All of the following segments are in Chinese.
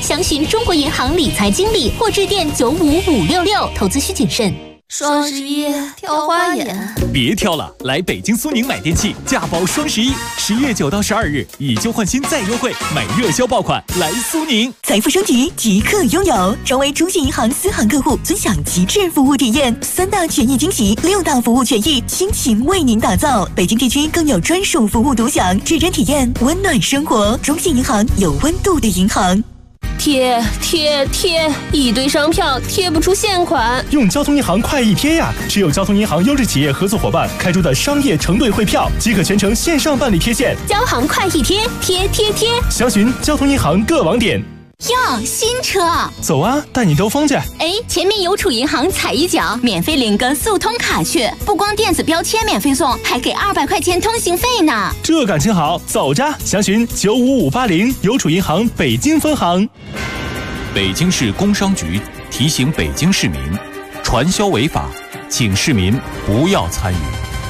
详询中国银行理财经理或致电95566，投资需谨慎。 双11挑花眼， 别挑了，来北京苏宁买电器，价包双11，11月9到12日，以旧换新再优惠，买热销爆款，来苏宁。 财富升级即刻拥有，成为中信银行私行客户，尊享极致服务体验，3大权益惊喜，6大服务权益，倾情为您打造。北京地区更有专属服务独享，指针体验，温暖生活。中信银行，有温度的银行。 贴，一堆商票贴不出现款， 用交通银行快易贴呀！只有交通银行优质企业合作伙伴开出的商业承兑汇票，即可全程线上办理贴现。 交行快易贴，贴， 详询交通银行各网点。 哟，新车， 走啊，带你兜风去。 哎，前面邮储银行踩一脚，免费领个速通卡去，不光电子标签免费送，还给200块钱通行费呢。 这感情好，走着！详询95580邮储银行北京分行。 北京市工商局提醒北京市民，传销违法，请市民不要参与。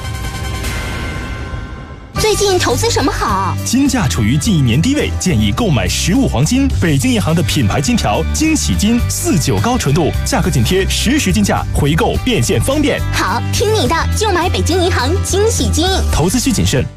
最近投资什么好？ 金价处于近1年低位，建议购买实物黄金。北京银行的品牌金条惊喜金49高纯度，价格紧贴实时金价，回购变现方便。 好，听你的，就买北京银行惊喜金。 投资需谨慎。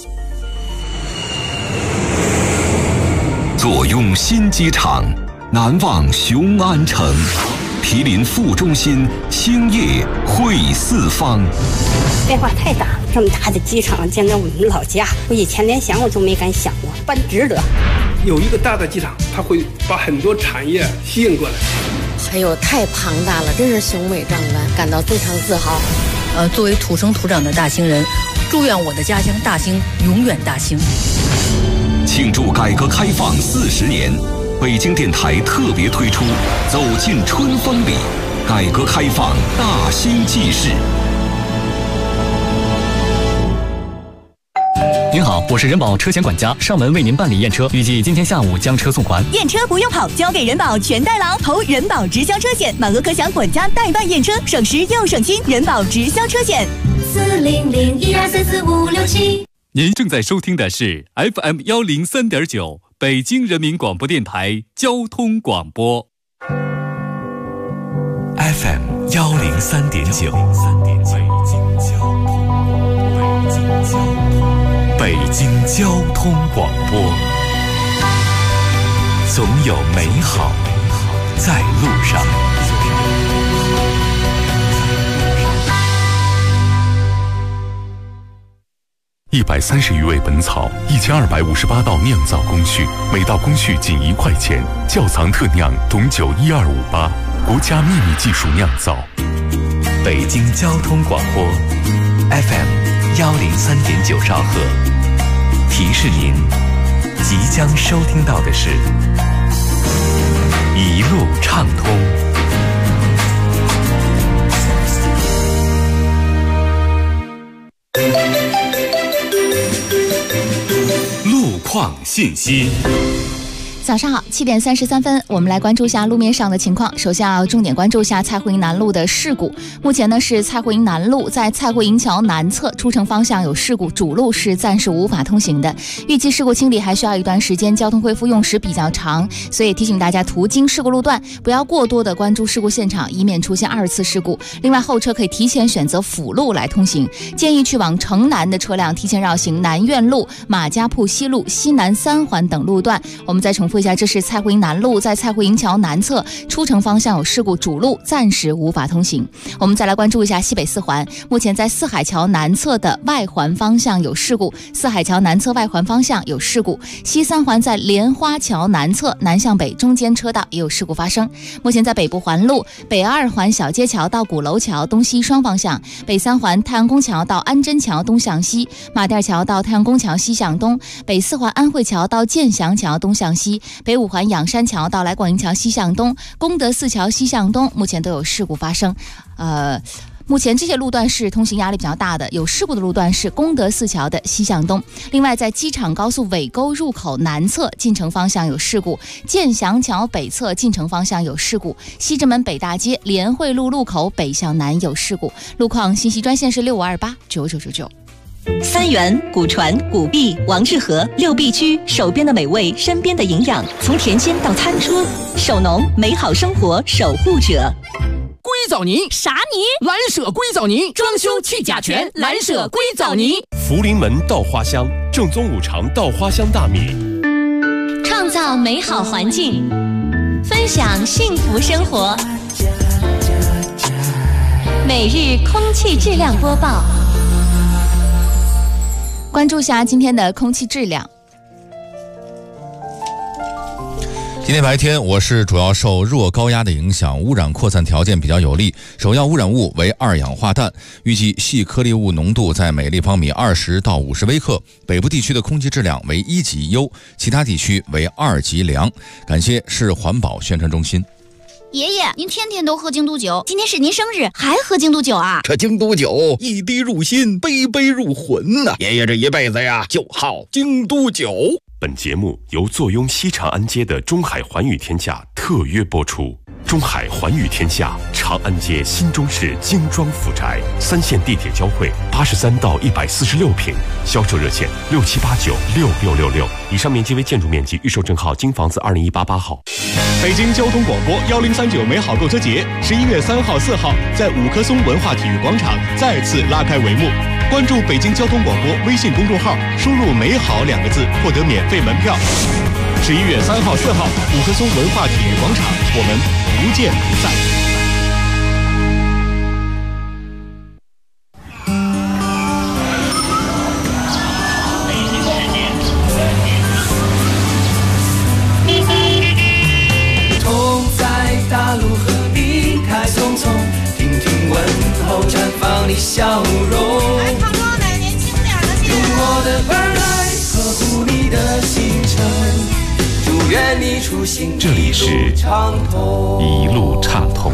坐拥新机场，难忘雄安城。毗邻副中心，兴业汇四方。 变化太大，这么大的机场，简直我们老家，我以前连想我都没敢想过，办值得。 有一个大的机场，它会把很多产业吸引过来。 还有太庞大了，真是雄伟壮观，感到非常自豪。 作为土生土长的大兴人，祝愿我的家乡大兴永远大兴。 庆祝改革开放40年。北京电台特别推出《走进春风里》，改革开放大兴纪事。 您好，我是人保车险管家，上门为您办理验车，预计今天下午将车送还。 验车不用跑，交给人保全代劳，投人保直销车险，满额可享管家代办验车，省时又省心。人保直销车险 40012344567。 您正在收听的是 FM103.9。北京人民广播电台交通广播 FM103.9，北京交通广播，总有美好在路上。130余味本草，1258道酿造工序，每道工序仅1块钱。窖藏特酿董酒12588，国家秘密技术酿造。北京交通广播 FM103.9兆赫，提示您即将收听到的是一路畅通。况信息。 早上好，7点33分，我们来关注一下路面上的情况。首先要重点关注一下蔡慧营南路的事故。目前呢是蔡慧营南路在蔡慧营桥南侧出城方向有事故，主路是暂时无法通行的。预计事故清理还需要一段时间，交通恢复用时比较长，所以提醒大家途经事故路段不要过多的关注事故现场，以免出现2次事故。另外，后车可以提前选择辅路来通行，建议去往城南的车辆提前绕行南苑路、马家铺西路、西南3环等路段。我们再重复一下，这是蔡慧营南路在蔡慧营桥南侧出城方向有事故，主路暂时无法通行。我们再来关注一下西北4环，目前在四海桥南侧的外环方向有事故，四海桥南侧外环方向有事故。西3环在莲花桥南侧南向北中间车道也有事故发生。目前在北部环路北2环小街桥到鼓楼桥东西双方向，北3环太阳宫桥到安贞桥东向西，马甸桥到太阳宫桥西向东，北4环安慧桥到建祥桥东向西，北5环仰山桥到来广营桥西向东，功德寺桥西向东，目前都有事故发生。目前这些路段是通行压力比较大的，有事故的路段是功德寺桥的西向东。另外，在机场高速尾沟入口南侧进城方向有事故，建祥桥北侧进城方向有事故，西直门北大街联汇路路口北向南有事故。路况信息专线是65289999。 三元、古传、古碧、王致和6必居，手边的美味，身边的营养，从田间到餐桌，手农美好生活守护者。 硅藻泥啥泥？ 蓝舍硅藻泥，装修去甲醛，蓝舍硅藻泥。 福临门稻花香，正宗5常稻花香大米， 创造美好环境，分享幸福生活。每日空气质量播报， 关注下今天的空气质量。 今天白天，我市主要受弱高压的影响，污染扩散条件比较有利，首要污染物为2氧化氮，预计细颗粒物浓度在每立方米20到50微克。北部地区的空气质量为1级优，其他地区为2级良。感谢市环保宣传中心。 爷爷，您天天都喝京都酒，今天是您生日，还喝京都酒啊？ 这京都酒一滴入心，杯杯入魂呐！爷爷这一辈子呀，就好京都酒。 本节目由坐拥西长安街的中海环宇天下特约播出。中海环宇天下，长安街新中式精装府宅，3线地铁交汇，83到146平，销售热线67896666。以上面积为建筑面积，预售证号京房子2018-8号。 北京交通广播1039美好购车节11月3号、4号在五棵松文化体育广场再次拉开帷幕。关注北京交通广播微信公众号，输入“美好”2个字，获得免费门票。11月3号、4号，五棵松文化体育广场，我们不见不散。 痛在大路和离开匆匆，听听问候，绽放你笑容。 来，胖哥们，年轻点的店。 用我的耳来呵护你的行程。愿你出行这里是一路畅通。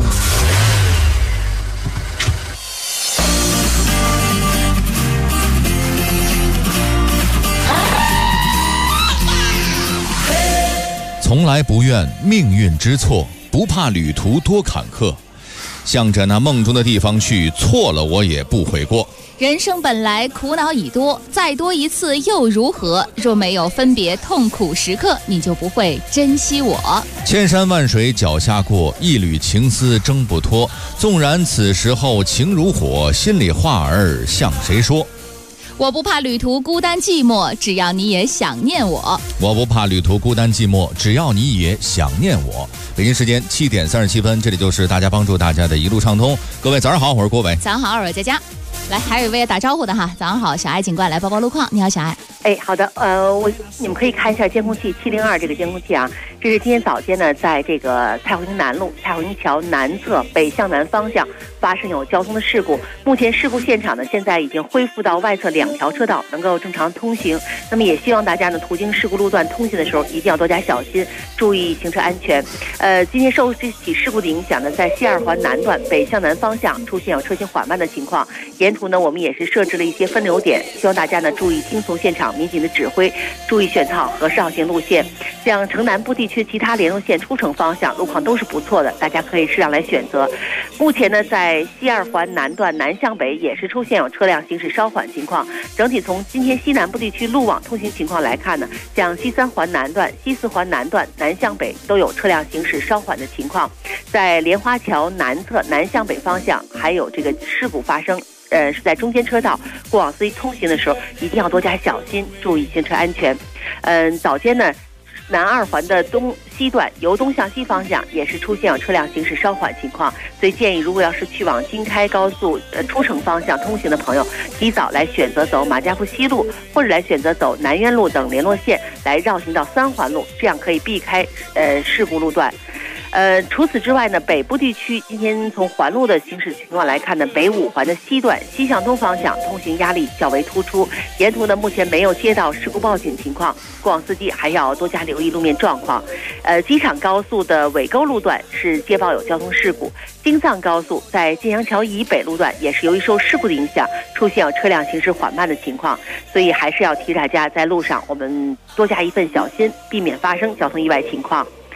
从来不怨命运之错，不怕旅途多坎坷，向着那梦中的地方去，错了我也不悔过。 人生本来苦恼已多，再多一次又如何？若没有分别痛苦时刻，你就不会珍惜我。 千山万水脚下过，一缕情丝挣不脱。纵然此时候情如火，心里话儿向谁说？ 我不怕旅途孤单寂寞，只要你也想念我。 我不怕旅途孤单寂寞，只要你也想念我。北京时间7点37分，这里就是大家帮助大家的一路畅通。各位早上好，我是郭伟。 早上好，我是佳佳。来，还有一位打招呼的哈，早上好，小爱警官来报报路况。你好，小爱。 哎，好的，你们可以看一下监控器702这个监控器啊，这是今天早间呢，在这个蔡慧营南路蔡慧营桥南侧北向南方向发生有交通的事故。目前事故现场呢，现在已经恢复到外侧2条车道能够正常通行。那么也希望大家呢，途经事故路段通行的时候一定要多加小心，注意行车安全。今天受这起事故的影响呢，在西2环南段北向南方向出现有车行缓慢的情况，沿途呢我们也是设置了一些分流点，希望大家呢注意听从现场民警的指挥，注意选择好合适绕行路线。像城南部地区其他联络线出城方向路况都是不错的，大家可以适当来选择。目前呢，在西2环南段南向北也是出现有车辆行驶稍缓情况。整体从今天西南部地区路网通行情况来看呢，像西3环南段、西4环南段南向北都有车辆行驶稍缓的情况。在莲花桥南侧南向北方向还有这个事故发生。是在中间车道过往司机通行的时候一定要多加小心，注意行车安全。早间呢，南2环的东西段由东向西方向也是出现有车辆行驶稍缓情况，所以建议如果要是去往京开高速出城方向通行的朋友，提早来选择走马家铺西路，或者来选择走南苑路等联络线来绕行到3环路，这样可以避开事故路段。除此之外呢，北部地区今天从环路的行驶情况来看呢，北5环的西段西向东方向通行压力较为突出，沿途呢目前没有接到事故报警情况，过往司机还要多加留意路面状况。机场高速的尾沟路段是接报有交通事故，京藏高速在建阳桥以北路段也是由于受事故的影响，出现有车辆行驶缓慢的情况，所以还是要提大家在路上我们多加一份小心，避免发生交通意外情况。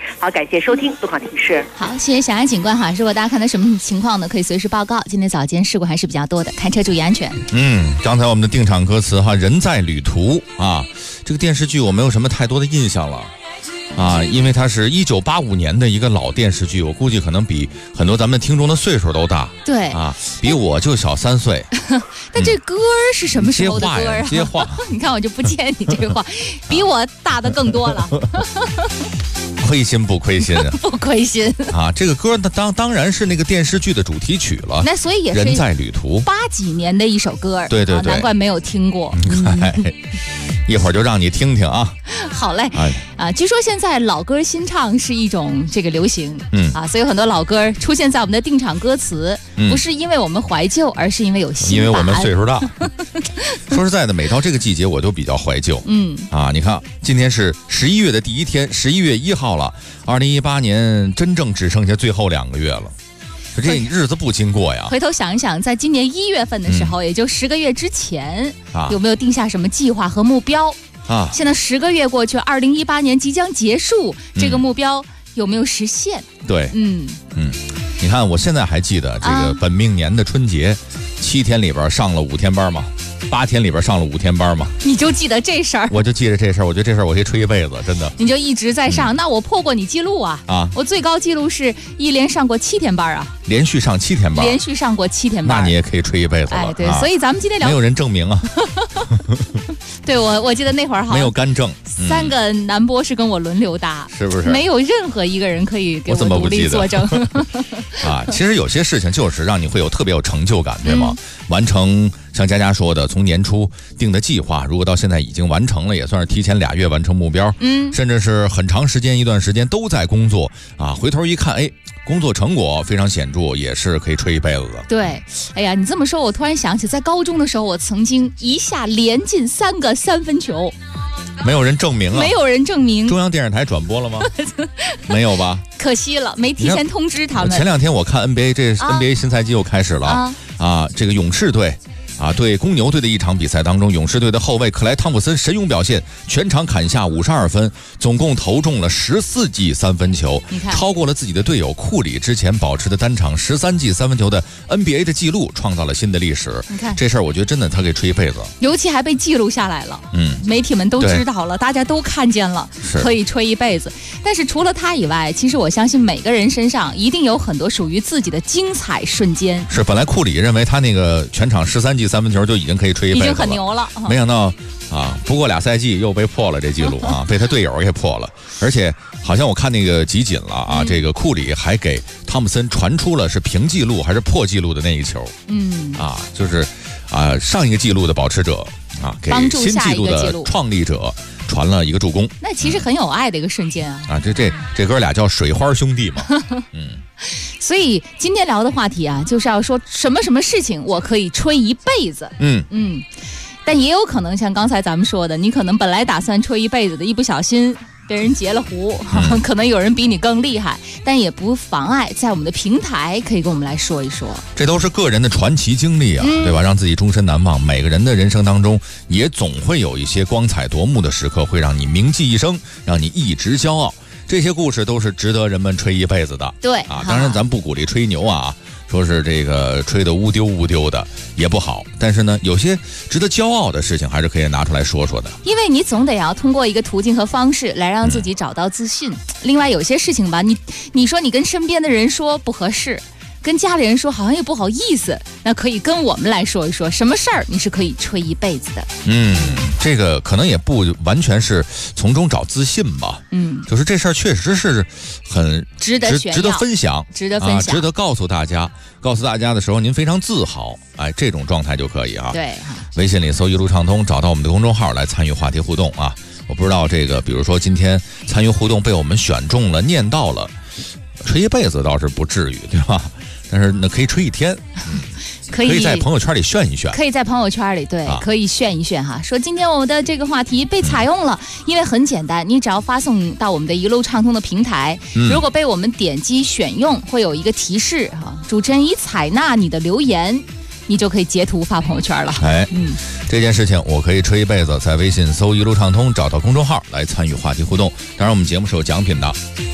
好，感谢收听路况提示。 好，谢谢小安警官哈。如果大家看到什么情况呢，可以随时报告。今天早间事故还是比较多的，开车注意安全。 刚才我们的定场歌词哈，人在旅途啊，这个电视剧我没有什么太多的印象了。因为它是1985年的一个老电视剧，我估计可能比很多咱们听众的岁数都大。 对比我就小3岁。 但这歌是什么时候的歌啊？ 接话你看我就不接你这话，比我大的更多了。 亏心不亏心？ 不亏心这个歌当然是那个电视剧的主题曲了。 那所以也是人在旅途 80几年的一首歌。 对， 难怪没有听过。 一会儿就让你听听啊。 好嘞。据说现在老歌新唱是一种这个流行。所以很多老歌出现在我们的定场歌词，不是因为我们怀旧，而是因为有新版。 因为我们岁数大。说实在的，每到这个季节我都比较怀旧。你看今天是11月的第一天，11月1号了，2018年真正只剩下最后2个月了。这日子不经过呀。 回头想一想，在今年1月份的时候，也就10个月之前，有没有定下什么计划和目标？现在10个月过去，2018年即将结束，这个目标有没有实现？ 对，你看我现在还记得这个本命年的春节，7天里边上了5天班嘛，8天里边上了5天班嘛。 你就记得这事儿？ 我就记得这事儿，我觉得这事儿我可以吹一辈子，真的。 你就一直在上，那我破过你记录啊！我最高记录是一连上过7天班啊！ 连续上7天班， 连续上过7天班， 那你也可以吹一辈子了。 对，所以咱们今天聊， 没有人证明啊。 对，我记得那会儿好像没有干政 ，3个男播是跟我轮流搭， 是不是？ 没有任何一个人可以给我独立作证。 其实有些事情就是让你会有特别有成就感，对吗？完成像佳佳说的，从年初定的计划，如果到现在已经完成了，也算是提前2月完成目标。甚至是很长时间一段时间都在工作回头一看，工作成果非常显著，也是可以吹一辈子的。 对，哎呀，你这么说，我突然想起，在高中的时候，我曾经一下连进3个3分球。 没有人证明啊！ 没有人证明。 中央电视台转播了吗？没有吧？ 可惜了，没提前通知他们。 前2天我看 NBA， NBA 新赛季又开始了这个勇士队对公牛队的一场比赛当中，勇士队的后卫克莱汤普森神勇表现，全场砍下52分，总共投中了14记3分球，超过了自己的队友库里之前保持的单场13记3分球的 NBA 的记录，创造了新的历史。 你看这事儿，我觉得真的他可以吹一辈子， 尤其还被记录下来了。媒体们都知道了，大家都看见了，可以吹一辈子。但是除了他以外，其实我相信每个人身上一定有很多属于自己的精彩瞬间。 是，本来库里认为他那个全场13记3分球就已经可以吹一辈子了， 已经很牛了。 没想到不过2赛季又被破了这记录被他队友给破了。而且好像我看那个集锦了这个库里还给汤普森传出了是平记录还是破记录的那一球。就是上一个记录的保持者给新记录的创立者传了一个助攻。 那其实很有爱的一个瞬间这哥俩叫水花兄弟嘛。 所以今天聊的话题就是要说什么事情我可以吹一辈子。但也有可能像刚才咱们说的，你可能本来打算吹一辈子的，一不小心被人截了胡，可能有人比你更厉害，但也不妨碍在我们的平台可以跟我们来说一说。 这都是个人的传奇经历对吧？让自己终身难忘。每个人的人生当中也总会有一些光彩夺目的时刻，会让你铭记一生，让你一直骄傲。这些故事都是值得人们吹一辈子的。 对当然咱不鼓励吹牛说是这个吹得乌丢的也不好，但是呢，有些值得骄傲的事情还是可以拿出来说说的。 因为你总得要通过一个途径和方式来让自己找到自信。另外有些事情吧，你说你跟身边的人说不合适，跟家里人说好像也不好意思，那可以跟我们来说一说，什么事儿你是可以吹一辈子的。 这个可能也不完全是从中找自信吧。就是这事儿确实是很值得分享，值得告诉大家的时候您非常自豪，这种状态就可以对， 微信里搜一路畅通，找到我们的公众号来参与话题互动我不知道这个，比如说今天参与互动被我们选中了，念到了，吹一辈子倒是不至于，对吧？但是可以吹一天。可以在朋友圈里炫一炫， 可以在朋友圈里可以炫一炫说今天我们的这个话题被采用了，因为很简单，你只要发送到我们的一路畅通的平台，如果被我们点击选用，会有一个提示主持人已采纳你的留言，你就可以截图发朋友圈了。 这件事情我可以吹一辈子，在微信搜一路畅通，找到公众号来参与话题互动。当然我们节目是有奖品的。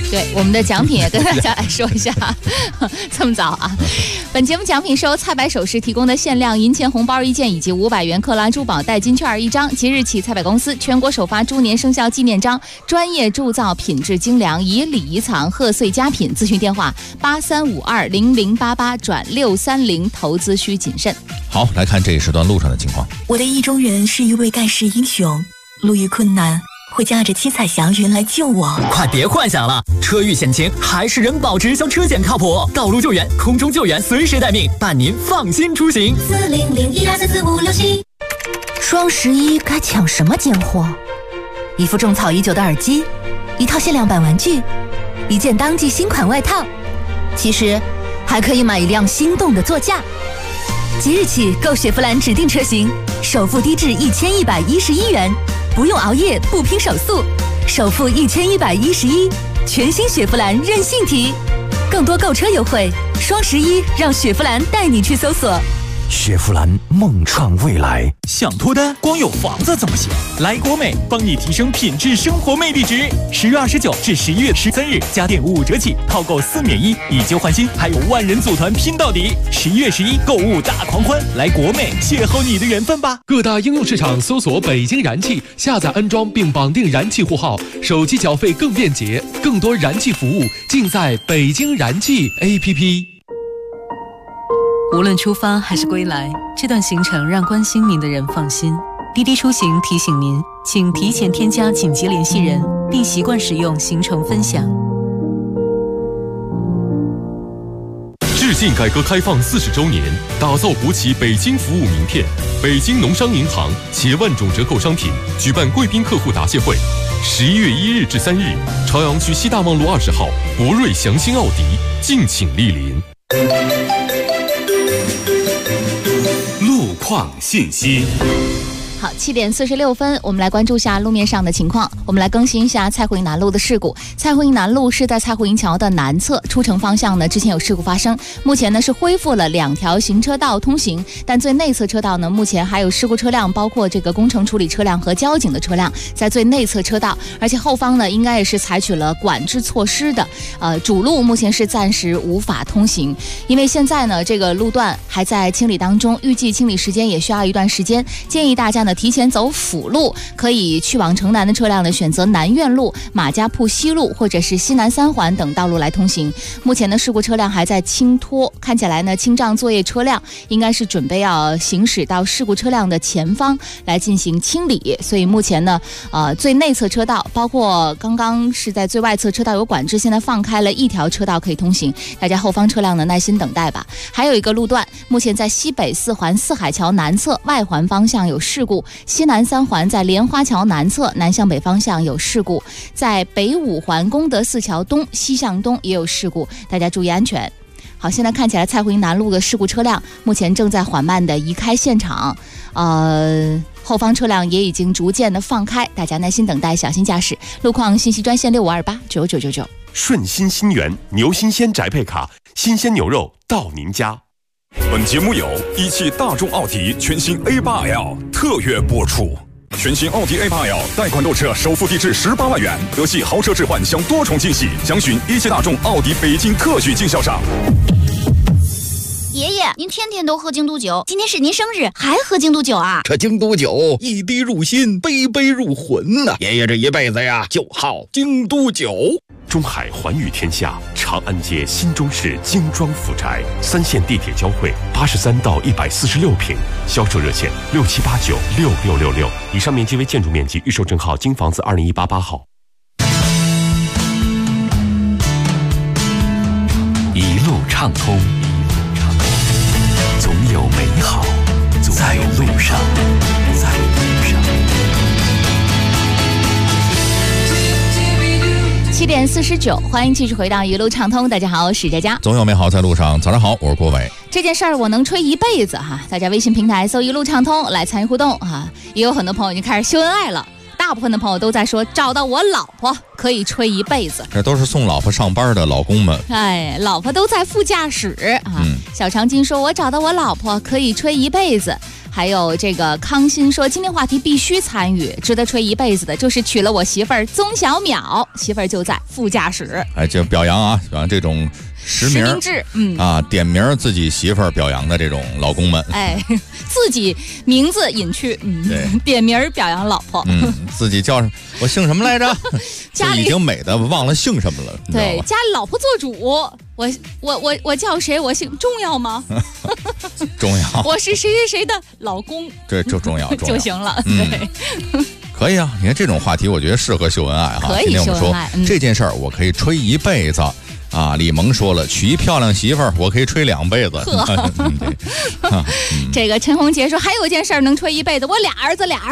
对，我们的奖品也跟大家来说一下，这么早啊！本节目奖品是由菜百首饰提供的限量银钱红包1件以及500元克拉珠宝代金券1张。即日起，菜百公司全国首发猪年生肖纪念章，专业铸造，品质精良，以礼遗藏，贺岁佳品。咨询电话83520088转630，投资需谨慎。 好，来看这一时段路上的情况。 我的意中人是一位盖世英雄，路遇困难会驾着七彩祥云来救我。 快别幻想了，车遇险情还是人保直销车险靠谱，道路救援、空中救援随时待命，伴您放心出行。 4001244567。 双11该抢什么奸货？一副种草已久的耳机，一套限量版玩具，一件当季新款外套，其实还可以买一辆心动的座驾。即日起购雪佛兰指定车型，首付低至1111元，不用熬夜，不拼手速，首付1111，全新雪佛兰任性提。更多购车优惠，双11让雪佛兰带你去搜索。 雪佛兰梦创未来，想脱单光有房子怎么行？来国美帮你提升品质生活魅力值。10月29至11月13日，家电5折起，套购4免1，以旧换新，还有万人组团拼到底。11月11购物大狂欢，来国美邂逅你的缘分吧！ 各大应用市场搜索北京燃气，下载安装并绑定燃气户号，手机缴费更便捷，更多燃气服务尽在北京燃气 APP。 无论出发还是归来，这段行程让关心您的人放心。滴滴出行提醒您，请提前添加紧急联系人，并习惯使用行程分享。 致敬改革开放40周年，打造国企北京服务名片。北京农商银行携万种折扣商品举办贵宾客户答谢会。11月1日至3日，朝阳区西大望路20号博瑞祥兴奥迪，敬请莅临。 路况信息。 好，7点46分，我们来关注一下路面上的情况。我们来更新一下蔡胡营南路的事故。蔡胡营南路是在蔡胡营桥的南侧，出城方向呢，之前有事故发生，目前呢是恢复了2条行车道通行，但最内侧车道呢，目前还有事故车辆，包括这个工程处理车辆和交警的车辆在最内侧车道，而且后方呢应该也是采取了管制措施的。主路目前是暂时无法通行，因为现在呢这个路段还在清理当中，预计清理时间也需要一段时间，建议大家呢提前走辅路，可以去往城南的车辆呢选择南苑路、马家铺西路或者是西南3环等道路来通行。目前的事故车辆还在清拖，看起来呢清障作业车辆应该是准备要行驶到事故车辆的前方来进行清理，所以目前呢最内侧车道包括刚刚是在最外侧车道有管制，现在放开了1条车道可以通行，大家后方车辆呢耐心等待吧。还有一个路段目前在西北4环四海桥南侧外环方向有事故，西南3环在莲花桥南侧南向北方向有事故，在北5环功德寺桥东西向东也有事故，大家注意安全。好，现在看起来蔡胡营南路的事故车辆目前正在缓慢的移开现场，后方车辆也已经逐渐的放开，大家耐心等待，小心驾驶。路况信息专线65289999。 顺心新源牛新鲜宅配卡，新鲜牛肉到您家。 本节目由一汽大众奥迪全新 A8L 特约播出。全新奥迪 A8L 贷款购车首付低至18万元，德系豪车置换享多重惊喜，详询一汽大众奥迪北京特许经销商。 爷爷，您天天都喝京都酒，今天是您生日，还喝京都酒啊？ 这京都酒一滴入心，杯杯入魂呐！爷爷这一辈子呀，就好京都酒。 中海环宇天下，长安街新中式精装府宅，3线地铁交汇，83到146平，销售热线67896666。以上面积为建筑面积，预售证号京房子20188号。 一路畅通，总有美好在路上。 7点49，欢迎继续回到一路畅通。大家好，我是佳佳。 总有美好在路上。早上好，我是郭伟。 这件事儿我能吹一辈子哈！大家微信平台搜一路畅通来参与互动哈。也有很多朋友已经开始秀恩爱了，大部分的朋友都在说找到我老婆可以吹一辈子。 这都是送老婆上班的老公们。 哎，老婆都在副驾驶啊。小长今说我找到我老婆可以吹一辈子。 还有这个康欣说，今天话题必须参与，值得吹一辈子的就是娶了我媳妇儿宗小淼，媳妇儿就在副驾驶。 哎，就表扬啊，表扬这种实名制， 点名自己媳妇儿表扬的这种老公们， 哎，自己名字隐去，点名表扬老婆， 自己叫我姓什么来着？ 家里已经美的忘了姓什么了， 对，家里老婆做主，我叫谁？我姓重要吗？ 重要， 我是谁谁谁的老公， 对，就重要就行了，对。 可以啊，你看这种话题，我觉得适合秀恩爱哈。 可以今天我们说这件事儿，我可以吹一辈子啊。李萌说了，娶一漂亮媳妇儿，我可以吹2辈子。 这个陈红杰说，还有一件事儿能吹一辈子，我俩儿子，6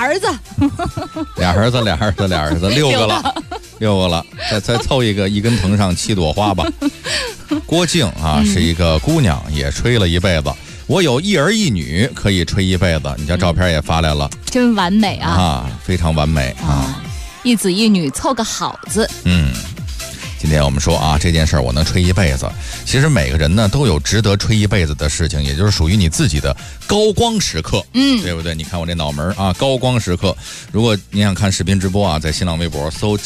个了，再凑一个，一根藤上7朵花吧。郭靖啊，是一个姑娘，也吹了一辈子。我有1儿1女，可以吹一辈子。你家照片也发来了， 真完美啊！ 非常完美啊 ！1子1女凑个好字。 今天我们说啊，这件事儿我能吹一辈子。其实每个人呢都有值得吹一辈子的事情，也就是属于你自己的高光时刻，对不对？你看我这脑门啊，高光时刻。如果你想看视频直播啊，在新浪微博搜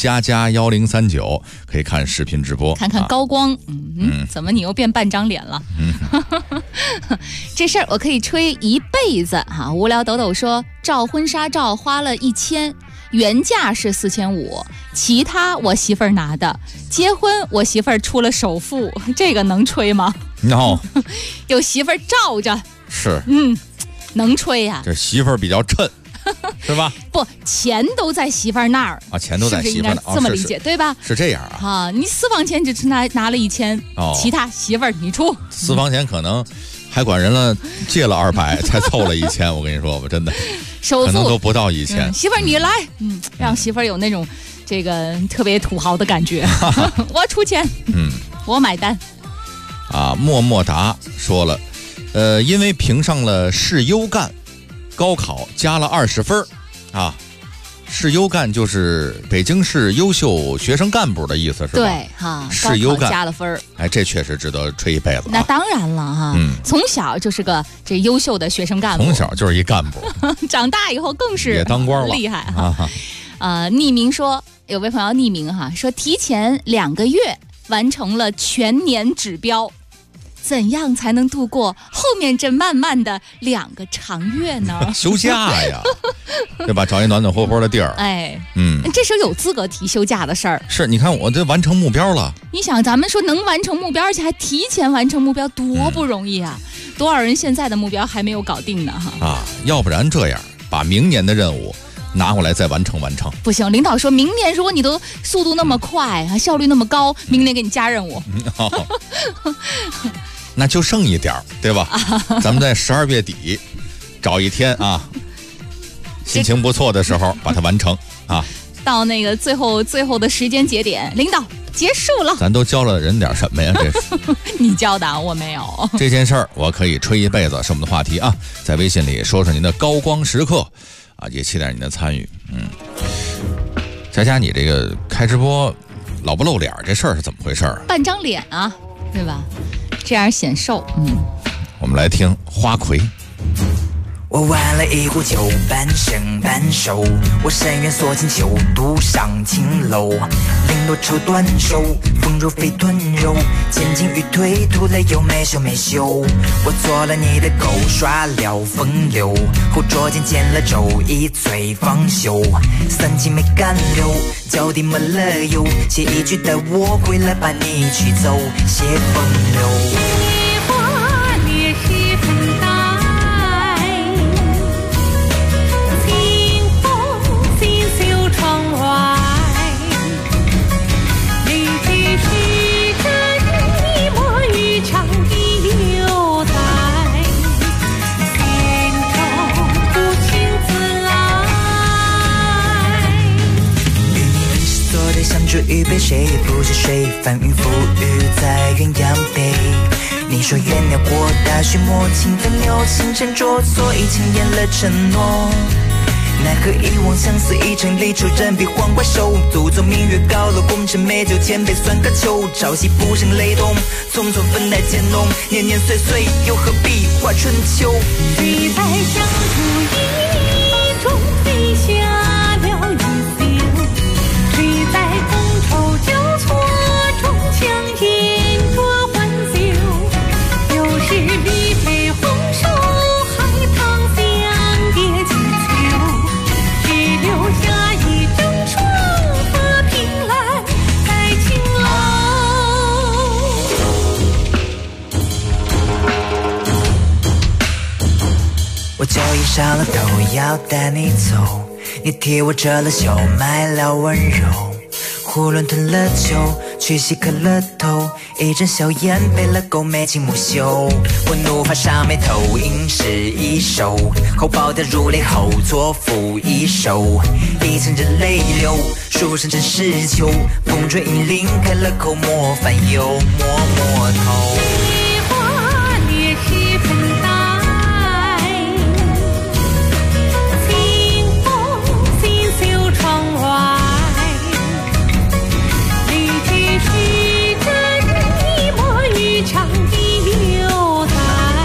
++1039，可以看视频直播， 看看高光。怎么你又变半张脸了？这事儿我可以吹一辈子哈。无聊抖抖说，照婚纱照花了1000。原价是4500，其他我媳妇儿拿的。结婚我媳妇儿出了首付，这个能吹吗？ No， 有媳妇儿罩着， 是， 能吹呀。 这媳妇儿比较衬，是吧？ 不，钱都在媳妇儿那儿啊，钱都在媳妇儿那儿， 这么理解对吧？ 是这样啊。你私房钱只是拿了1000，其他媳妇儿你出。 私房钱可能还管人了借了200才凑了1000，我跟你说吧，真的。 首付可能都不到1000， 媳妇儿你来，让媳妇儿有那种这个特别土豪的感觉，我出钱，我买单。 啊，默默达说了，因为评上了市优干，高考加了20分啊。市优干就是北京市优秀学生干部的意思，是吧？ 对哈，市优干加了分， 哎，这确实值得吹一辈子。 那当然了哈，从小就是个这优秀的学生干部， 从小就是一干部， 长大以后更是也当官了， 厉害哈。匿名说，有位朋友匿名哈说，提前2个月完成了全年指标。怎样才能度过后面这漫漫的2个长月呢？ 休假呀，对吧？找一暖暖和和的地儿。 哎，这时候有资格提休假的事儿。 是，你看我这完成目标了。 你想，咱们说能完成目标，而且还提前完成目标，多不容易啊！多少人现在的目标还没有搞定呢？哈啊，要不然这样，把明年的任务拿过来再完成。 不行，领导说明年如果你都速度那么快，效率那么高，明年给你加任务。 那就剩一点，对吧？咱们在12月底找一天啊，心情不错的时候把它完成啊。 到那个最后的时间节点，领导结束了。 咱都教了人点什么呀？这是你教的，我没有。 这件事儿我可以吹一辈子，是我们的话题啊。在微信里说说您的高光时刻啊，也期待您的参与。佳佳，你这个开直播老不露脸这事儿是怎么回事？ 半张脸啊，对吧？这样显瘦。 我们来听花魁。 我玩了一壶酒，半生半熟，我深渊锁进秋度上青楼，绫罗绸缎手，丰乳肥臀肉，前进与退，吐了又没羞没羞。我做了你的狗，耍了风流，后捉奸见了周一催方休，三气没干流，脚底抹了油，写一句的我会来把你驱走，写风流。预备谁也不是谁，翻云覆雨在鸳鸯杯。你说原谅过大雪磨青的牛，星辰着，所以轻言了承诺。 奈何一往相思，一城里出人比黄瓜瘦。独坐明月高楼，功成美酒千杯算个秋。朝夕不胜雷动，匆匆分来渐浓。年年岁岁，又何必话春秋？ 谁在相处意中飞下了一宿？谁在觥筹交错中强饮着欢酒？又是离别红瘦，海棠相叠几秋，只留下一张窗和凭栏在青楼。 我酒意上了头，要带你走。你替我遮了羞，卖了温柔。囫囵吞了酒，去洗渴了头。一阵硝烟背了勾，眉清目秀。我怒发上眉头，吟诗一首。厚薄的如泪后，作赋一首。一层阵泪流，书生真是秋。风吹银铃开了口，莫烦忧，摸摸头。 梨花烈士粉黛，窗外，历经时针一抹渔场的留在，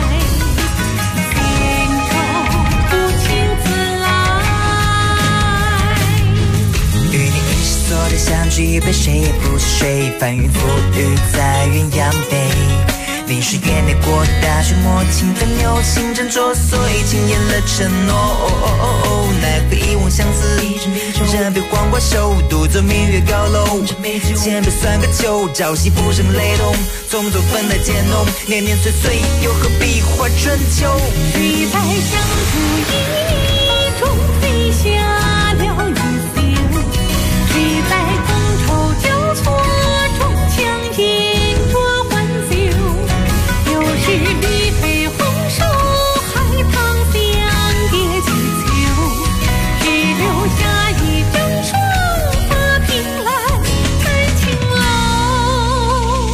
心中不请自来。 与你一时所的相聚一杯，谁也不是谁，翻云覆雨在鸳鸯杯。淋湿眼泪过的大雪，莫轻分牛，轻斟酌碎，轻言了承诺。奈何一往相思，人比黄瓜瘦。独坐明月高楼，千杯算个秋。朝夕不胜雷动，匆匆分来渐浓。年年岁岁，又何必话春秋？ 谁在相处意中飞下了一宿？谁在觥筹交错中强饮着欢酒？又是离别红瘦，海棠相叠几秋，只留下一张窗和凭栏在青楼。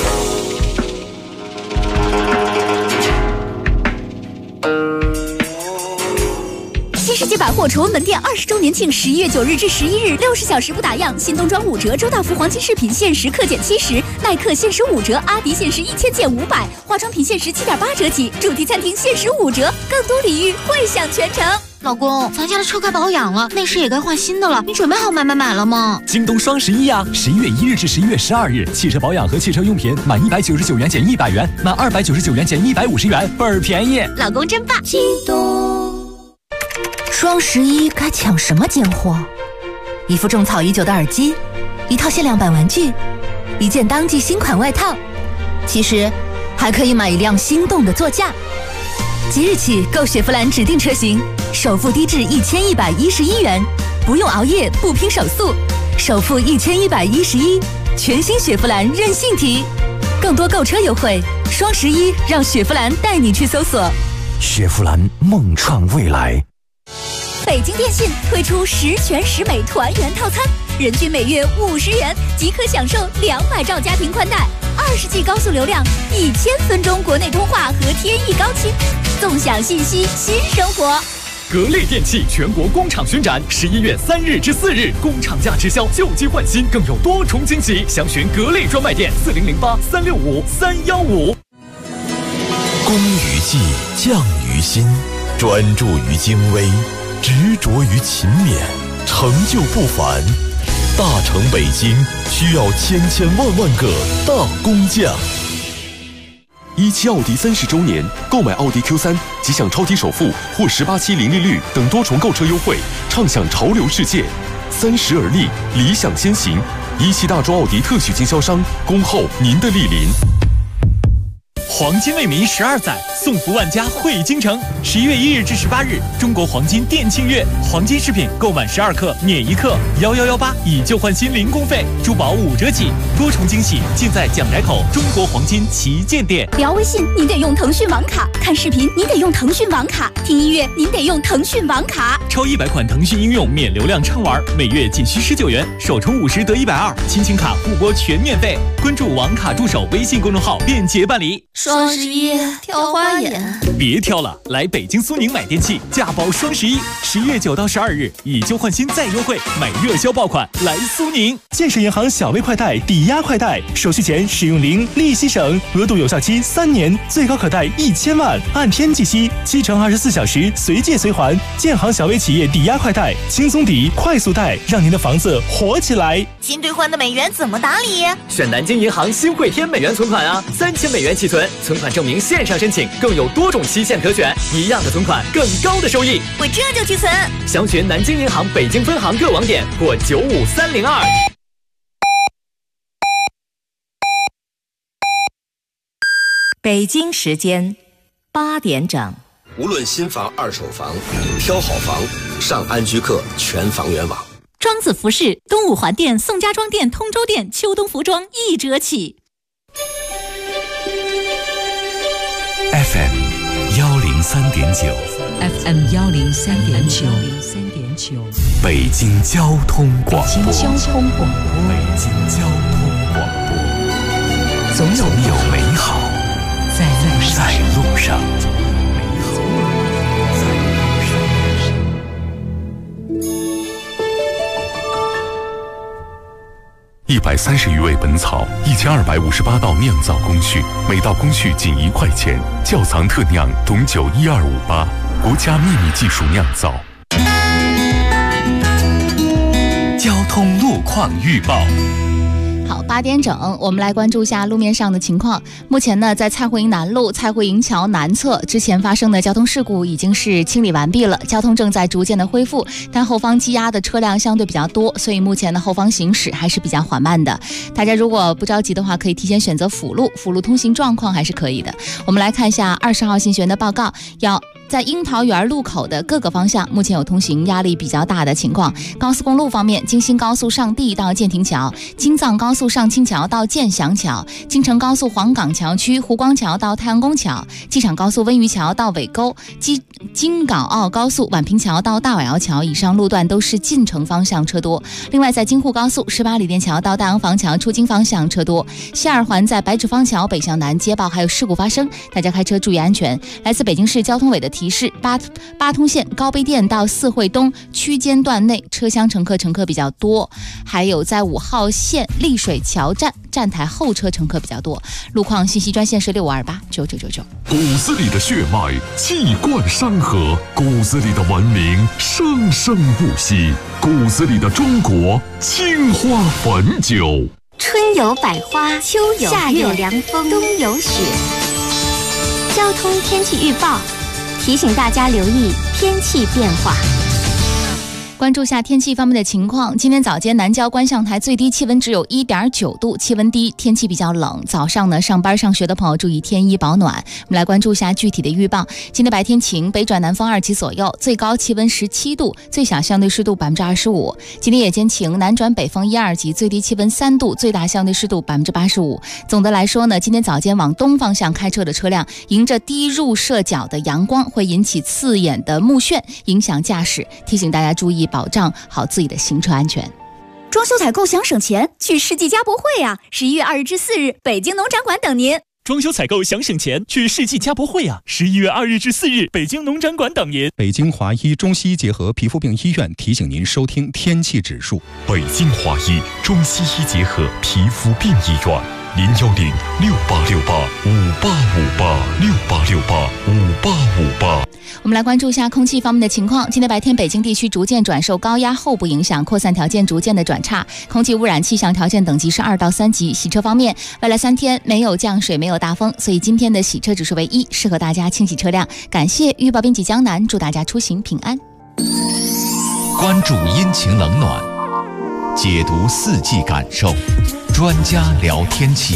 新世界百货崇文门店20周年庆，11月9日至11日，60小时不打烊，新冬装5折，周大福黄金饰品限时克减70%，耐克限时5折，阿迪限时1000减500，化妆品限时7.8折起，主题餐厅限时5折，更多礼遇惠享全程。 老公，咱家的车该保养了，内饰也该换新的了，你准备好买了吗？ 京东双11呀，11月1日至11月12日，汽车保养和汽车用品满199元减100元，满299元减150元，倍儿便宜。 老公真棒！ 京东。双11该抢什么奸货？一副种草已久的耳机，一套限量版玩具，一件当季新款外套，其实还可以买一辆心动的座驾。即日起购雪佛兰指定车型，首付低至1111元，不用熬夜，不拼手速，首付1111，全新雪佛兰任性提。更多购车优惠，双11让雪佛兰带你去搜索。 雪佛兰梦创未来。 北京电信推出10全10美团圆套餐，人均每月50元即可享受200兆家庭宽带，20G 高速流量，1000分钟国内通话和天翼高清，纵享信息新生活。 格力电器全国工厂巡展，11月3日至4日，工厂价直销，旧机换新，更有多重惊喜。详询格力专卖店4008365315。 工于技，匠于心，专注于精微，执着于勤勉，成就不凡。大成北京需要千万个大工匠。 17奥迪30周年，购买奥迪 Q3 即享超低首付或18期零利率等多重购车优惠，畅享潮流世界。30而立，理想先行。17大中奥迪特许经销商，恭候您的莅临。 黄金为民12载，送福万家汇京城。11月1日至18日，中国黄金店庆月，黄金饰品购满12克免1克，1118以旧换新零工费，珠宝5折起，多重惊喜尽在蒋宅口中国黄金旗舰店。 聊微信您得用腾讯网卡，看视频您得用腾讯网卡，听音乐您得用腾讯网卡。 超100款腾讯应用免流量畅玩，每月仅需19元，首充50得120，亲情卡互拨全免费。关注网卡助手微信公众号，便捷办理。 双11挑花眼， 别挑了，来北京苏宁买电器，价包双11，11月9到12日，以旧换新再优惠，买热销爆款，来苏宁。 建设银行小微快贷抵押快贷，手续前使用零，利息省，额度有效期3年，最高可贷1000万，按天计息，7乘24小时随借随还。建行小微企业抵押快贷，轻松抵，快速贷，让您的房子活起来。 新兑换的美元怎么打理？ 选南京银行新汇添美元存款啊，3000美元起存，存款证明线上申请，更有多种期限可选，一样的存款，更高的收益。 我这就去存。 详询南京银行北京分行各网点或95302。 北京时间8点整。 无论新房、二手房，挑好房，上安居客全房源网。 庄子服饰、东五环店、宋家庄店、通州店秋冬服装1折起。 FM 103.9 FM 103.9， 北京交通广播。 北京交通广播， 总有美好在路上。130余味本草，1258道酿造工序，每道工序仅1块钱。窖藏特酿董酒12588，国家秘密技术酿造。交通路况预报。 好，8点整，我们来关注一下路面上的情况。目前呢，在蔡慧营南路蔡慧营桥南侧之前发生的交通事故已经是清理完毕了，交通正在逐渐的恢复，但后方积压的车辆相对比较多，所以目前的后方行驶还是比较缓慢的。大家如果不着急的话，可以提前选择辅路，辅路通行状况还是可以的。我们来看一下20号信学的报告，在樱桃园路口的各个方向，目前有通行压力比较大的情况。高速公路方面，京新高速上地到建亭桥，京藏高速上清桥到建祥桥，京承高速黄岗桥区湖光桥到太阳宫桥，机场高速温榆桥到尾沟，京港澳高速宛平桥到大瓦窑桥以上路段都是进城方向车多。另外，在京沪高速18里店桥到大洋房桥出京方向车多。西二环在白纸坊桥北向南接报还有事故发生，大家开车注意安全。来自北京市交通委的提示，八通线高碑店到四惠东区间段内车厢乘客比较多，还有在5号线丽水桥站台后车乘客比较多。路况信息专线是65289999。 骨子里的血脉气贯山河，骨子里的文明生生不息，骨子里的中国青花汾酒。 春有百花，秋有夏有凉风，冬有雪。交通天气预报提醒大家留意天气变化。 关注下天气方面的情况。今天早间南郊观象台最低气温只有1.9度，气温低，天气比较冷。早上呢，上班上学的朋友注意添衣保暖。我们来关注一下具体的预报。今天白天晴，北转南风2级左右，最高气温17度，最小相对湿度25%。今天夜间晴，南转北风1、2级，最低气温3度，最大相对湿度85%。总的来说呢，今天早间往东方向开车的车辆，迎着低入射角的阳光，会引起刺眼的目眩，影响驾驶。提醒大家注意保障好自己的行车安全。 装修采购想省钱，去世纪家博会啊！11月2日至4日，北京农展馆等您。 装修采购想省钱，去世纪家博会啊！11月2日至4日，北京农展馆等您。 北京华医中西医结合皮肤病医院提醒您收听天气指数。 北京华医中西医结合皮肤病医院，0106868586868685858。 我们来关注一下空气方面的情况。今天白天，北京地区逐渐转受高压后部影响，扩散条件逐渐的转差，空气污染气象条件等级是2到3级。洗车方面，未来3天没有降水，没有大风，所以今天的洗车指数为1，适合大家清洗车辆。感谢预报编辑江南，祝大家出行平安。 关注阴晴冷暖，解读四季感受，专家聊天气。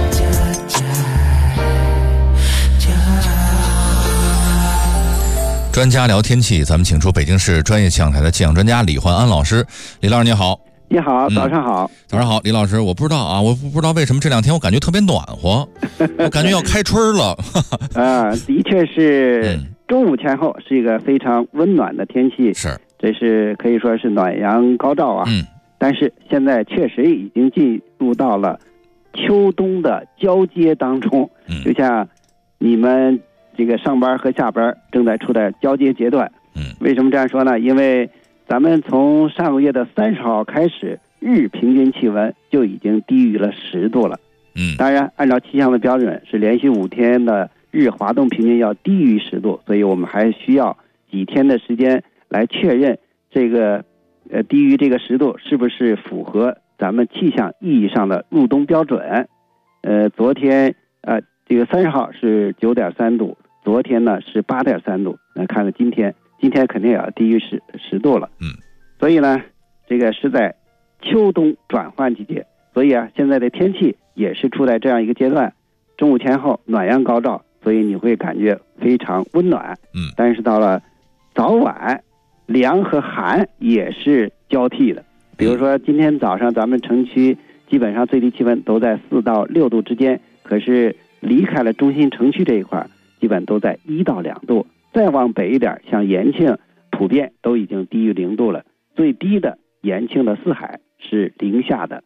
专家聊天气，咱们请出北京市专业气象台的气象专家李焕安老师。李老师你好。 你好，早上好。 早上好，李老师，我不知道啊，我不知道为什么这2天我感觉特别暖和，我感觉要开春了。 的确是中午前后是一个非常温暖的天气， 是， 这是可以说是暖阳高照啊。但是现在确实已经进入到了秋冬的交接当中，就像你们这个上班和下班正在处在交接阶段。为什么这样说呢？因为咱们从上个月的30号开始，日平均气温就已经低于了10度了。当然按照气象的标准是连续5天的日滑动平均要低于10度，所以我们还需要几天的时间来确认这个低于这个10度是不是符合咱们气象意义上的入冬标准。昨天这个30号是9.3度，昨天呢是8.3度，看看今天肯定也要低于10度了。所以呢这个是在秋冬转换季节，所以现在的天气也是处在这样一个阶段，中午前后暖阳高照，所以你会感觉非常温暖。但是到了早晚，凉和寒也是交替的。比如说今天早上咱们城区基本上最低气温都在4到6度之间，可是离开了中心城区这一块，基本都在1到2度。再往北一点，像延庆普遍都已经低于0度了，最低的延庆的四海是零下的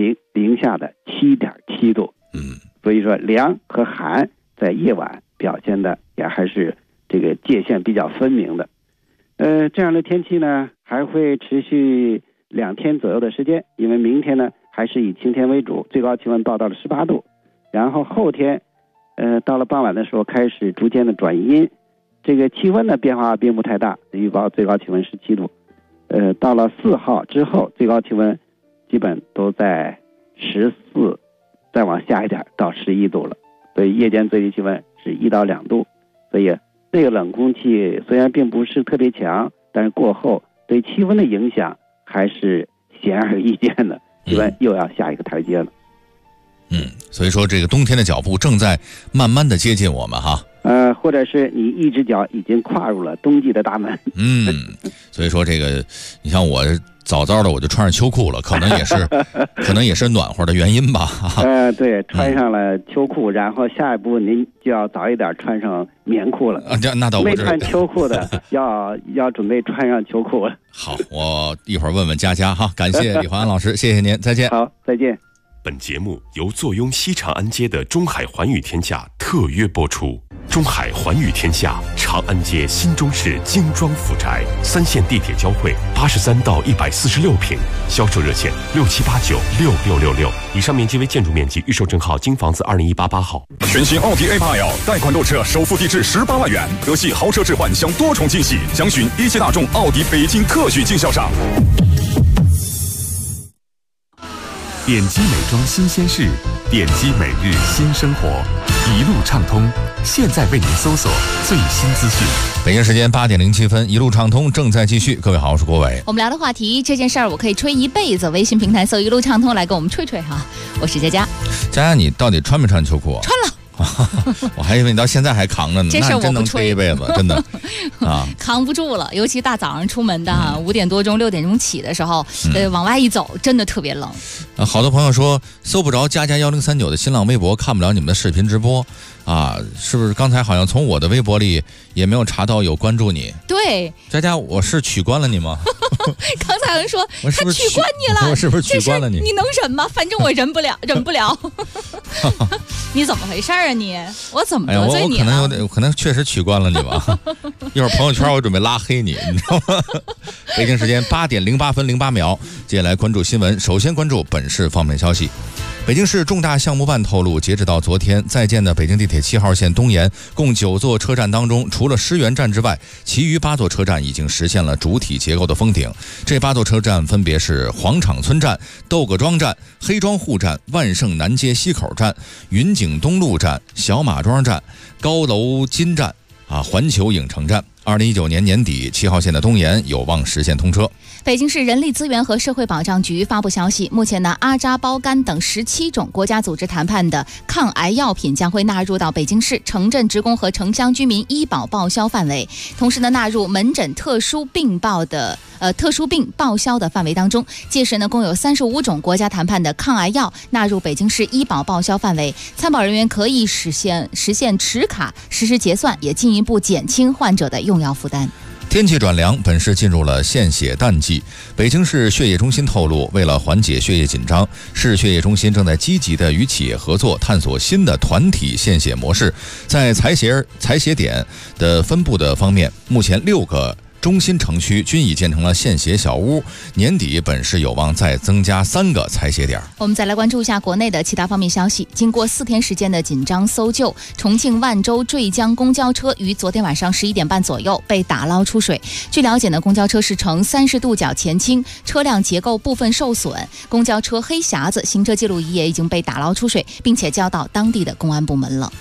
7.7度。所以说凉和寒在夜晚表现的也还是这个界限比较分明的。这样的天气呢还会持续2天左右的时间，因为明天呢还是以晴天为主，最高气温到了18度，然后后天到了傍晚的时候开始逐渐的转阴，这个气温的变化并不太大，预报最高气温17度。到了4号之后，最高气温基本都在14，再往下一点到11度了，所以夜间最低气温是1到2度。所以这个冷空气虽然并不是特别强，但是过后对气温的影响还是显而易见的，气温又要下一个台阶了。 所以说这个冬天的脚步正在慢慢的接近我们哈。 或者是你一只脚已经跨入了冬季的大门。 所以说这个，你像我早早的我就穿上秋裤了，可能也是暖和的原因吧。 对，穿上了秋裤，然后下一步您就要早一点穿上棉裤了。 那倒不是。 没穿秋裤的要准备穿上秋裤了。 好，我一会儿问问佳佳哈。感谢李焕安老师，谢谢您，再见。 好，再见。 本节目由坐拥西长安街的中海环宇天下特约播出。中海环宇天下，长安街新中式精装府宅，3线地铁交汇，83到146平，销售热线67896666。以上面积为建筑面积，预售证号京房子20188号。 全新奥迪 A8L 贷款购车，首付低至18万元，德系豪车置换享多重惊喜，详询一汽大众奥迪北京特许经销商。 点击美妆新鲜事，点击每日新生活，一路畅通，现在为您搜索最新资讯。 北京时间8点07分，一路畅通正在继续。各位好，我是郭伟。 我们聊的话题，这件事儿我可以吹一辈子。微信平台搜一路畅通来跟我们吹吹哈。我是佳佳。 佳佳，你到底穿没穿秋裤啊？ 穿了。 我还以为你到现在还扛着呢， 这事那真能吹一辈子，真的啊， 扛不住了。尤其大早上出门的5点多钟、6点钟起的时候，往外一走，真的特别冷。 好多朋友说搜不着佳佳1039的新浪微博，看不了你们的视频直播啊，是不是？刚才好像从我的微博里也没有查到有关注你。 对， 佳佳，我是取关了你吗？ 刚才有人说他取关你了， 我是不是取关了你？ 你能忍吗？反正我忍不了，忍不了。你怎么回事啊你？我怎么得罪你了？ 我可能确实取关了你吧。一会儿朋友圈我准备拉黑你，你知道吗？北京时间8点08分08秒，接下来关注新闻。首先关注本市方面消息。北京市重大项目办透露，截止到昨天，在建的北京地铁7号线东延共9座车站当中，除了师园站之外，其余8座车站已经实现了主体结构的封顶。这8座车站分别是黄场村站、窦各庄站、黑庄户站、万盛南街西口站、云景东路站、小马庄站、高楼金站、环球影城站。2019年年底，7号线的东延有望实现通车。 北京市人力资源和社会保障局发布消息，目前呢，阿扎胞苷等17种国家组织谈判的抗癌药品将会纳入到北京市城镇职工和城乡居民医保报销范围，同时呢，纳入门诊特殊病报销的范围当中。届时呢，共有35种国家谈判的抗癌药纳入北京市医保报销范围，参保人员可以实现持卡实时结算，也进一步减轻患者的用药负担。 天气转凉，本市进入了献血淡季。北京市血液中心透露，为了缓解血液紧张，市血液中心正在积极地与企业合作，探索新的团体献血模式。在采血点的分布的方面，目前6个中心城区均已建成了献血小屋，年底本市有望再增加3个采血点。 我们再来关注一下国内的其他方面消息。经过4天时间的紧张搜救，重庆万州坠江公交车于昨天晚上11点半左右被打捞出水。据了解呢，公交车是呈30度角前倾，车辆结构部分受损，公交车黑匣子、行车记录仪也已经被打捞出水，并且交到当地的公安部门了。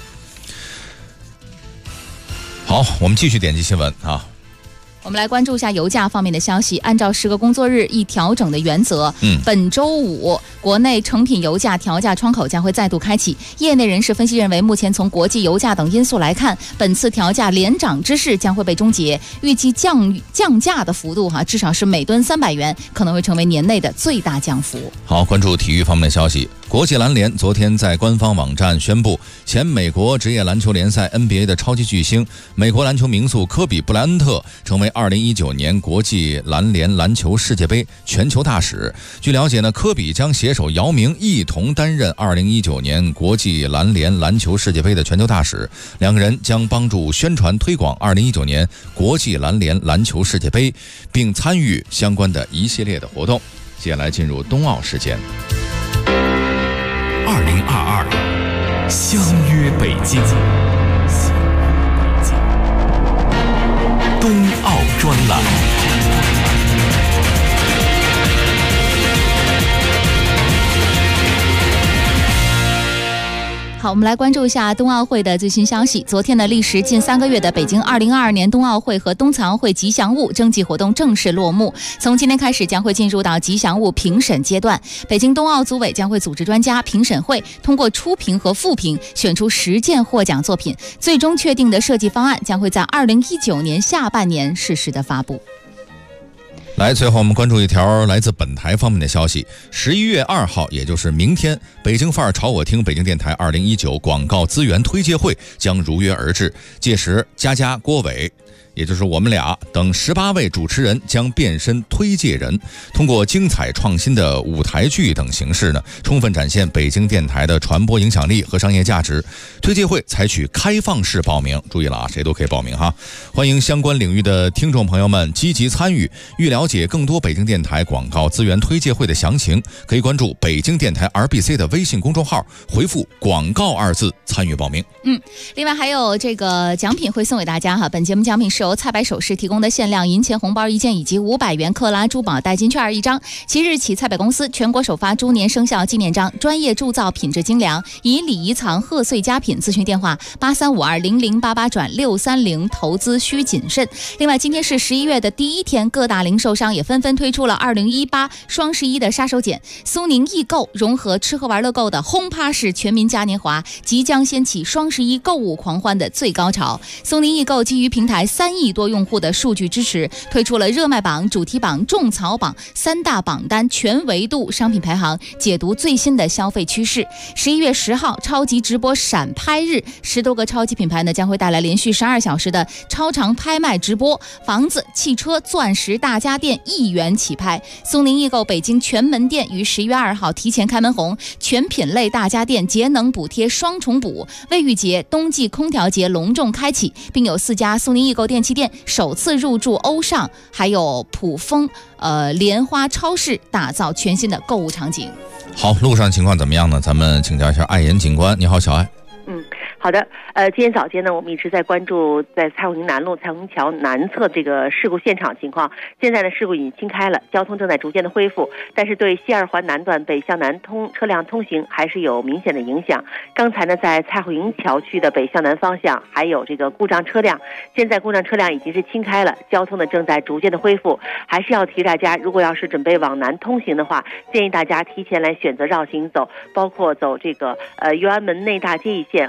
好，我们继续点击新闻啊。 我们来关注一下油价方面的消息。按照10个工作日一调整的原则，本周五国内成品油价调价窗口将会再度开启。业内人士分析认为，目前从国际油价等因素来看，本次调价连涨之势将会被终结，预计降价的幅度至少是每吨300元，可能会成为年内的最大降幅。 好，关注体育方面的消息。国际篮联昨天在官方网站宣布，前美国职业篮球联赛 NBA 的超级巨星、美国篮球名宿科比·布莱恩特成为2019年国际篮联篮球世界杯全球大使。据了解呢，科比将携手姚明一同担任2019年国际篮联篮球世界杯的全球大使，两个人将帮助宣传推广2019年国际篮联篮球世界杯，并参与相关的一系列的活动。接下来进入冬奥时间。 2022相约北京，冬奥专栏。 好，我们来关注一下冬奥会的最新消息。昨天呢，历时近3个月的北京2022年冬奥会和冬残奥会吉祥物征集活动正式落幕。从今天开始，将会进入到吉祥物评审阶段。北京冬奥组委将会组织专家评审会，通过初评和复评选出10件获奖作品，最终确定的设计方案将会在2019年下半年适时的发布。 来，最后我们关注一条来自本台方面的消息。11月2号，也就是明天，北京范儿朝我听北京电台2019广告资源推介会将如约而至。届时，佳、郭伟，也就是我们俩等18位主持人将变身推介人，通过精彩创新的舞台剧等形式呢，充分展现北京电台的传播影响力和商业价值。推介会采取开放式报名，注意了啊，谁都可以报名哈。欢迎相关领域的听众朋友们积极参与。欲了解更多北京电台广告资源推介会的详情，可以关注北京电台 RBC 的微信公众号，回复广告2字参与报名。 另外还有这个奖品会送给大家哈。本节目奖品是由蔡白首饰提供的限量银钱红包1件以及500元克拉珠宝代金券1张。即日起，蔡白公司全国首发猪年生肖纪念章，专业铸造，品质精良，以礼仪藏贺岁佳品。咨询电话83520088转630，投资需谨慎。另外，今天是11月的第1天，各大零售商也纷纷推出了2018双11的杀手锏。苏宁易购融合吃喝玩乐购的轰趴式全民嘉年华，即将掀起双11购物狂欢的最高潮。苏宁易购基于平台3亿多用户的数据支持，推出了热卖榜、主题榜、种草榜3大榜单全维度商品排行，解读最新的消费趋势。11月10号，超级直播闪拍日，10多个超级品牌呢将会带来连续12小时的超长拍卖直播，房子、汽车、钻石、大家电1元起拍。苏宁易购北京全门店于11月2号提前开门红，全品类大家电节能补贴双重补，卫浴节、冬季空调节隆重开启，并有4家苏宁易购电器店首次入驻欧尚，还有普丰、莲花超市，打造全新的购物场景。 好，路上情况怎么样呢？咱们请教一下艾岩警官。你好，小艾。 好的，今天早间呢，我们一直在关注在蔡慧营南路蔡慧营桥南侧这个事故现场情况。现在呢，事故已经清开了，交通正在逐渐的恢复，但是对西2环南段北向南车辆通行还是有明显的影响。刚才呢，在蔡慧营桥区的北向南方向还有这个故障车辆，现在故障车辆已经是清开了，交通呢正在逐渐的恢复。还是要提大家，如果要是准备往南通行的话，建议大家提前来选择绕行走，包括走这个右安门内大街一线，或者来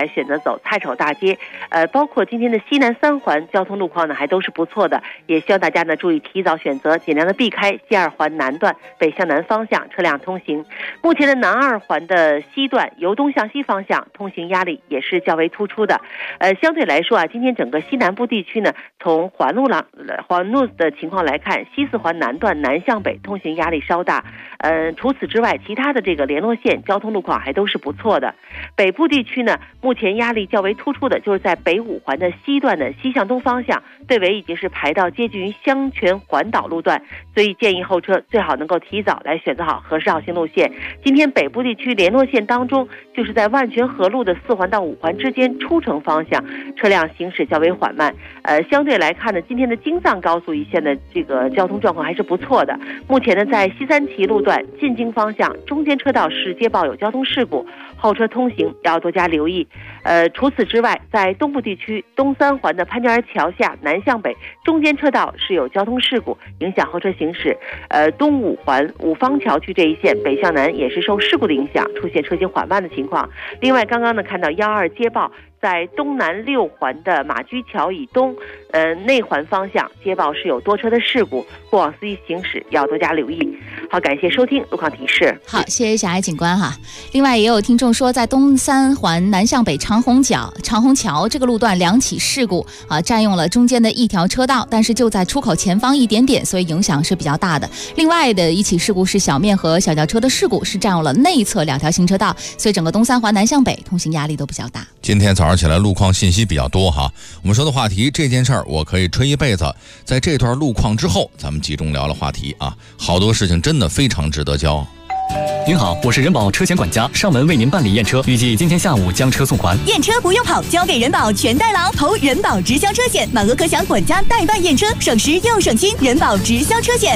来选择走菜丑大街。包括今天的西南3环交通路况呢还都是不错的，也希望大家呢注意提早选择，尽量的避开西2环南段北向南方向车辆通行。目前的南2环的西段由东向西方向通行压力也是较为突出的。相对来说啊，今天整个西南部地区呢，从环路的情况来看，西4环南段南向北通行压力稍大。除此之外，其他的这个联络线交通路况还都是不错的。北部地区呢，目前压力较为突出的就是在北5环的西段的西向东方向，队尾已经是排到接近于香泉环岛路段，所以建议后车最好能够提早来选择好合适绕行路线。今天北部地区联络线当中，就是在万泉河路的4环到5环之间出城方向，车辆行驶较为缓慢。相对来看呢，今天的京藏高速一线的这个交通状况还是不错的。目前呢，在西3旗路段进京方向中间车道是接报有交通事故，后车通行要多加留意。除此之外，在东部地区东3环的潘家园桥下南向北中间车道是有交通事故，影响后车行驶。东5环五方桥区这一线北向南也是受事故的影响，出现车行缓慢的情况。另外，刚刚呢看到12接报，在东南6环的马驹桥以东，内环方向接报是有多车的事故，过往司机行驶要多加留意。好，感谢收听路况提示。 好，谢谢小艾警官哈。另外也有听众说，在东3环南向北长虹桥这个路段2起事故占用了中间的一条车道，但是就在出口前方一点点，所以影响是比较大的。另外的一起事故是小面和小轿车的事故，是占用了内侧2条行车道，所以整个东3环南向北通行压力都比较大。 今天早上起来路况信息比较多哈，我们说的话题这件事儿我可以吹一辈子。在这段路况之后，咱们集中聊了话题啊，好多事情真的非常值得骄傲。 您好，我是人保车险管家，上门为您办理验车，预计今天下午将车送还。 验车不用跑，交给人保全代劳，投人保直销车险，满额可享管家代办验车，省时又省心。人保直销车险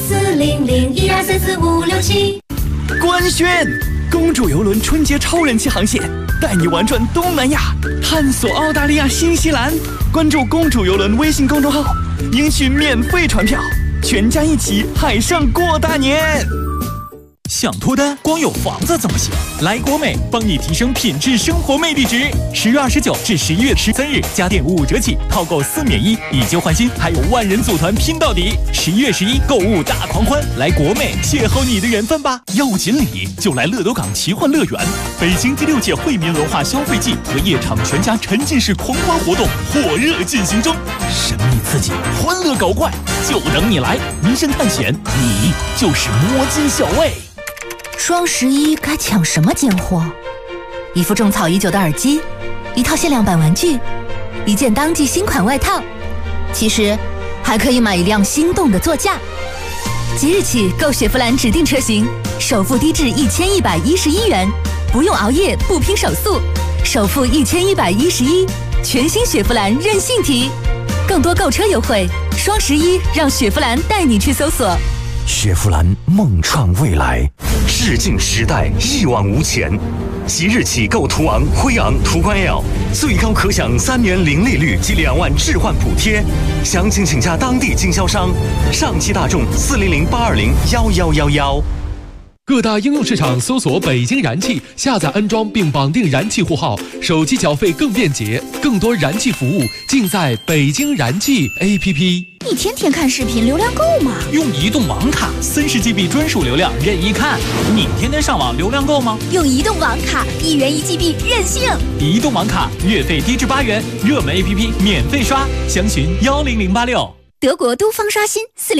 40012344567。官宣，公主邮轮春节超人气航线，带你玩转东南亚，探索澳大利亚、新西兰。关注公主邮轮微信公众号，应许免费传票，全家一起海上过大年。 想脱单，光有房子怎么行？来国美帮你提升品质生活魅力值。10月29至11月13日，家电5折起，套购4免1，以旧换新，还有万人组团拼到底。11月11购物大狂欢，来国美邂逅你的缘分吧！要锦鲤就来乐斗港奇幻乐园，北京第6届惠民文化消费季和夜场全家沉浸式狂欢活动火热进行中，神秘刺激，欢乐搞怪，就等你来！迷神探险，你就是摸金校尉。 双11该抢什么奸货？一副种草已久的耳机，一套限量版玩具，一件当季新款外套，其实还可以买一辆心动的座驾。即日起购雪佛兰指定车型，首付低至1111元，不用熬夜，不拼手速，首付1111，全新雪佛兰任性提。更多购车优惠，双11让雪佛兰带你去搜索。 雪佛兰梦创未来， 致敬时代，一往无前。即日起购途昂、辉昂、途观 L， 最高可享3年零利率及2万置换补贴。详情请假当地经销商。上汽大众40082011111。 各大应用市场搜索北京燃气，下载安装并绑定燃气户号，手机缴费更便捷，更多燃气服务尽在北京燃气 APP。 你天天看视频，流量够吗？ 用移动网卡30GB 专属流量任意看。你天天上网流量够吗？ 用移动网卡1元1GB 任性。 移动网卡月费低至8元，热门 APP 免费刷，详询10086。 德国都方刷新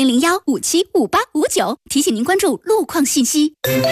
4001575859，提醒您关注路况信息。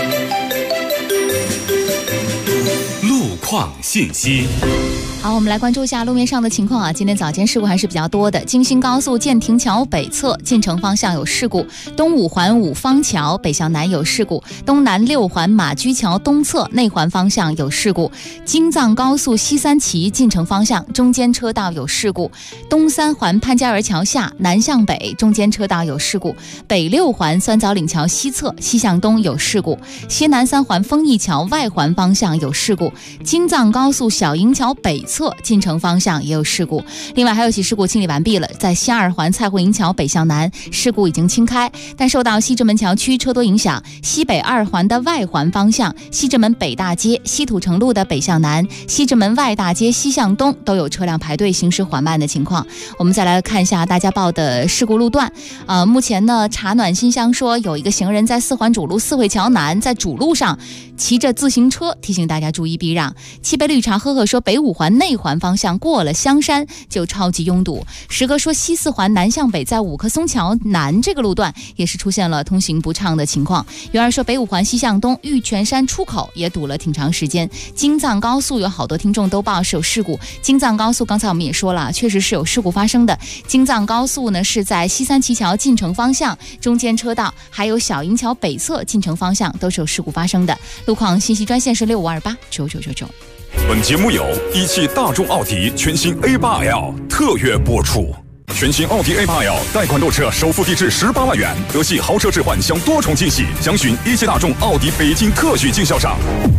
路况信息。 好，我们来关注一下路面上的情况啊。今天早间事故还是比较多的。京新高速建亭桥北侧进城方向有事故，东5环五方桥北向南有事故，东南6环马驹桥东侧内环方向有事故，京藏高速西3旗进城方向中间车道有事故，东3环潘家园桥下南向北中间车道有事故，北6环酸枣岭桥西侧西向东有事故，西南3环丰益桥外环方向有事故，京藏高速小营桥北侧侧进城方向也有事故。另外还有起事故清理完毕了，在西二环蔡慧营桥北向南事故已经清开，但受到西直门桥区车多影响，西北二环的外环方向、西直门北大街、西土城路的北向南、西直门外大街西向东都有车辆排队行驶缓慢的情况。我们再来看一下大家报的事故路段。目前呢，茶暖信箱说有一个行人在4环主路四惠桥南在主路上骑着自行车，提醒大家注意避让。七杯绿茶呵呵说北5环内环方向过了香山就超级拥堵。石哥说西4环南向北在五棵松桥南这个路段也是出现了通行不畅的情况。元儿说北5环西向东玉泉山出口也堵了挺长时间。京藏高速有好多听众都报是有事故，京藏高速刚才我们也说了，确实是有事故发生的。京藏高速呢是在西三旗桥进城方向中间车道，还有小营桥北侧进城方向都是有事故发生的。路况信息专线是6528999999。 本节目由一汽大众奥迪全新 A8L 特约播出。全新奥迪 A8L 贷款购车首付低至18万元，德系豪车置换享多重惊喜，详询一汽大众奥迪北京特许经销商。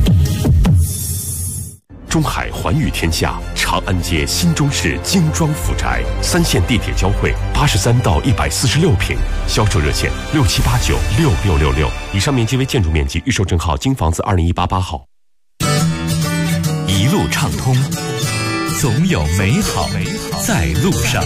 中海环宇天下长安街新中式精装府宅，3线地铁交汇，83到146平，销售热线67896666。以上面积为建筑面积，预售证号京房子20188号。 一路畅通，总有美好在路上。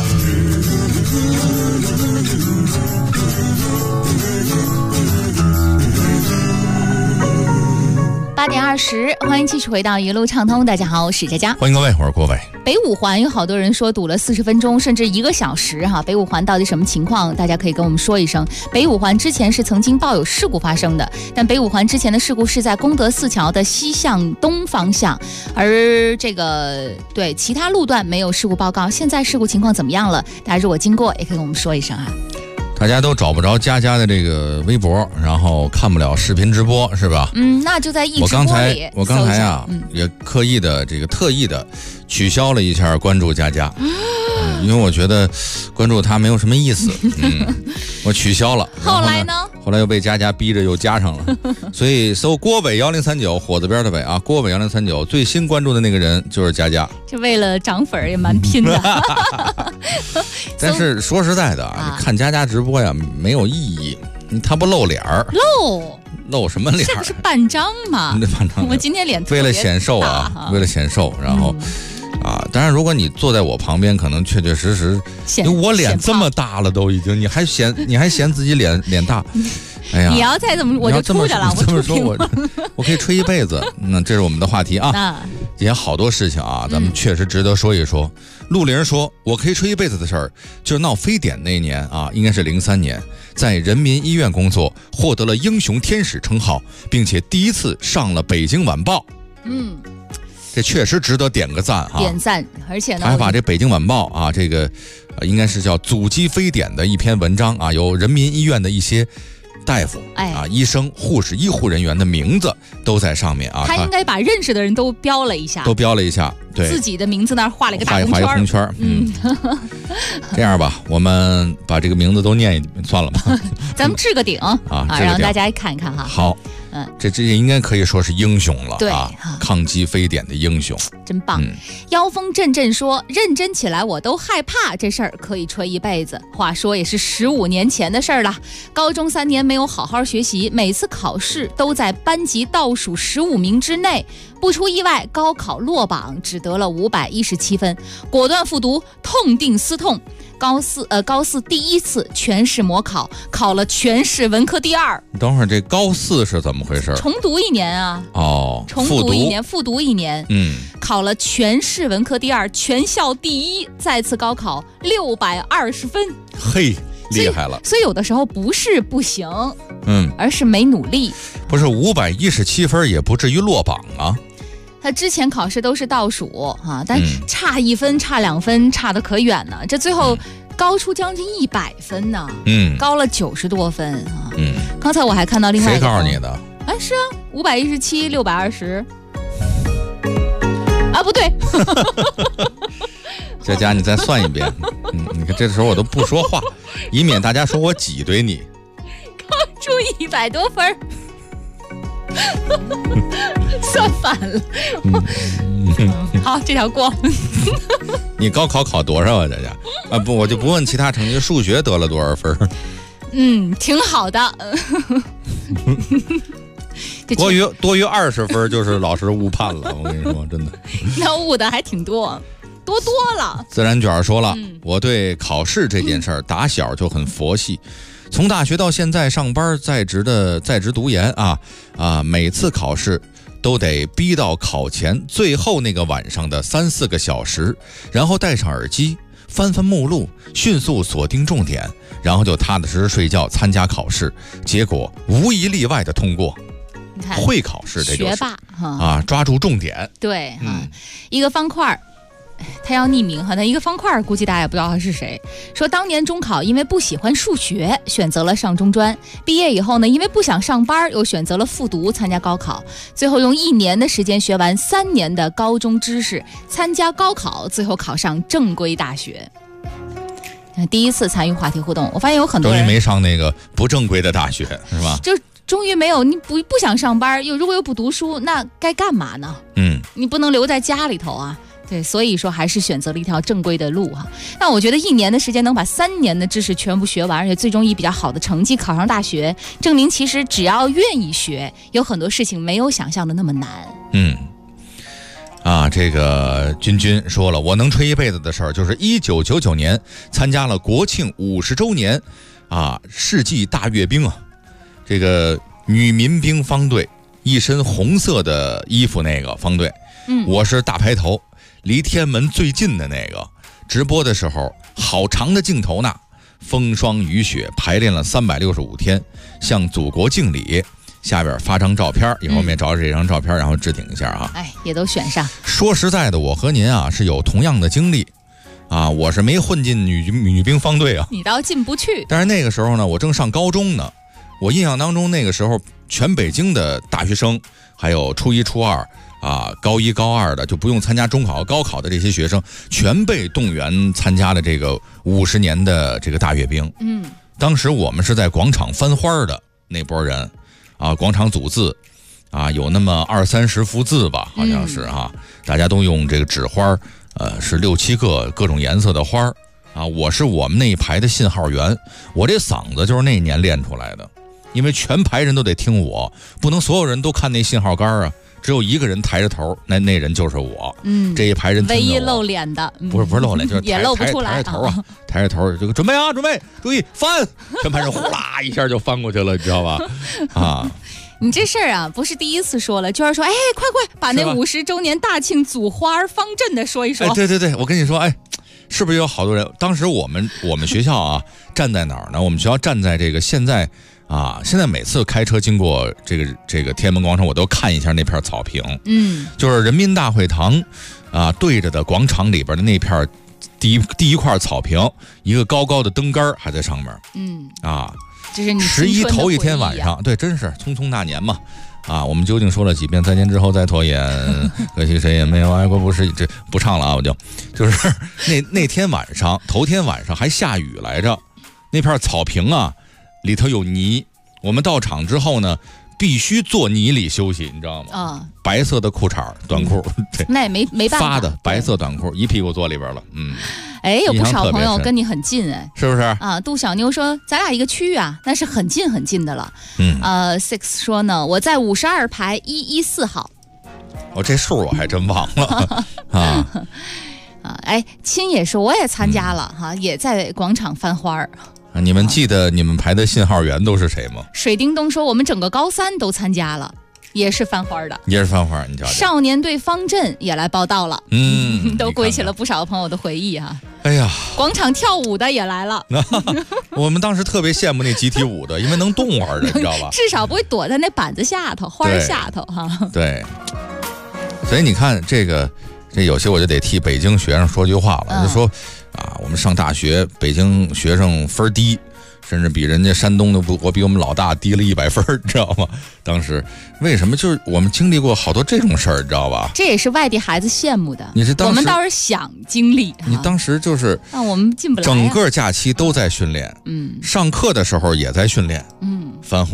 8点20，欢迎继续回到一路畅通。大家好，我是佳佳， 欢迎各位，我是郭伟。 北5环有好多人说堵了40分钟，甚至1个小时哈。北5环到底什么情况？大家可以跟我们说一声。北5环之前是曾经报有事故发生的，但北5环之前的事故是在功德寺桥的西向东方向，而这个对其他路段没有事故报告。现在事故情况怎么样了？大家如果经过也可以跟我们说一声啊。 大家都找不着佳佳的这个微博，然后看不了视频直播，是吧？ 那就在一直播里。 我刚才啊，也特意的取消了一下关注佳佳，因为我觉得关注她没有什么意思，我取消了。 后来呢？ 后来又被佳佳逼着又加上了，所以搜郭伟1039，火字边的伟啊，郭伟1039，最新关注的那个人就是佳佳。 这为了涨粉也蛮拼的。 但是说实在的啊，你看佳佳直播呀没有意义，他不露脸儿，露什么脸？ 这不是半张吗？ 半张。 我今天脸特别大， 为了显瘦啊，为了显瘦，然后。当然，如果你坐在我旁边，可能确确实实，因为我脸这么大了，都已经，你还嫌自己脸大，哎呀！ 你要再这么，我就秃着了。 这么说，我可以吹一辈子。那这是我们的话题啊。今天好多事情啊，咱们确实值得说一说。陆玲说，我可以吹一辈子的事儿，就是闹非典那年啊，应该是03年，在人民医院工作，获得了英雄天使称号，并且第一次上了北京晚报。这确实值得点个赞啊！ 点赞，而且呢， 他还把这北京晚报啊，这个应该是叫阻击非典的一篇文章啊，由人民医院的一些大夫医生、护士、医护人员的名字都在上面啊。 他应该把认识的人都标了一下， 对， 自己的名字那儿画了一个大红圈。这样吧，我们把这个名字都念一遍算了吧。 咱们置个顶啊，让大家看一看哈。 好。这应该可以说是英雄了， 对啊，抗击非典的英雄， 真棒。妖风阵阵说，认真起来我都害怕，这事儿可以吹一辈子。话说也是15年前的事儿了。高中3年没有好好学习，每次考试都在班级倒数15名之内，不出意外，高考落榜，只得了517分，果断复读，痛定思痛。高四第一次全市模考，考了全市文科第2。 等会儿这高4是怎么回事？ 重读1年啊！重读1年，复读1年。考了全市文科第2，全校第1，再次高考620分。 嘿，厉害了！ 所以有的时候不是不行，而是没努力。 不是517分，也不至于落榜啊。 他之前考试都是倒数啊，但差1分、差2分，差得可远呢。这最后高出将近100分呢，高了90多分啊。刚才我还看到另外一个， 谁告诉你的？ 是啊，517、620。啊，不对。 佳佳，你再算一遍。你看这时候我都不说话，以免大家说我挤兑你。 高出100多分。 算反了。好，这条过。 你高考考多少啊？这家啊不，我就不问其他成绩，数学得了多少分？ 挺好的。 多于20分就是老师误判了，我跟你说，真的。 那误的还挺多了。 自然卷说了，我对考试这件事儿打小就很佛系，从大学到现在上班在职读研每次考试都得逼到考前最后那个晚上的3-4个小时，然后戴上耳机，翻目录，迅速锁定重点，然后就踏踏实实睡觉参加考试，结果无一例外的通过。会考试这就是学霸抓住重点。 对一个方块，他要匿名那一个方块估计大家也不知道他是谁。说当年中考因为不喜欢数学选择了上中专，毕业以后呢因为不想上班又选择了复读参加高考，最后用1年的时间学完3年的高中知识，参加高考，最后考上正规大学。第一次参与话题互动，我发现有很多人终于没上那个不正规的大学是吧？ 就终于没有，你不想上班如果又不读书，那该干嘛呢？你不能留在家里头啊。对，所以说还是选择了一条正规的路那我觉得1年的时间能把3年的知识全部学完，而且最终以比较好的成绩考上大学，证明其实只要愿意学，有很多事情没有想象的那么难。 这个君说了，我能吹一辈子的事儿就是1999年参加了国庆50周年世纪大阅兵这个女民兵方队，一身红色的衣服那个方队，我是大排头，离天安门最近的那个。直播的时候好长的镜头呢，风霜雨雪排练了365天，向祖国敬礼。下边发张照片，以后我们也找这张照片，然后置顶一下也都选上。 说实在的，我和您是有同样的经历我是没混进女兵方队你倒进不去。 但是那个时候呢，我正上高中呢。我印象当中，那个时候全北京的大学生，还有初1、初2高1、高2的，就不用参加中考和高考的这些学生，全被动员参加了这个50年的这个大阅兵。当时我们是在广场翻花的那波人广场组字有那么20-30幅字吧，好像是大家都用这个纸花是6-7个各种颜色的花我是我们那一排的信号员，我这嗓子就是那年练出来的。因为全排人都得听我，不能所有人都看那信号杆只有一个人抬着头，那人就是我。这一排人听着我， 唯一露脸的， 不是露脸，就是也露不出来。 抬着头抬着头，这个准备注意翻，全排人呼啦一下就翻过去了，你知道吧？ 你这事儿不是第一次说了，就是说，快把那50周年大庆组花方阵的说一说。 对，我跟你说，是不是有好多人？当时我们学校站在哪儿呢？我们学校站在这个现在每次开车经过这个天安门广场，我都看一下那片草坪。就是人民大会堂对着的广场里边的那片第一块草坪，一个高高的灯杆还在上面。 这是你 11头一天晚上，对，真是匆匆那年嘛。我们究竟说了几遍再见之后再拖延，可惜谁也没有爱过，不是这不唱了我就是那天晚上，头天晚上还下雨来着，那片草坪里头有泥，我们到场之后呢，必须坐泥里休息，你知道吗？白色的裤衩短裤，对， 那也没办法， 发的白色短裤，一屁股坐里边了。 有不少朋友跟你很近是不是杜小妞说咱俩一个区域那是很近很近的了。Six 说呢，我在52排114号。 这数我还真忘了亲也说我也参加了也在广场翻花你们记得你们排的信号员都是谁吗？ 水叮咚说我们整个高3都参加了，也是翻花的， 也是翻花。你瞧瞧， 少年队方阵也来报道了，都勾起了不少朋友的回忆哎呀， 广场跳舞的也来了。 我们当时特别羡慕那集体舞的，因为能动会儿的，你知道吧？ 至少不会躲在那板子下头、花下头对，所以你看这有些我就得替北京学生说句话了，就说我们上大学，北京学生分低，甚至比人家山东的我比我们老大低了100分，知道吗？当时为什么就是我们经历过好多这种事儿，知道吧？ 这也是外地孩子羡慕的。我们倒是想经历， 你当时就是我们进不来， 整个假期都在训练，上课的时候也在训练，翻花，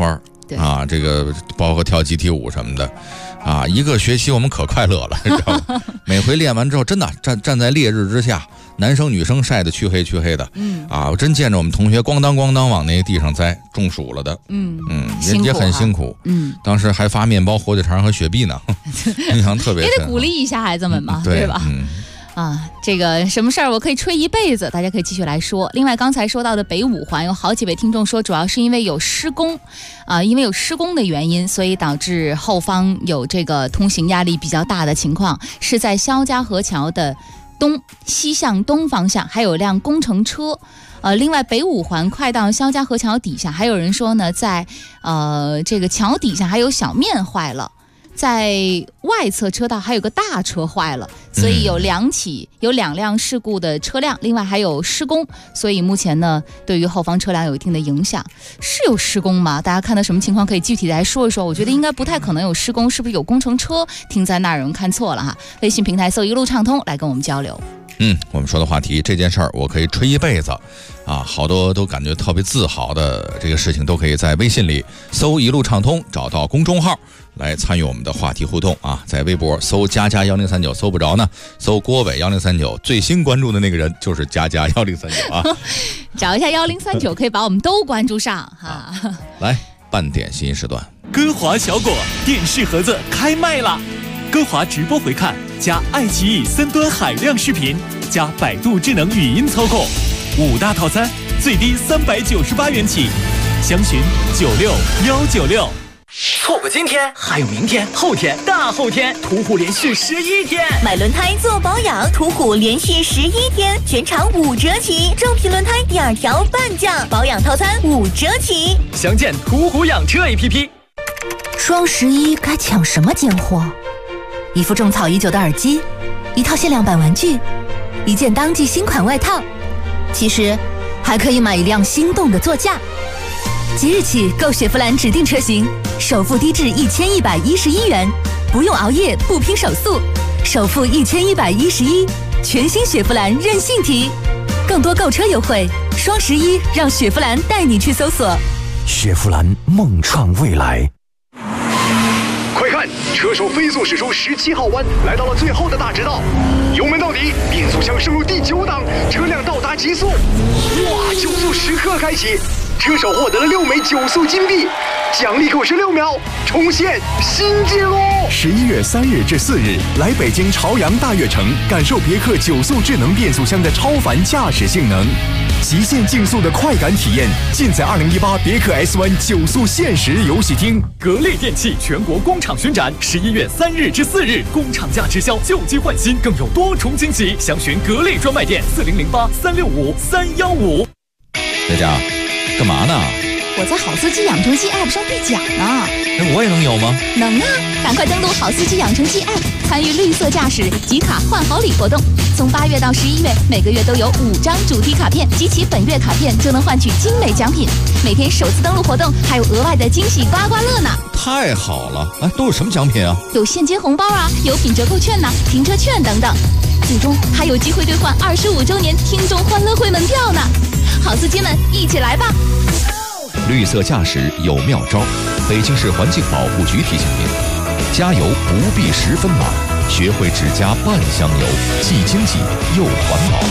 啊，这个包括跳集体舞什么的，啊，一个学期我们可快乐了，知道吗？每回练完之后，真的站在烈日之下，男生女生晒得黢黑的，啊，我真见着我们同学咣当往那个地上栽，中暑了的，也很辛苦，当时还发面包、火腿肠和雪碧呢，印象特别深， 也得鼓励一下孩子们嘛，对吧？啊，这个什么事儿我可以吹一辈子，大家可以继续来说。另外，刚才说到的北五环，有好几位听众说，主要是因为有施工，因为有施工的原因，所以导致后方有这个通行压力比较大的情况，是在肖家河桥的西向东方向，还有辆工程车。另外北五环快到肖家河桥底下，还有人说呢，在这个桥底下还有小面坏了。在外侧车道还有个大车坏了，所以有两辆事故的车辆，另外还有施工，所以目前呢，对于后方车辆有一定的影响。是有施工吗？大家看到什么情况可以具体来说一说。我觉得应该不太可能有施工，是不是有工程车停在那儿？有人看错了哈。微信平台搜一路畅通来跟我们交流。 我们说的话题，这件事儿我可以吹一辈子啊！好多都感觉特别自豪的这个事情，都可以在微信里搜一路畅通，找到公众号来参与我们的话题互动啊！在微博搜加1039，搜不着呢，搜郭伟1039，最新关注的那个人就是加1039啊！ 找一下1039，可以把我们都关注上哈。 来，半点新时段， 歌华小果电视盒子开卖了。歌华直播回看加爱奇艺3端海量视频加百度智能语音操控，5大套餐最低398元起，详询96196。 错过今天，还有明天、后天、大后天，途虎连续11天。 买轮胎做保养，途虎连续11天，全场5折起，正品轮胎第2条半价，保养套餐5折起。 详见途虎养车 APP。 双11该抢什么奸货？一副种草已久的耳机，一套限量版玩具，一件当季新款外套，其实还可以买一辆心动的座驾。即日起购雪佛兰指定车型，首付低至1111元，不用熬夜，不拼手速，首付1111，全新雪佛兰任性提。更多购车优惠，双11让雪佛兰带你去搜索。 雪佛兰梦创未来。 快看，车手飞速驶出17号弯，来到了最后的大直道，油门到底，变速箱升入第9档，车辆到达极速。哇，9速时刻开启，车手获得了6枚9速金币，奖励扣16秒，重现新纪录。 11月3日至4日，来北京朝阳大悦城，感受别克9速智能变速箱的超凡驾驶性能，极限竞速的快感体验，尽在2018别克 S1 9速限时游戏厅。 格力电器全国工厂巡展，11月3日至4日，工厂价直销，旧机换新，更有多重惊喜。详询格力专卖店4008-365-315。 在家干嘛呢？ 我在好司机养成记 App 上兑奖呢。 我也能有吗？ 能啊！赶快登录好司机养成记 App， 参与绿色驾驶集卡换好礼活动。从8月到11月，每个月都有5张主题卡片，集齐本月卡片就能换取精美奖品。每天首次登录活动还有额外的惊喜刮刮乐呢！ 太好了！哎，都有什么奖品啊？ 有现金红包啊，有品折扣券呐，停车券等等。最终还有机会兑换25周年听众欢乐会门票呢！好司机们，一起来吧！ 绿色驾驶有妙招，北京市环境保护局提醒您：加油不必10分满，学会只加半箱油，既经济又环保。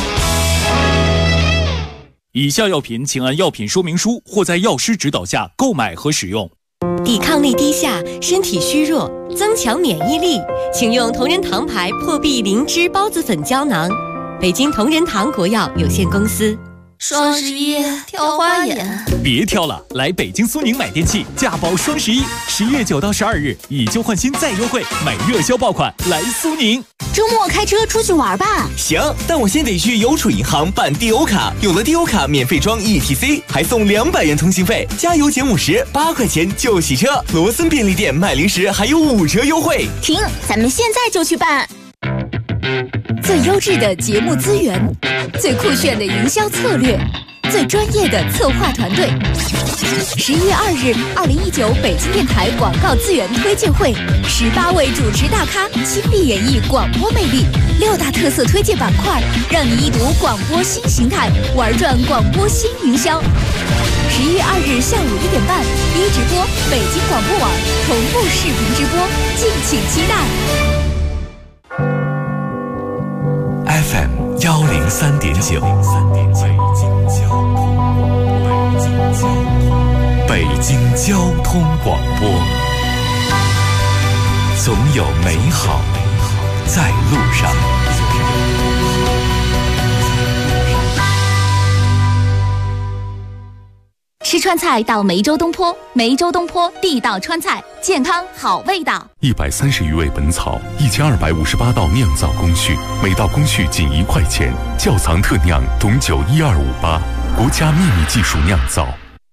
以下药品请按药品说明书或在药师指导下购买和使用。 抵抗力低下，身体虚弱，增强免疫力，请用同仁堂牌破壁灵芝孢子粉胶囊。北京同仁堂国药有限公司。 双11挑花眼， 别挑了，来北京苏宁买电器，价保双11，11月9到12日，以旧换新再优惠，买热销爆款，来苏宁。 周末开车出去玩吧。 行，但我先得去邮储银行办地欧卡，有了地欧卡免费装 ETC， 还送200元通信费，加油减50，8块钱就洗车。罗森便利店卖零食还有5折优惠。 停，咱们现在就去办。 最优质的节目资源，最酷炫的营销策略， 最专业的策划团队。11月2日，2019北京电台广告资源推介会，18位主持大咖亲力演绎广播魅力，6大特色推介板块，让你一睹广播新形态，玩转广播新营销。11月2日下午1点半，一直播北京广播网同步视频直播，敬请期待。 FM 103.9，北京交通广播，总有美好在路上。 吃川菜到梅州东坡，梅州东坡地道川菜，健康好味道。 130余味本草，1258道酿造工序，每道工序仅1块钱。窖藏特酿董酒12588，国家秘密技术酿造。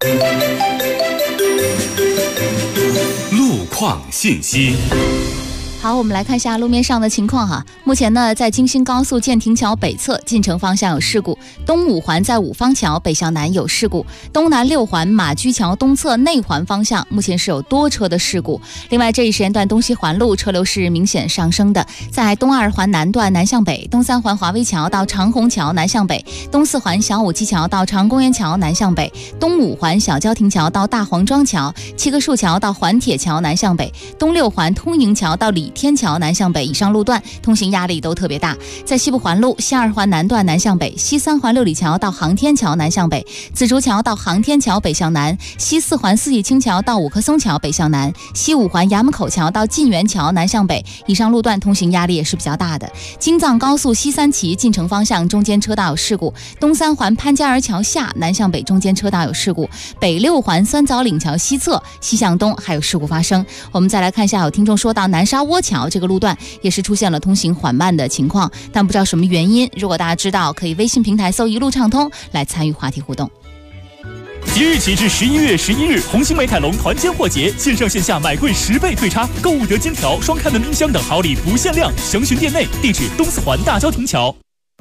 路况信息。 好，我们来看一下路面上的情况哈。目前呢，在京新高速建亭桥北侧进城方向有事故，东五环在五方桥北向南有事故，东南六环马驹桥东侧内环方向目前是有多车的事故。另外这一时间段东西环路车流是明显上升的，在东二环南段南向北，东三环华威桥到长虹桥南向北，东四环小武基桥到长公园桥南向北，东五环小交亭桥到大黄庄桥，七个树桥到环铁桥南向北，东六环通营桥到李天桥南向北，以上路段通行压力都特别大。在西部环路西二环南段南向北，西三环六里桥到航天桥南向北，紫竹桥到航天桥北向南，西四环四季青桥到五棵松桥北向南，西五环衙门口桥到晋源桥南向北，以上路段通行压力也是比较大的。京藏高速西三旗进城方向中间车道有事故，东三环潘家园桥下南向北中间车道有事故，北六环酸枣岭桥西侧西向东还有事故发生。我们再来看一下，有听众说到南沙窝桥这个路段也是出现了通行缓慢的情况，但不知道什么原因。如果大家知道，可以微信平台搜一路畅通来参与话题互动。 即日起至11月11日，红星美凯龙团坚货节，线上线下买贵10倍退差，购物得金条、双开门冰箱等好礼不限量，详询店内。地址东四环大交亭桥。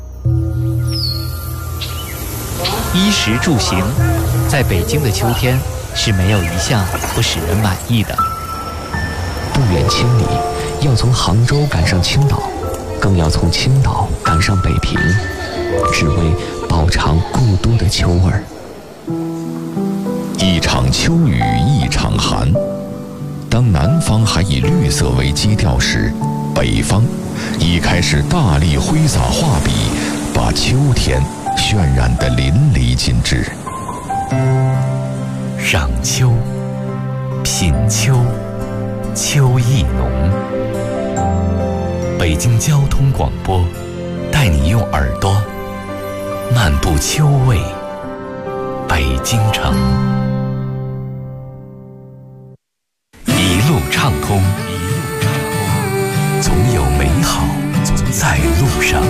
衣食住行，在北京的秋天是没有一项不使人满意的。 不远千里，要从杭州赶上青岛，更要从青岛赶上北平，只为饱尝故都的秋味儿。 一场秋雨一场寒，当南方还以绿色为基调时，北方已开始大力挥洒画笔，把秋天渲染得淋漓尽致。 赏秋，品秋，秋意浓。北京交通广播带你用耳朵漫步秋味北京城。一路畅通，总有美好在路上。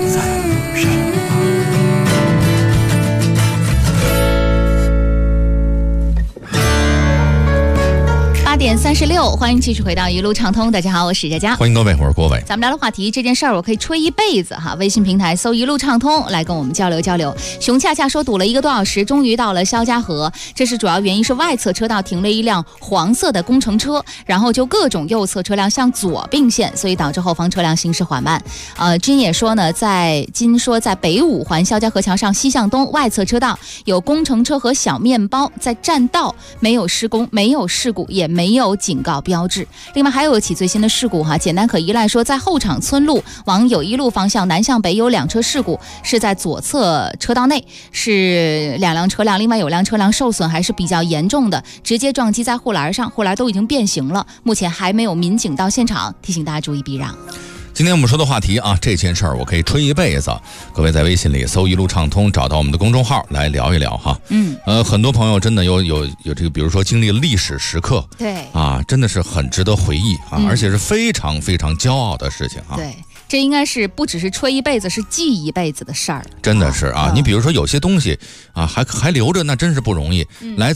8点36，欢迎继续回到一路畅通。大家好，我是佳佳， 欢迎各位，我是郭伟。 咱们聊的话题，这件事儿我可以吹一辈子哈。微信平台搜一路畅通来跟我们交流交流。熊恰恰说堵了1个多小时，终于到了肖家河。这是主要原因是外侧车道停了一辆黄色的工程车，然后就各种右侧车辆向左并线，所以导致后方车辆行驶缓慢。君也说呢，在北五环肖家河桥上西向东外侧车道有工程车和小面包在占道，没有施工，没有事故，也没有警告标志。另外还有一起最新的事故哈，简单可依赖说，在后场村路往友谊路方向南向北有2车事故，是在左侧车道内，是2辆车辆，另外有辆车辆受损还是比较严重的，直接撞击在护栏上，护栏都已经变形了，目前还没有民警到现场，提醒大家注意避让。 今天我们说的话题啊，这件事儿我可以吹一辈子。各位在微信里搜一路畅通，找到我们的公众号来聊一聊哈。很多朋友真的有这个，比如说经历了历史时刻， 对啊，真的是很值得回忆啊，而且是非常非常骄傲的事情啊。 对。这应该是不只是吹一辈子，是记一辈子的事儿。 真的是啊，你比如说有些东西啊，还留着，那真是不容易。来自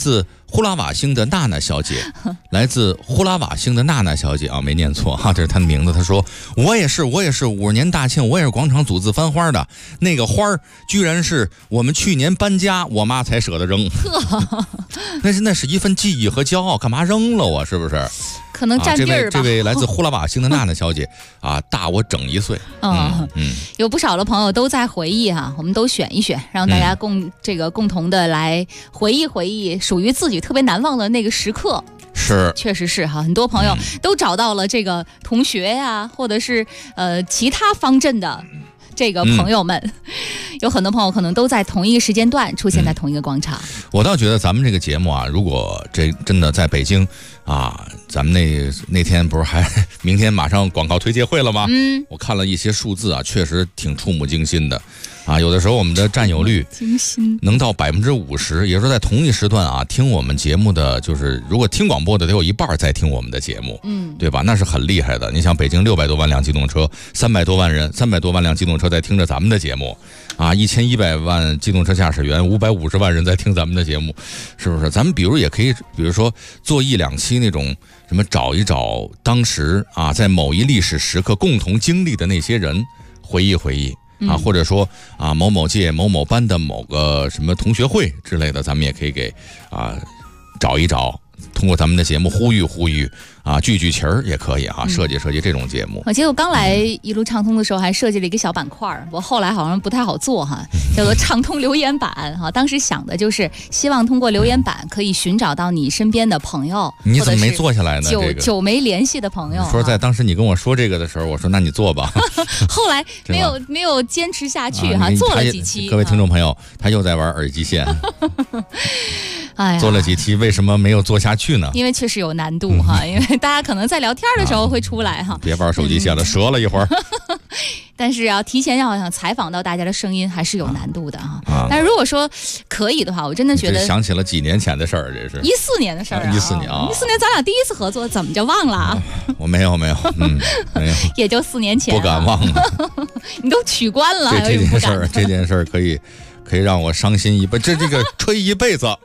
呼拉瓦星的娜娜小姐，来自呼拉瓦星的娜娜小姐啊，没念错哈，这是她的名字。她说我也是50年大庆，我也是广场组织翻花的，那个花儿居然是我们去年搬家我妈才舍得扔，那是一份记忆和骄傲，干嘛扔了我？是不是？ 可能占地儿吧。 这位来自呼拉瓦星的娜娜小姐啊，大我整1岁。 有不少的朋友都在回忆哈，我们都选一选，让大家共同的来回忆属于自己特别难忘的那个时刻。 是， 确实是哈，很多朋友都找到了这个同学呀，或者是其他方阵的这个朋友们，有很多朋友可能都在同一个时间段出现在同一个广场。 我倒觉得咱们这个节目啊，如果这真的在北京啊，咱们那天不是还明天马上广告推介会了吗？我看了一些数字啊，确实挺触目惊心的啊。有的时候我们的占有率能到50%，也就是说在同一时段啊，听我们节目的就是如果听广播的得有一半在听我们的节目，对吧？那是很厉害的。你想北京600多万辆机动车，300多万辆机动车在听着咱们的节目啊，1100万机动车驾驶员，550万人在听咱们的节目，是不是？咱们比如也可以，比如说做1、2期那种什么找一找当时啊在某一历史时刻共同经历的那些人，回忆啊，或者说啊某某届某某班的某个什么同学会之类的，咱们也可以给啊找一找，通过咱们的节目呼吁啊，聚齐儿也可以啊，设计这种节目。 我记得我刚来一路畅通的时候，还设计了一个小板块，我后来好像不太好做哈，叫做畅通留言板哈。当时想的就是希望通过留言板可以寻找到你身边的朋友， 你怎么没做下来呢？ 久没联系的朋友。 说在当时你跟我说这个的时候，我说那你做吧。 后来没有坚持下去哈，做了几期。 各位听众朋友，他又在玩耳机线。 哎呀， 做了几期，为什么没有做下去呢？ 因为确实有难度哈，因为大家可能在聊天的时候会出来哈。 别玩手机线了，折了一会儿。 但是提前要想采访到大家的声音，还是有难度的哈。但是如果说可以的话，我真的觉得想起了几年前的事儿，这是 14年的事儿啊。14年咱俩第一次合作，怎么就忘了啊？ 我没有，没有， 也就4年前， 不敢忘了。 你都取关了， 这件事儿可以让我伤心一辈子，这个吹一辈子。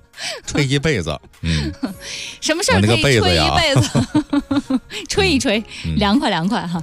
什么事儿可以吹一辈子？吹一吹，凉快哈。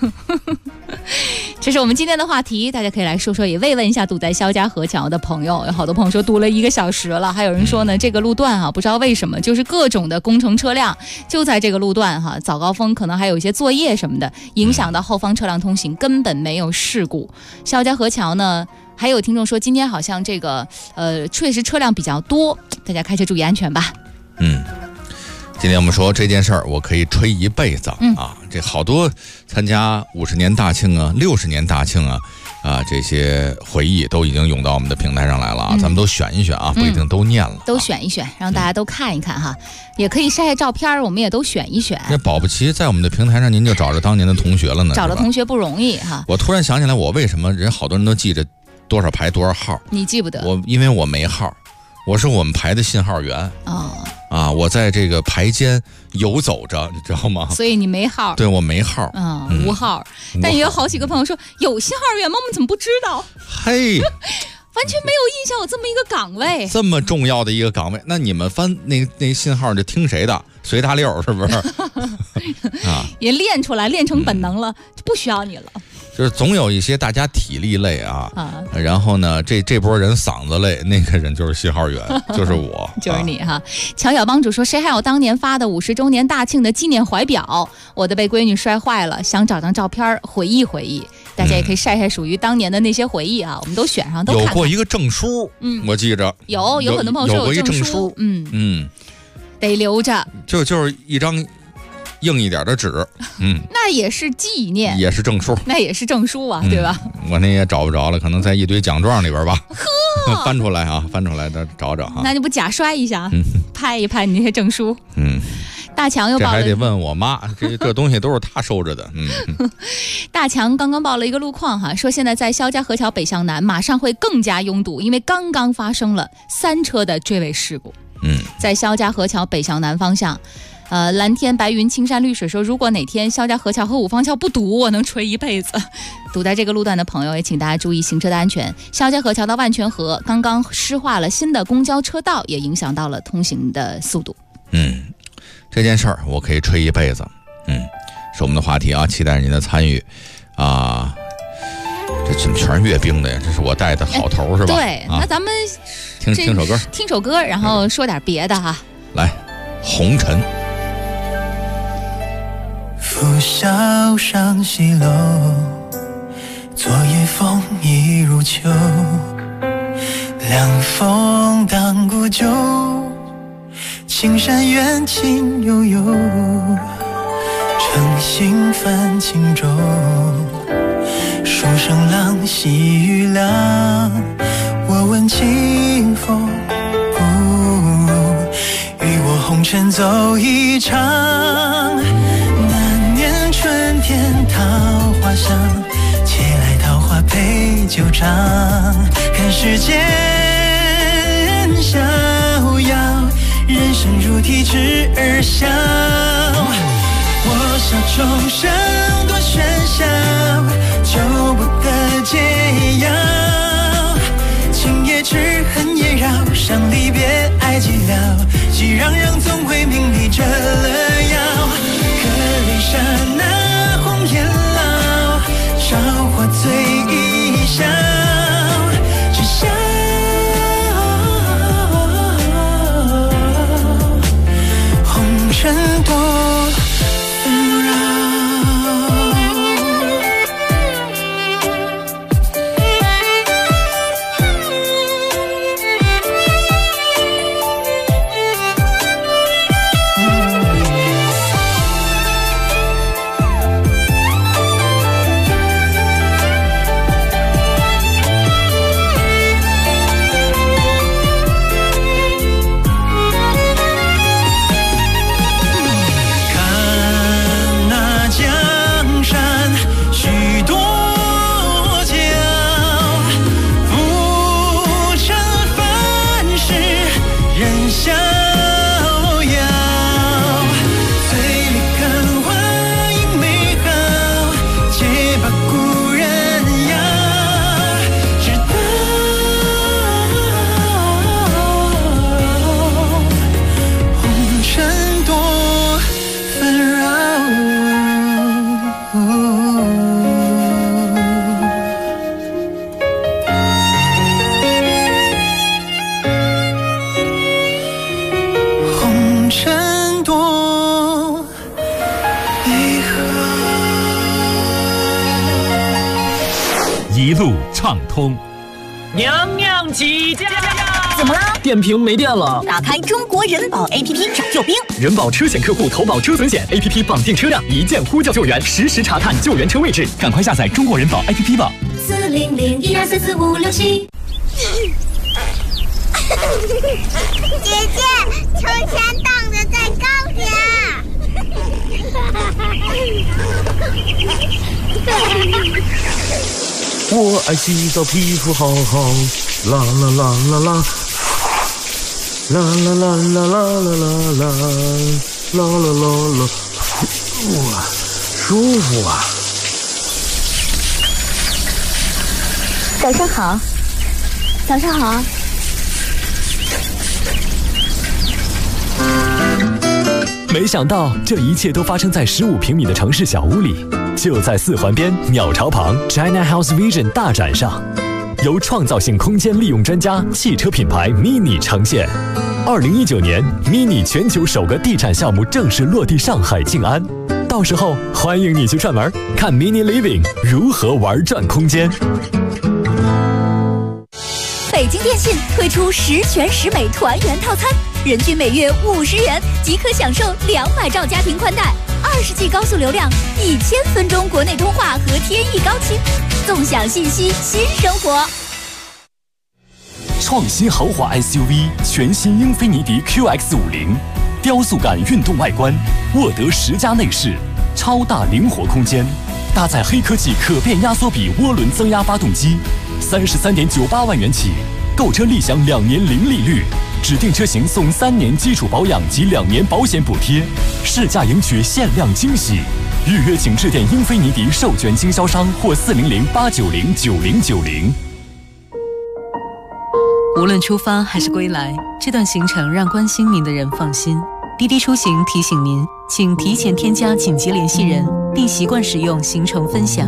这是我们今天的话题，大家可以来说说，也慰问一下堵在肖家河桥的朋友。有好多朋友说堵了1个小时了，还有人说呢，这个路段啊，不知道为什么就是各种的工程车辆就在这个路段哈，早高峰可能还有一些作业什么的，影响到后方车辆通行，根本没有事故。肖家河桥呢？还有听众说，今天好像这个确实车辆比较多，大家开车注意安全吧。 今天我们说这件事儿，我可以吹一辈子啊！这好多参加50年大庆啊、60年大庆啊这些回忆都已经涌到我们的平台上来了啊！咱们都选一选啊，不一定都念了， 都选一选，让大家都看一看哈。也可以晒晒照片，我们也都选一选。 那保不齐在我们的平台上，您就找着当年的同学了呢。 找着同学不容易哈。 我突然想起来，我为什么好多人都记着多少排多少号？ 你记不得？ 因为我没号，我是我们排的信号员。我在这个排间游走着，你知道吗？ 所以你没号。 对，我没号， 无号。但也有好几个朋友说有信号员吗？我们怎么不知道？ 嘿， 完全没有印象有这么一个岗位， 这么重要的一个岗位。那你们翻那信号就听谁的？随大溜是不是？ 也练出来，练成本能了，就不需要你了。 就是总有一些大家体力累然后呢，这波人嗓子累，那个人就是信号员，就是我， 就是你哈。乔小帮主说，谁还有当年发的50周年大庆的纪念怀表？我的被闺女摔坏了，想找张照片回忆回忆。大家也可以晒晒属于当年的那些回忆啊，我们都选上，都看看。 有过一个证书，我记着有很多朋友说有过一证书， 得留着， 就是一张硬一点的纸， 那也是纪念， 也是证书， 那也是证书啊，对吧？ 我那也找不着了，可能在一堆奖状里边吧。翻出来的找找哈。 那你不假摔一下，拍一拍你那些证书？大强又报了， 这还得问我妈，这东西都是她收着的。 大强刚刚报了一个路况哈，说现在在肖家河桥北向南，马上会更加拥堵，因为刚刚发生了3车的追尾事故。在肖家河桥北向南方向， 蓝天白云青山绿水说，如果哪天肖家河桥和五方桥不堵，我能吹一辈子。堵在这个路段的朋友也请大家注意行车的安全。肖家河桥到万泉河刚刚施划了新的公交车道，也影响到了通行的速度。 这件事儿我可以吹一辈子。是我们的话题啊，期待您的参与啊。这怎么全是阅兵的呀？这是我带的好头是吧？ 对，那咱们听首歌， 听首歌，然后说点别的哈。 来，红尘。 拂晓上西楼，昨夜风已如秋，凉风荡古旧，青山远近悠悠，诚心泛轻舟，书声浪，细雨凉，我问清风，不如与我红尘走一场。那年春天桃花香，且来桃花配酒尝，看世间逍遥，人生如题纸儿香。我笑众生多喧嚣，求不得解药，情也痴，恨也扰，伤离别爱寂寥，熙攘攘总会名利折了腰。可怜刹那红颜老，韶华醉一笑，只笑红尘多纷扰。 一路畅通。 娘娘起驾呀！ 怎么了？ 电瓶没电了。 打开中国人保 APP 找救兵。 人保车险客户投保车损险 APP 绑定车辆，一键呼叫救援，实时查看救援车位置。 赶快下载中国人保 APP 吧。 40012444567。 姐姐，秋千荡着在高点。 我爱洗澡，皮肤好好，啦啦啦啦啦，啦啦啦啦啦啦啦啦啦啦啦，哇，舒服啊！ 早上好，早上好。 没想到这一切都发生在15平米的城市小屋里，就在4环边鸟巢旁 China House Vision 大展上，由创造性空间利用专家汽车品牌 Mini 呈现。2019年 Mini 全球首个地产项目正式落地上海静安，到时候欢迎你去串门，看 Mini Living 如何玩转空间。 北京电信推出10全10美团圆套餐，人均每月50元即可享受200兆家庭宽带，20G 高速流量，1000分钟国内通话和天翼高清，纵享信息新生活。 创新豪华 SUV 全新英菲尼迪 QX50，雕塑感运动外观，沃德10加内饰，超大灵活空间，搭载黑科技可变压缩比涡轮增压发动机，33.98万元起，购车立享2年零利率， 指定车型送3年基础保养及2年保险补贴，试驾赢取限量惊喜。预约请致电英菲尼迪授权经销商或400-890-9090。 无论出发还是归来，这段行程让关心您的人放心。滴滴出行提醒您，请提前添加紧急联系人，并习惯使用行程分享。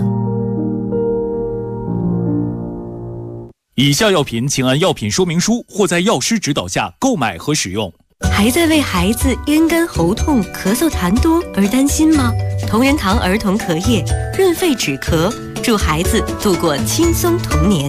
以下药品请按药品说明书或在药师指导下购买和使用。 还在为孩子咽干喉痛、咳嗽痰多而担心吗？同仁堂儿童咳液润肺止咳，助孩子度过轻松童年。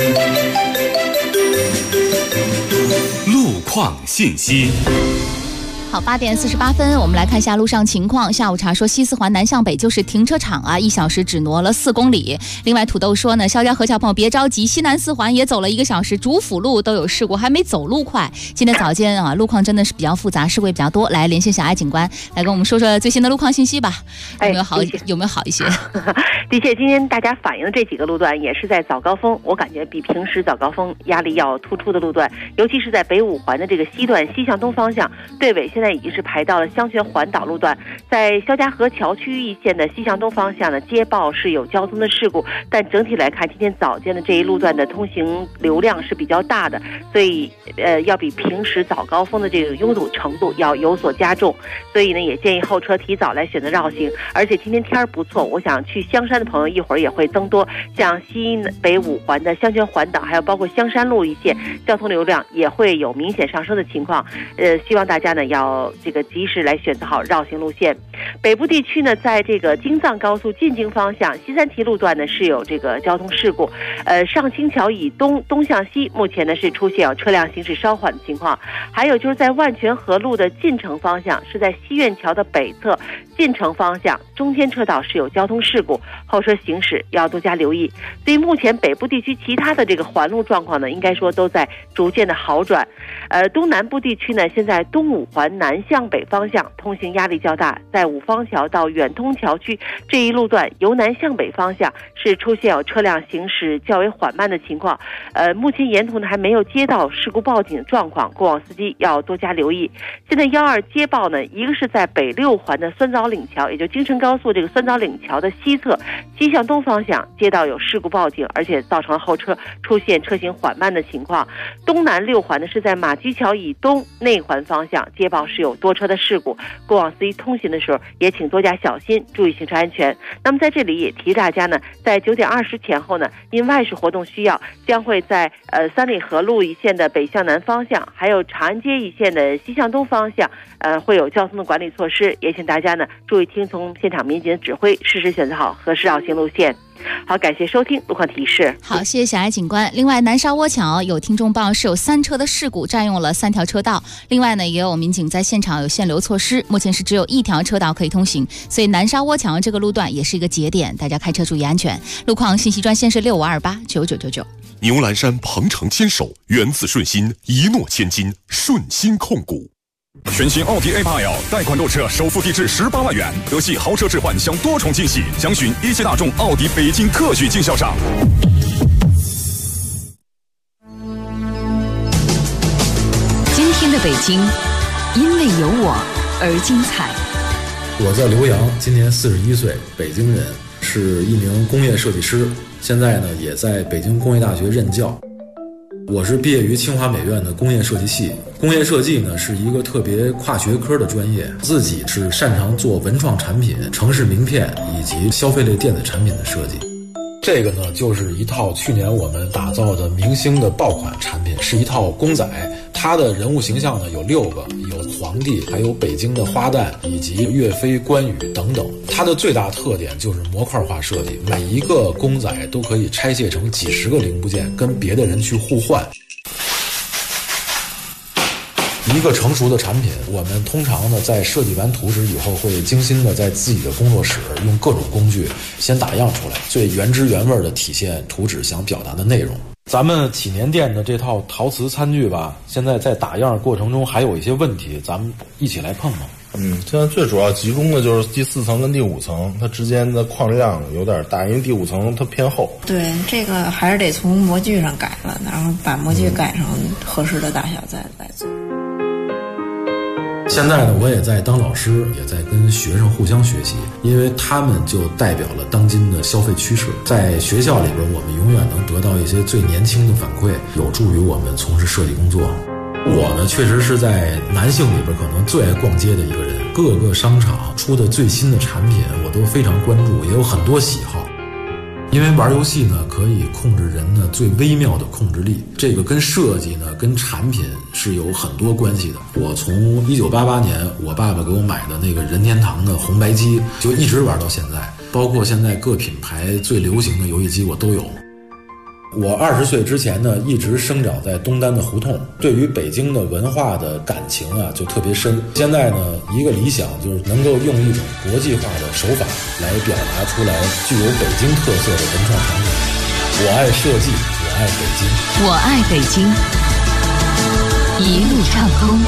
路况信息。 好，8点48分，我们来看一下路上情况。下午茶说西四环南向北就是停车场啊，1小时只挪了4公里。另外土豆说呢，肖家河桥朋友别着急，西南四环也走了1个小时，主辅路都有事故，还没走路快。今天早间啊，路况真的是比较复杂，事故也比较多。来连线小艾警官来跟我们说说最新的路况信息吧。有没有好一些？ 的确，今天大家反映的这几个路段也是在早高峰，我感觉比平时早高峰压力要突出的路段，尤其是在北5环的这个西段西向东方向，队尾现在已经是排到了香泉环岛路段，在肖家河桥区域线的西向东方向呢，接报是有交通的事故，但整体来看，今天早间的这一路段的通行流量是比较大的，所以要比平时早高峰的这个拥堵程度要有所加重，所以呢，也建议后车提早来选择绕行。而且今天天儿不错，我想去香山的朋友一会儿也会增多，像西北5环的香泉环岛，还有包括香山路一线，交通流量也会有明显上升的情况。希望大家呢要这个及时来选择好绕行路线。北部地区呢，在这个京藏高速进京方向西三旗路段呢是有这个交通事故，上清桥以东向西，目前呢是出现有车辆行驶稍缓的情况。还有就是在万泉河路的进城方向，是在西苑桥的北侧进城方向中间车道是有交通事故，后车行驶要多加留意。所以目前北部地区其他的这个环路状况呢，应该说都在逐渐的好转。东南部地区呢，现在东5环南向北方向通行压力较大，在五方桥到远通桥区这一路段由南向北方向是出现有车辆行驶较为缓慢的情况。目前沿途呢还没有接到事故报警的状况，过往司机要多加留意。现在12接报呢，一个是在北6环的酸枣岭桥，也就京承高速这个酸枣岭桥的西侧西向东方向接到有事故报警，而且造成了后车出现车行缓慢的情况。东南6环呢是在马驹桥以东内环方向接报是有多车的事故，过往司机通行的时候也请多加小心，注意行车安全。那么在这里也提大家呢，在9点20前后呢，因外事活动需要，将会在三里河路一线的北向南方向，还有长安街一线的西向东方向，会有交通的管理措施，也请大家呢注意听从现场民警的指挥，适时选择好合适绕行路线。好，感谢收听路况提示。 好，谢谢小艾警官。另外，南沙窝桥有听众报是有3车的事故，占用了3条车道。另外呢，也有民警在现场有限流措施，目前是只有1条车道可以通行，所以南沙窝桥这个路段也是一个节点，大家开车注意安全。路况信息专线是65289999。 牛栏山鹏程牵手，源自顺心，一诺千金，顺心控股。 全新奥迪 A8L 贷款购车首付低至18万元，德系豪车置换享多重惊喜，详询一汽大众奥迪北京特许经销商。 今天的北京，因为有我而精彩。 我叫刘洋，今年41岁，北京人，是一名工业设计师，现在呢也在北京工业大学任教。我是毕业于清华美院的工业设计系，工业设计呢是一个特别跨学科的专业，自己是擅长做文创产品、城市名片以及消费类电子产品的设计。这个呢就是一套去年我们打造的明星的爆款产品，是一套公仔，它的人物形象呢有6个，有皇帝，还有北京的花旦，以及岳飞、关羽等等。它的最大特点就是模块化设计，每一个公仔都可以拆卸成几十个零部件，跟别的人去互换。一个成熟的产品，我们通常呢在设计完图纸以后，会精心的在自己的工作室用各种工具先打样出来，最原汁原味的体现图纸想表达的内容。咱们祈年殿的这套陶瓷餐具吧，现在在打样过程中还有一些问题，咱们一起来碰碰。 现在最主要集中的就是第4层跟第5层，它之间的框量有点大，因为第5层它偏厚。 对，这个还是得从模具上改了，然后把模具改成合适的大小再来做。 现在呢，我也在当老师，也在跟学生互相学习，因为他们就代表了当今的消费趋势。在学校里边，我们永远能得到一些最年轻的反馈，有助于我们从事设计工作。我呢，确实是在男性里边可能最爱逛街的一个人，各个商场出的最新的产品我都非常关注，也有很多喜好。因为玩游戏呢，可以控制人的最微妙的控制力，这个跟设计呢，跟产品是有很多关系的。我从1988年我爸爸给我买的那个任天堂的红白机，就一直玩到现在，包括现在各品牌最流行的游戏机我都有。我20岁之前呢，一直生长在东单的胡同，对于北京的文化的感情啊就特别深。现在呢，一个理想就是能够用一种国际化的手法来表达出来具有北京特色的文创产品。我爱设计，我爱北京， 我爱北京，一路畅通。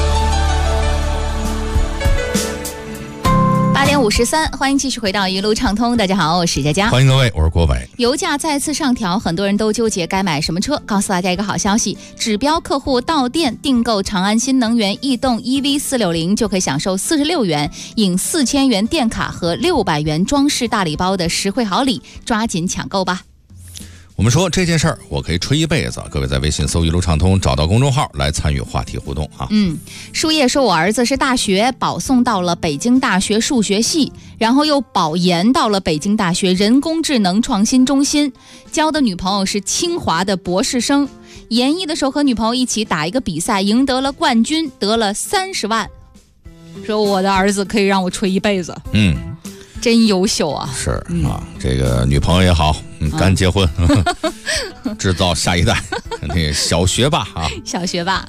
8点53，欢迎继续回到一路畅通。大家好，我是佳佳， 欢迎各位，我是郭伟。 油价再次上调，很多人都纠结该买什么车。告诉大家一个好消息，指标客户到店订购长安新能源逸动 EV460 就可以享受46元领4000元电卡和600元装饰大礼包的实惠好礼，抓紧抢购吧。 我们说这件事儿我可以吹一辈子，各位在微信搜一路畅通，找到公众号来参与话题互动啊。 树叶说，我儿子是大学保送到了北京大学数学系，然后又保研到了北京大学人工智能创新中心，交的女朋友是清华的博士生，研一的时候和女朋友一起打一个比赛，赢得了冠军，得了30万。说我的儿子可以让我吹一辈子，真优秀啊！ 是啊，这个女朋友也好，赶结婚，制造下一代，那小学霸啊， 小学霸。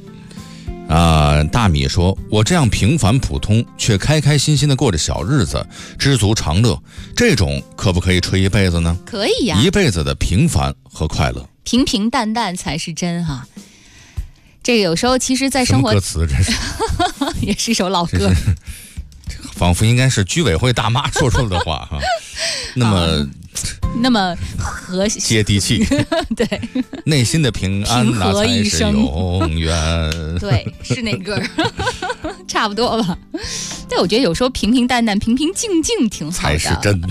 大米说，我这样平凡普通却开开心心的过着小日子，知足常乐，这种可不可以吹一辈子呢？ 可以呀， 一辈子的平凡和快乐， 平平淡淡才是真哈。这个有时候其实在生活， 什么歌词这是？ 也是一首老歌。 仿佛应该是居委会大妈说出的话哈，那么和谐接地气， 对， 内心的平安那才是永远。 对，是那歌差不多吧。但我觉得有时候平平淡淡、平平静静挺好的，才是真的。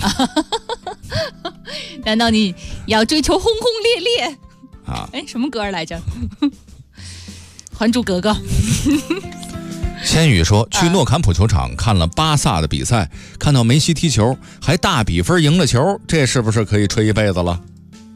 难道你要追求轰轰烈烈啊？ 什么歌来着？还珠格格。 千羽说，去诺坎普球场看了巴萨的比赛，看到梅西踢球还大比分赢了球，这是不是可以吹一辈子了？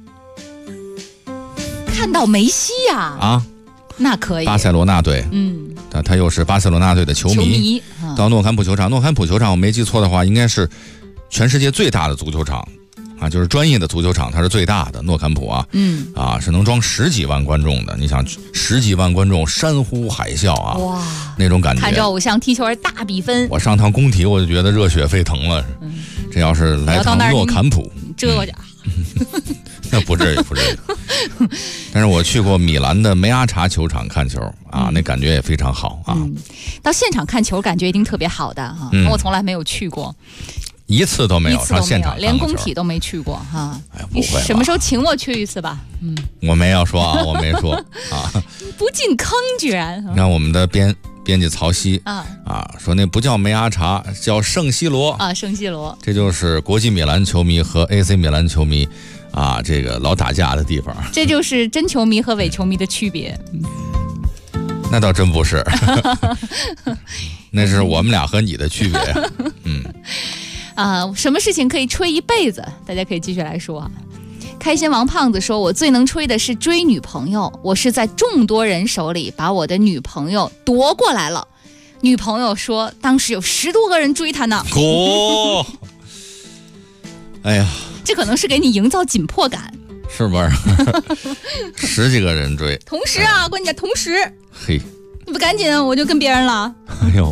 看到梅西呀，那可以。 巴塞罗那队，他又是巴塞罗那队的球迷，到诺坎普球场，诺坎普球场我没记错的话，应该是全世界最大的足球场。就是专业的足球场，它是最大的诺坎普啊，是能装10几万观众的。你想10几万观众山呼海啸啊，哇，那种感觉。 看着偶像踢球大比分， 我上趟工体我就觉得热血沸腾了。这要是来趟诺坎普， 这家那不至于。但是我去过米兰的梅阿查球场看球啊，那感觉也非常好啊。 到现场看球感觉一定特别好的哈，我从来没有去过。 一次都没有上现场， 连工体都没去过哈。 不会， 什么时候请我去一次吧？ 我没有说啊，我没说啊。 不进坑居然！ 你看我们的编辑曹曦说那不叫梅阿查，叫圣西罗啊， 圣西罗， 这就是国际米兰球迷和 AC 米兰球迷这个老打架的地方。 这就是真球迷和伪球迷的区别。 那倒真不是，那是我们俩和你的区别。 什么事情可以吹一辈子？大家可以继续来说啊。开心王胖子说，我最能吹的是追女朋友，我是在众多人手里把我的女朋友夺过来了。女朋友说，当时有10多个人追她呢。 哎呀， 这可能是给你营造紧迫感， 是不是？10几个人追， 同时啊，关键同时。 嘿， 你不赶紧，我就跟别人了。 哎呦，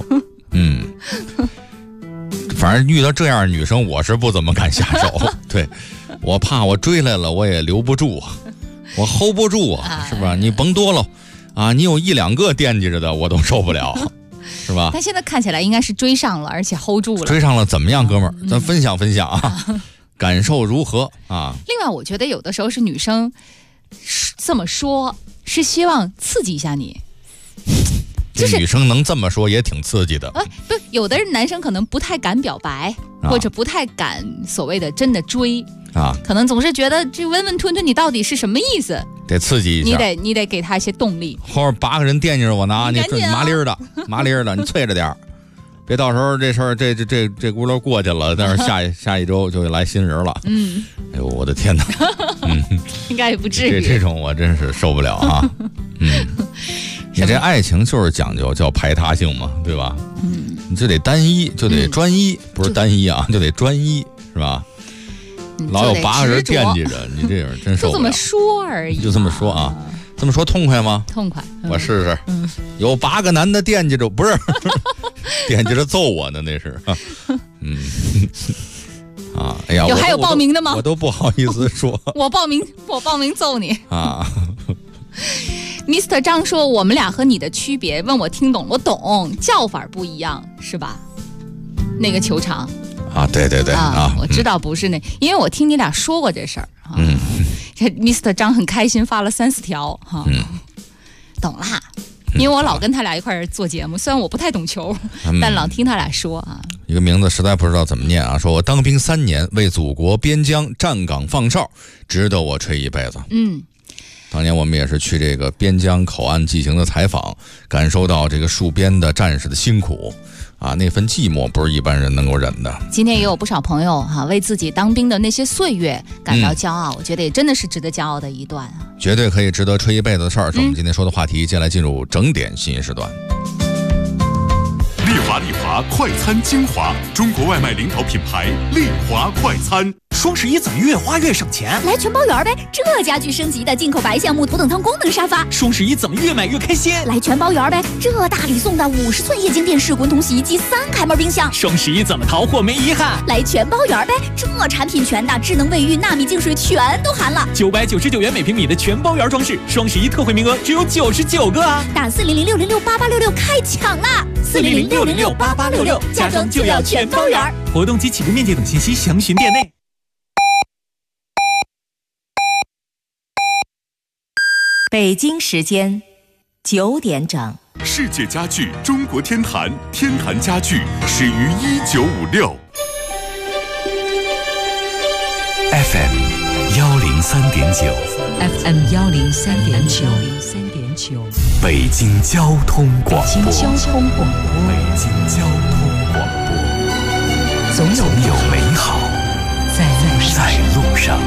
反正遇到这样的女生，我是不怎么敢下手。对，我怕我追来了，我也留不住，我 hold 不住啊，是吧？你甭多了啊，你有1-2个惦记着的，我都受不了。 是吧？ 但现在看起来应该是追上了，而且 hold 住了。 追上了怎么样，哥们儿？咱分享分享啊，感受如何啊？ 另外，我觉得有的时候是女生这么说，是希望刺激一下你。 就是女生能这么说也挺刺激的。 不，有的男生可能不太敢表白，或者不太敢所谓的真的追啊，可能总是觉得这温温吞吞，你到底是什么意思？ 得刺激一下， 你得给他一些动力。 后边8个人惦记着我呢，你麻利儿的，你催着点儿，别到时候这事儿这轱辘过去了，但是下一周就来新人了。哎呦，我的天哪！ 应该也不至于。 这种我真是受不了啊。你这爱情就是讲究叫排他性嘛，对吧？你就得单一，就得专一，不是单一啊，就得专一，是吧？老有8个人惦记着，你这人真受不了。 就这么说而已。 就这么说啊，这么说痛快吗？ 痛快。 我试试。有8个男的惦记着，不是惦记着揍我呢，那是。哎呀， 还有报名的吗？ 我都不好意思说。 我报名揍你啊。 Mr. 张说我们俩和你的区别，问我听懂了，我懂，叫法不一样是吧？那个球场啊，对啊， 我知道不是那，因为我听你俩说过这事儿啊。这 Mr. 张很开心发了3-4条哈，懂啦。因为我老跟他俩一块儿做节目，虽然我不太懂球，但老听他俩说啊。 一个名字实在不知道怎么念啊，说我当兵3年，为祖国边疆站岗放哨，值得我吹一辈子。当年我们也是去这个边疆口岸进行的采访，感受到这个戍边的战士的辛苦啊，那份寂寞不是一般人能够忍的。 今天也有不少朋友为自己当兵的那些岁月感到骄傲，我觉得也真的是值得骄傲的一段啊， 绝对可以值得吹一辈子的事儿。是我们今天说的话题，接下来进入整点信息时段。 利华快餐精华，中国外卖零头品牌利华快餐。 双11怎么越花越省钱？ 来全包圆呗！这家具升级的进口白橡木头等舱功能沙发。 双11怎么越买越开心？ 来全包圆呗！这大礼送的50寸液晶电视、滚筒洗衣机、3开门冰箱。 双11怎么淘货没遗憾？ 来全包圆呗！这产品全的，智能卫浴、纳米净水全都含了。 999元每平米的全包圆装饰，双11特惠名额只有99个啊！ 打400-606-8866开抢啦！400-606-8866，家装就要全包圆。 活动及起步面积等信息详询店内。 北京时间9点整。 世界家具中国天坛，天坛家具始于1956。 FM 103.9 FM 103.9 北京交通广播。 北京交通广播。 北京交通广播。总有美好在路上。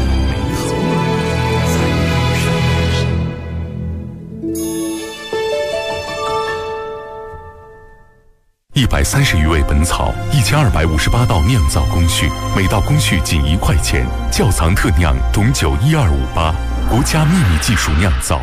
130余味本草，1258道酿造工序，每道工序仅1块钱。窖藏特酿董酒12588，国家秘密技术酿造。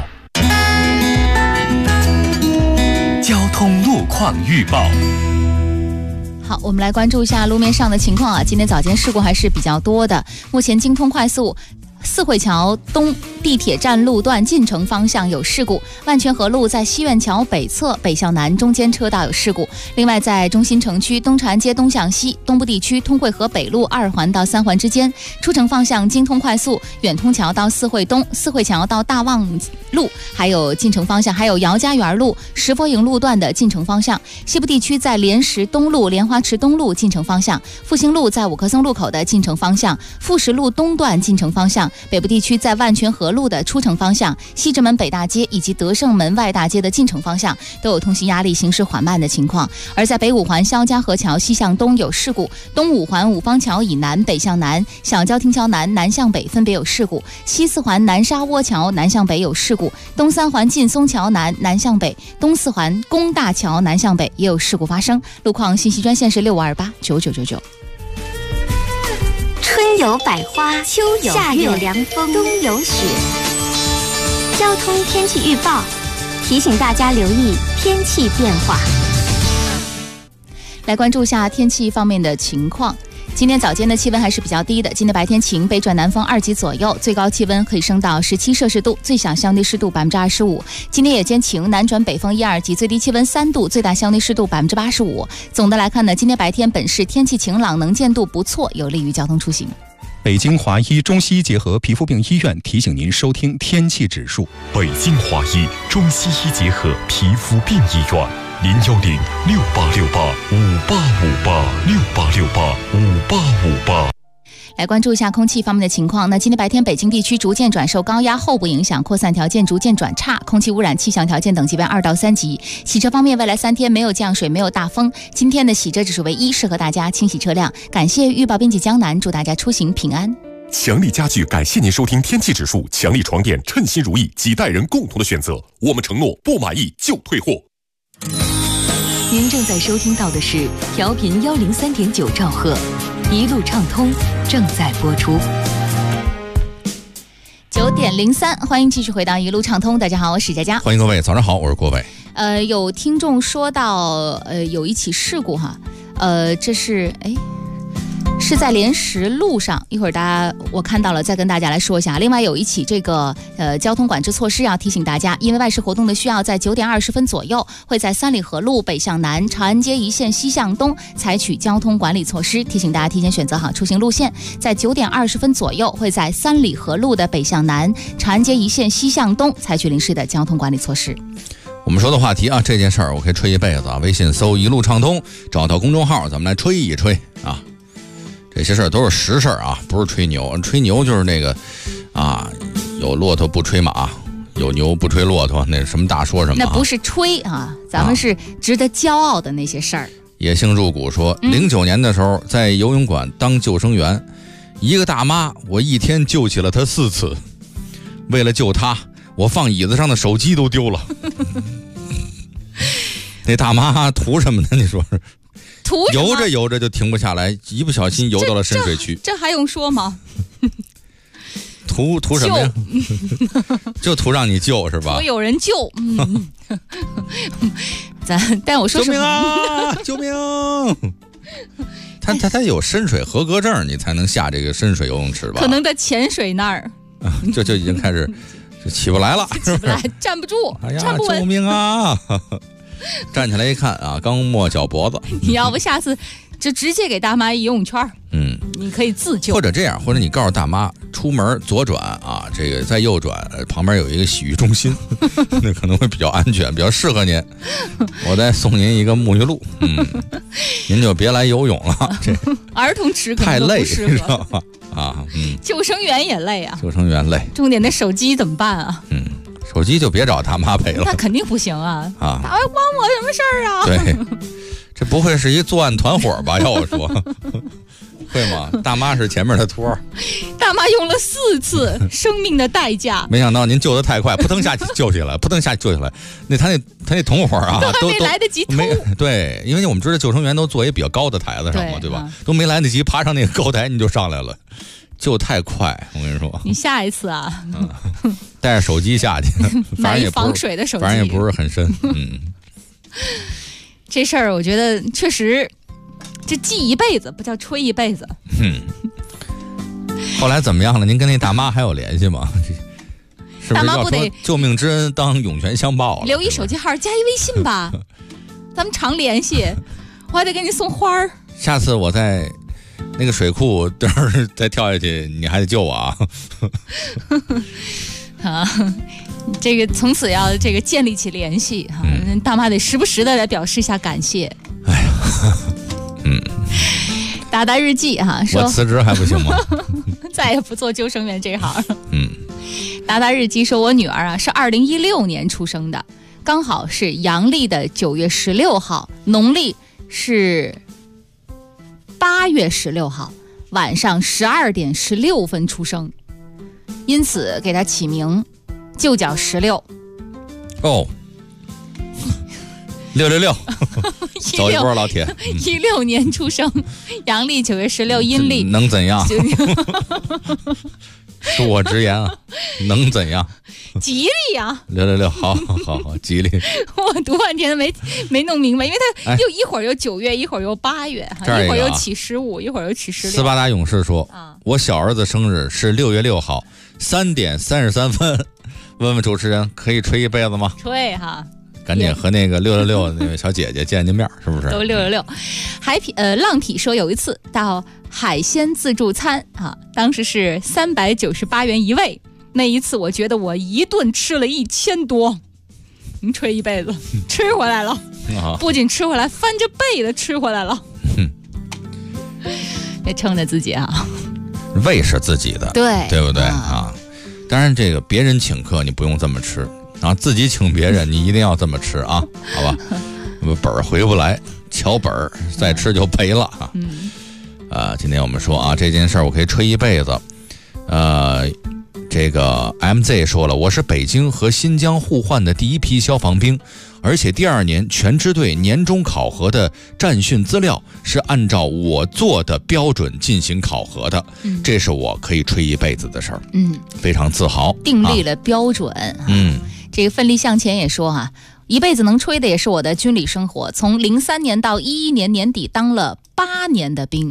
交通路况预报。 好，我们来关注一下路面上的情况啊。今天早间事故还是比较多的，目前京通快速四惠桥东地铁站路段进城方向有事故，万泉河路在西苑桥北侧北向南中间车道有事故。另外，在中心城区东长安街东向西东部地区通惠河北路2环到3环之间，出城方向京通快速远通桥到四惠东、四惠桥到大望路，还有进城方向，还有姚家园路、石佛营路段的进城方向。西部地区在莲石东路、莲花池东路进城方向，复兴路在五棵松路口的进城方向，富石路东段进城方向。北部地区在万泉河路的出城方向、西直门北大街以及德胜门外大街的进城方向都有通行压力、行驶缓慢的情况。而在北五环肖家河桥西向东有事故，东五环五方桥以南北向南、小郊亭桥南南向北分别有事故，西四环南沙窝桥南向北有事故，东三环劲松桥南南向北、东四环工大桥南向北也有事故发生。路况信息专线是65289999。 春有百花，秋有夏有凉风，冬有雪。交通天气预报提醒大家留意天气变化。 来关注一下天气方面的情况。 今天早间的气温还是比较低的，今天白天晴，北转南风2级左右，最高气温可以升到17摄氏度，最小相对湿度25%。今天夜间晴，南转北风1、2级，最低气温3度，最大相对湿度85%。总的来看呢，今天白天本市天气晴朗，能见度不错，有利于交通出行。 北京华医中西医结合皮肤病医院提醒您收听天气指数。 北京华医中西医结合皮肤病医院，010-6868-5858，6868-5858。 来关注一下空气方面的情况。那今天白天北京地区逐渐转受高压后部影响，扩散条件逐渐转差，空气污染气象条件等级为2到3级。洗车方面，未来3天没有降水，没有大风。今天的洗车指数为1，适合大家清洗车辆。感谢预报编辑江南，祝大家出行平安。 强力家具感谢您收听天气指数，强力床垫称心如意，几代人共同的选择。我们承诺不满意就退货。 您正在收听到的是调频103.9兆赫，一路畅通正在播出。 9点03，欢迎继续回到一路畅通。大家好，我是佳佳。 欢迎各位，早上好，我是郭伟。 有听众说到，有一起事故哈，这是是在莲石路上，一会儿我看到了，再跟大家来说一下。另外有一起这个交通管制措施要提醒大家，因为外事活动的需要，在9点20分左右会在三里河路北向南、长安街一线西向东采取交通管理措施，提醒大家提前选择好出行路线。在9点20分左右会在三里河路的北向南、长安街一线西向东采取临时的交通管理措施。 我们说的话题啊，这件事儿我可以吹一辈子啊！微信搜一路畅通，找到公众号，咱们来吹一吹啊！这些事儿都是实事儿啊，不是吹牛。吹牛就是那个啊，有骆驼不吹马，有牛不吹骆驼，那什么大说什么、啊。 那不是吹啊，咱们是值得骄傲的那些事儿。 野性入骨说，09年的时候在游泳馆当救生员，一个大妈，我一天救起了她4次。为了救她，我放椅子上的手机都丢了。那大妈图什么呢？你说是？游着游着就停不下来，一不小心游到了深水区。 这还用说吗？ 图什么呀？就图让你救是吧？ 我有人救。但我说救命啊！救命！他有深水合格证，你才能下这个深水游泳池吧？ 可能在潜水那儿。 这就已经开始就起不来了， 起不来，站不住， 哎呀， 站不稳。 救命啊！站起来一看啊，刚没脚脖子。 你要不下次就直接给大妈一游泳圈，你可以自救。 或者这样，或者你告诉大妈，出门左转啊，这个再右转，旁边有一个洗浴中心，那可能会比较安全，比较适合您。我再送您一个沐浴露，您就别来游泳了。这儿童池可太累， 能不适合， 知道吧？啊， 救生员也累啊， 救生员累。 重点那手机怎么办啊？ 手机就别找大妈陪了， 那肯定不行啊！ 啊， 大妈关我什么事儿啊？ 对，这不会是一作案团伙吧？要我说，会吗？大妈是前面的托， 大妈用了4次生命的代价， 没想到您救得太快，扑腾下去救起来，扑腾下去救起来。他那同伙啊， 都还没来得及偷。 对，因为我们知道救生员都坐一比较高的台子上嘛，对吧？都没来得及爬上那个高台，你就上来了。救太快，我跟你说。 你下一次啊， 带着手机下去， 买一防水的手机， 反正也不是很深。 这事儿我觉得确实，这记一辈子，不叫吹一辈子。 后来怎么样了？您跟那大妈还有联系吗？是不是要说救命之恩当涌泉相报了？ 留一手机号，加一微信吧，咱们常联系。我还得给你送花儿。 下次我在那个水库再跳下去，你还得救我啊！ 啊，这个从此要这个建立起联系哈，大妈得时不时的来表示一下感谢。 哎呀， 达达日记哈，说我辞职还不行吗？ 再也不做救生员这行。达达日记说，我女儿啊是2016年出生的，刚好是阳历的9月16号，农历是8月16号晚上12点16分出生，因此给他起名就叫16。 哦，666，走一波老铁。 16年出生，阳历9月16，阴历能怎样？ 恕我直言啊，能怎样？ 吉利呀 ！666，好，吉利。 我读半天没弄明白，因为它又一会儿又9月，一会儿又8月，一会儿又起15，一会儿又起16。 斯巴达勇士说，我小儿子生日是6月6号3点33分，问问主持人可以吹一辈子吗？ 吹哈。 赶紧和那个666那位小姐姐见面，是不是？ 都666。浪体说有一次到海鲜自助餐当时是398元一位，那一次我觉得我一顿吃了1000多。您吹一辈子，吃回来了，不仅吃回来，翻着背的吃回来了。别撑着自己啊， 胃是自己的，对不对啊？当然，这个别人请客你不用这么吃。自己请别人你一定要这么吃啊，好吧？本儿回不来，瞧本儿，再吃就赔了啊。今天我们说这件事儿我可以吹一辈子。这个 MZ 说了，我是北京和新疆互换的第一批消防兵，而且第2年全支队年终考核的战训资料是按照我做的标准进行考核的，这是我可以吹一辈子的事儿，非常自豪， 订立了标准。这个奋力向前也说一辈子能吹的也是我的军旅生活，从03年到11年年底当了8年的兵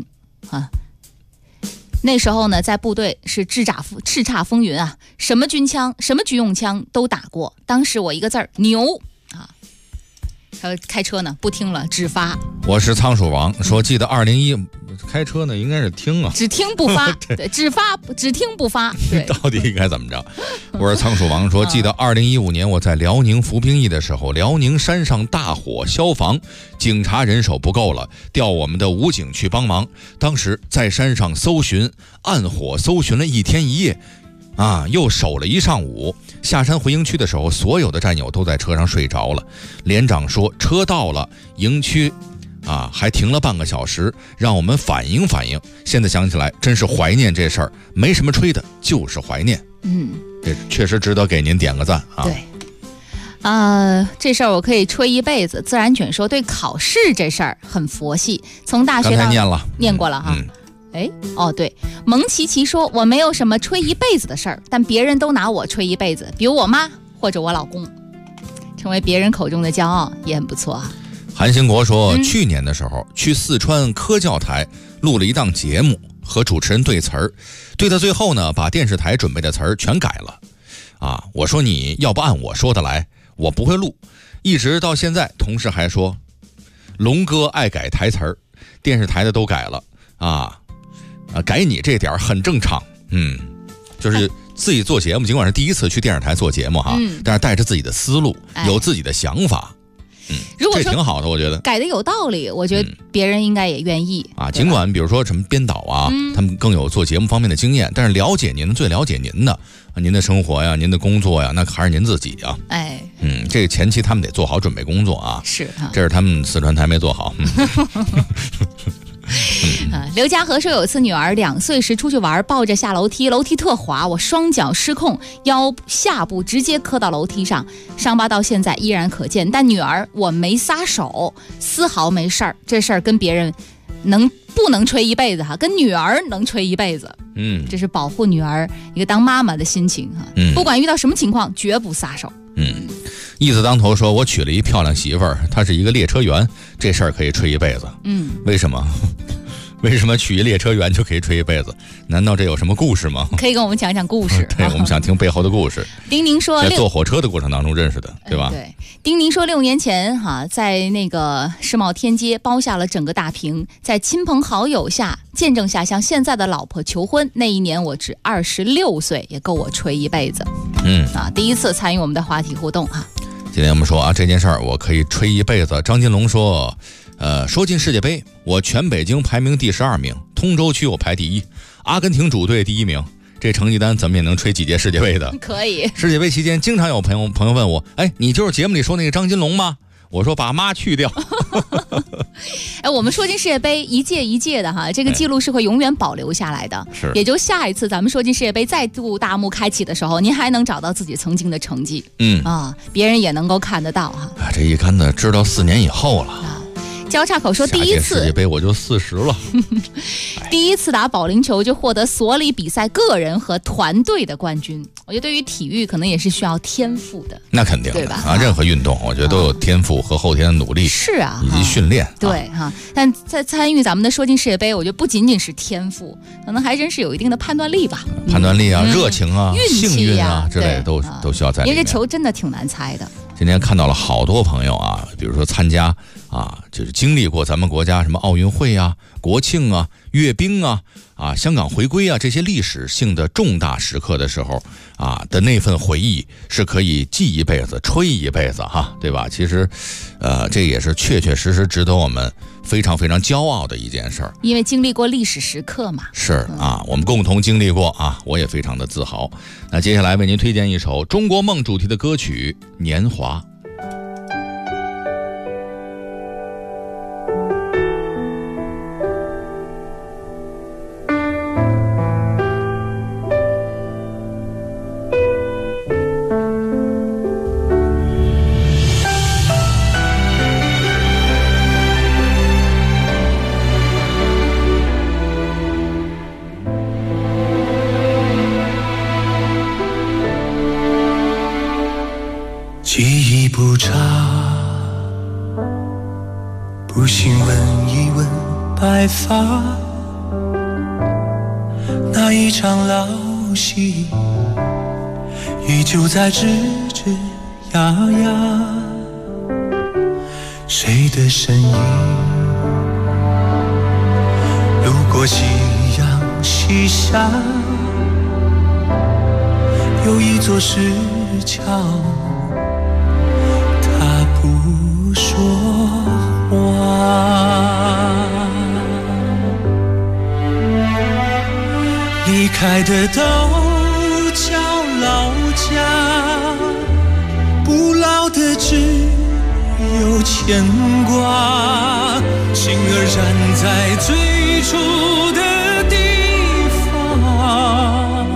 那时候呢，在部队是叱咤风云什么军枪什么军用枪都打过，当时我一个字儿牛开车呢不听了只发。 我是仓鼠王说记得2011开车呢应该是听只听不发对，只听不发，对， 到底应该怎么着？我是仓鼠王说记得2015年我在辽宁服兵役的时候，辽宁山上大火消防，警察人手不够了，调我们的武警去帮忙，当时在山上搜寻暗火搜寻了1天1夜又守了1上午，下山回营区的时候所有的战友都在车上睡着了，连长说车到了营区还停了半个小时，让我们反应反应。现在想起来真是怀念这事儿，没什么吹的，就是怀念。这确实值得给您点个赞对这事儿我可以吹一辈子。自然卷说对考试这事儿很佛系，从大学刚才念过了对，蒙奇奇说我没有什么吹一辈子的事儿，但别人都拿我吹一辈子，比如我妈或者我老公，成为别人口中的骄傲也很不错韩兴国说，去年的时候去四川科教台录了一档节目，和主持人对词儿，对到最后呢，把电视台准备的词儿全改了我说你要不按我说的来，我不会录，一直到现在同事还说龙哥爱改台词儿，电视台的都改了改你这点很正常。就是自己做节目，尽管是第一次去电视台做节目但是带着自己的思路，有自己的想法。 如果这挺好的，我觉得改的有道理，我觉得别人应该也愿意尽管比如说什么编导他们更有做节目方面的经验，但是了解您的最了解您的您的生活呀，您的工作呀，那还是您自己这个前期他们得做好准备工作是这是他们四川台没做好。 刘家和说有一次女儿2岁时出去玩，抱着下楼梯，楼梯特滑，我双脚失控，腰下部直接磕到楼梯上，伤疤到现在依然可见，但女儿我没撒手，丝毫没事儿。这事儿跟别人不能吹一辈子跟女儿能吹一辈子。这是保护女儿一个当妈妈的心情不管遇到什么情况绝不撒手。 义字当头说，我娶了一漂亮媳妇儿，她是一个列车员，这事儿可以吹一辈子。为什么？为什么娶一列车员就可以吹一辈子？难道这有什么故事吗？ 可以跟我们讲讲故事。 对，我们想听背后的故事。 丁宁说， 在坐火车的过程当中认识的，对吧？ 对。丁宁说，6年前在那个世贸天阶包下了整个大屏，在亲朋好友见证下向现在的老婆求婚。那一年我只26岁，也够我吹一辈子。第一次参与我们的话题互动今天我们说这件事儿我可以吹一辈子。张金龙说，说进世界杯，我全北京排名第12名，通州区我排第1，阿根廷主队第1名，这成绩单怎么也能吹几届世界杯的。 可以。 世界杯期间经常有朋友问我，你就是节目里说那个张金龙吗？我说把妈去掉。 我们说进世界杯一届一届的这个记录是会永远保留下来的。 是， 也就下一次咱们说进世界杯再度大幕开启的时候，您还能找到自己曾经的成绩。别人也能够看得到这一看呢，知道4年以后了。 交叉口说第一次世界杯我就40了， 第一次打保龄球就获得所里比赛个人和团队的冠军。我觉得对于体育可能也是需要天赋的， 那肯定的，对吧？啊，任何运动我觉得都有天赋和后天的努力， 是啊， 以及训练。 对哈，但在参与咱们的说进世界杯，我觉得不仅仅是天赋，可能还真是有一定的判断力吧。 判断力啊，热情啊， 运气幸运啊之类的都需要在里面。 因为这球真的挺难猜的。 今天看到了好多朋友啊，比如说参加啊，就是经历过咱们国家什么奥运会啊、国庆啊、阅兵啊、香港回归啊这些历史性的重大时刻的时候啊的那份回忆是可以记一辈子、吹一辈子哈，对吧？其实，这也是确确实实值得我们非常非常骄傲的一件事儿。 因为经历过历史时刻嘛。 是啊，我们共同经历过啊，我也非常的自豪。那接下来为您推荐一首中国梦主题的歌曲《年华》。 记忆不差，不信问一问白发，那一场老戏依旧在吱吱呀呀，谁的身影路过夕阳西下，有一座石桥不说话，离开的都叫老家，不老的只有牵挂，心儿站在最初的地方，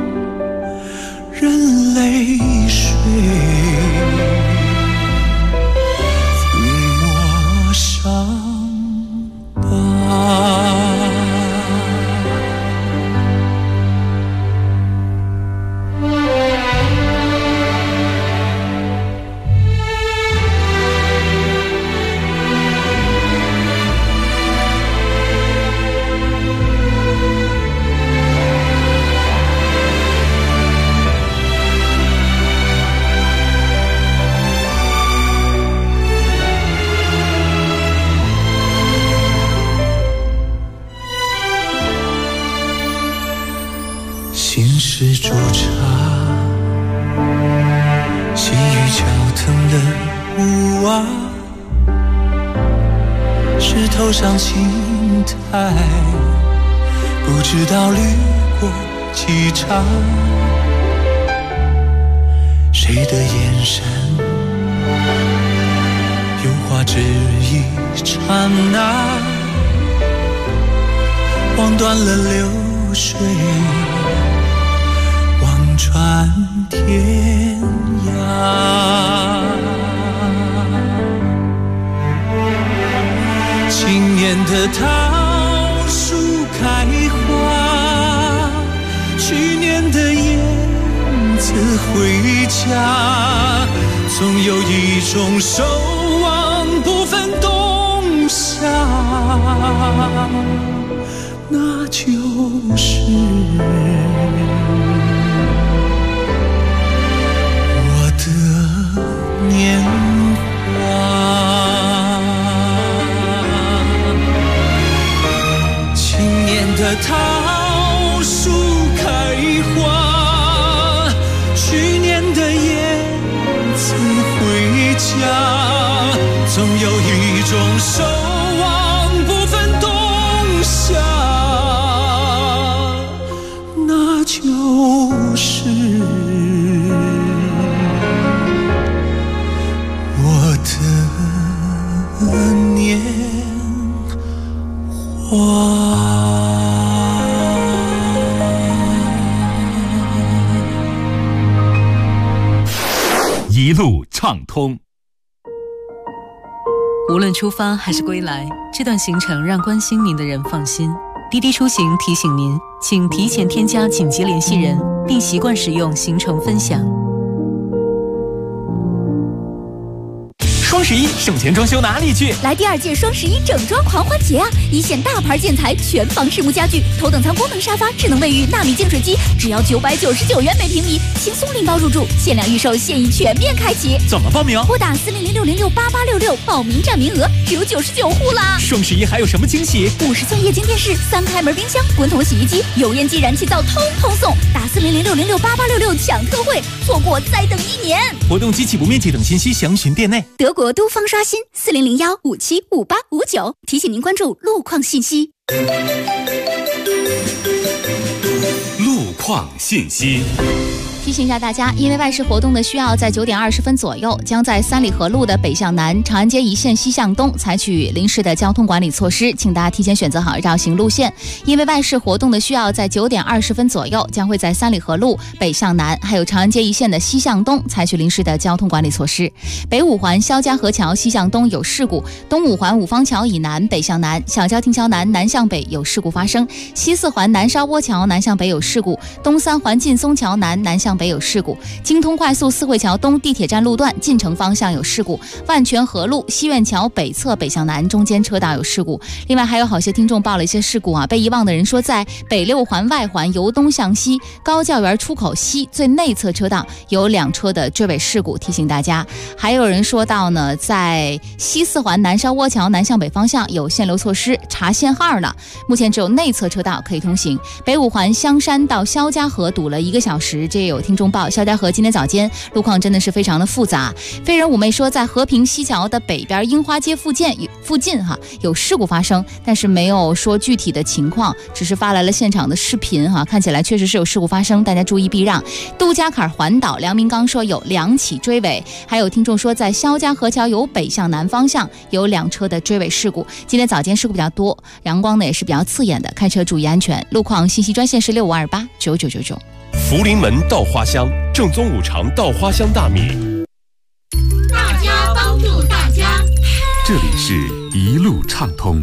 任泪水心事煮茶，细雨敲疼了屋瓦，石头上青苔，不知道滤过几场，谁的眼神有话只一刹那，望断了流水，望穿天涯。今年的桃树开花，去年的燕子回家，总有一种守望不分冬夏，那就是我的年华。今年的桃树开花，去年的燕子回家，总有一种守望不分冬夏，那就是我的年华。 一路畅通。 无论出发还是归来，这段行程让关心您的人放心。滴滴出行提醒您，请提前添加紧急联系人，并习惯使用行程分享。 双11省钱装修哪里去？ 来第2届双11整装狂欢节啊！一线大牌建材、全房实木家具、头等舱功能沙发、智能卫浴、纳米净水机，只要999元每平米，轻松拎包入住，限量预售，现已全面开启。 怎么报名？ 拨打4006068866，报名占名额只有99户啦！ 双11还有什么惊喜 ？50寸液晶电视、3开门冰箱、滚筒洗衣机、油烟机、燃气灶，通通送！打4006068866抢特惠，错过再等1年。 活动及起步面积等信息详询店内。 德国都方刷新4001575859，提醒您关注路况信息。 路况信息。 提醒一下大家，因为外事活动的需要，在9点20分左右，将在三里河路的北向南、长安街一线西向东采取临时的交通管理措施，请大家提前选择好绕行路线。因为外事活动的需要，在9点20分左右，将会在三里河路北向南，还有长安街一线的西向东采取临时的交通管理措施。北五环肖家河桥西向东有事故，东五环五方桥以南北向南、小郊亭桥南南向北有事故发生，西四环南沙窝桥南向北有事故，东三环劲松桥南南向北有事故，京通快速四惠桥东地铁站路段进城方向有事故，万泉河路西苑桥北侧北向南中间车道有事故。另外还有好些听众报了一些事故啊，被遗忘的人说在北六环外环由东向西高教园出口西最内侧车道有2车的追尾事故，提醒大家。还有人说到呢，在西四环南沙窝桥南向北方向有限流措施，查限号了，目前只有内侧车道可以通行。北五环香山到肖家河堵了1个小时，这也有听众报肖家河今天早间路况真的是非常的复杂。飞人五妹说，在和平西桥的北边樱花街附近有事故发生，但是没有说具体的情况，只是发来了现场的视频看起来确实是有事故发生，大家注意避让。杜家坎环岛梁明刚说有2起追尾，还有听众说在肖家河桥由北向南方向有2车的追尾事故。今天早间事故比较多，阳光呢也是比较刺眼的，开车注意安全。路况信息专线是65289999。 福临门稻花香，正宗五常稻花香大米。 大家帮助大家， 这里是一路畅通。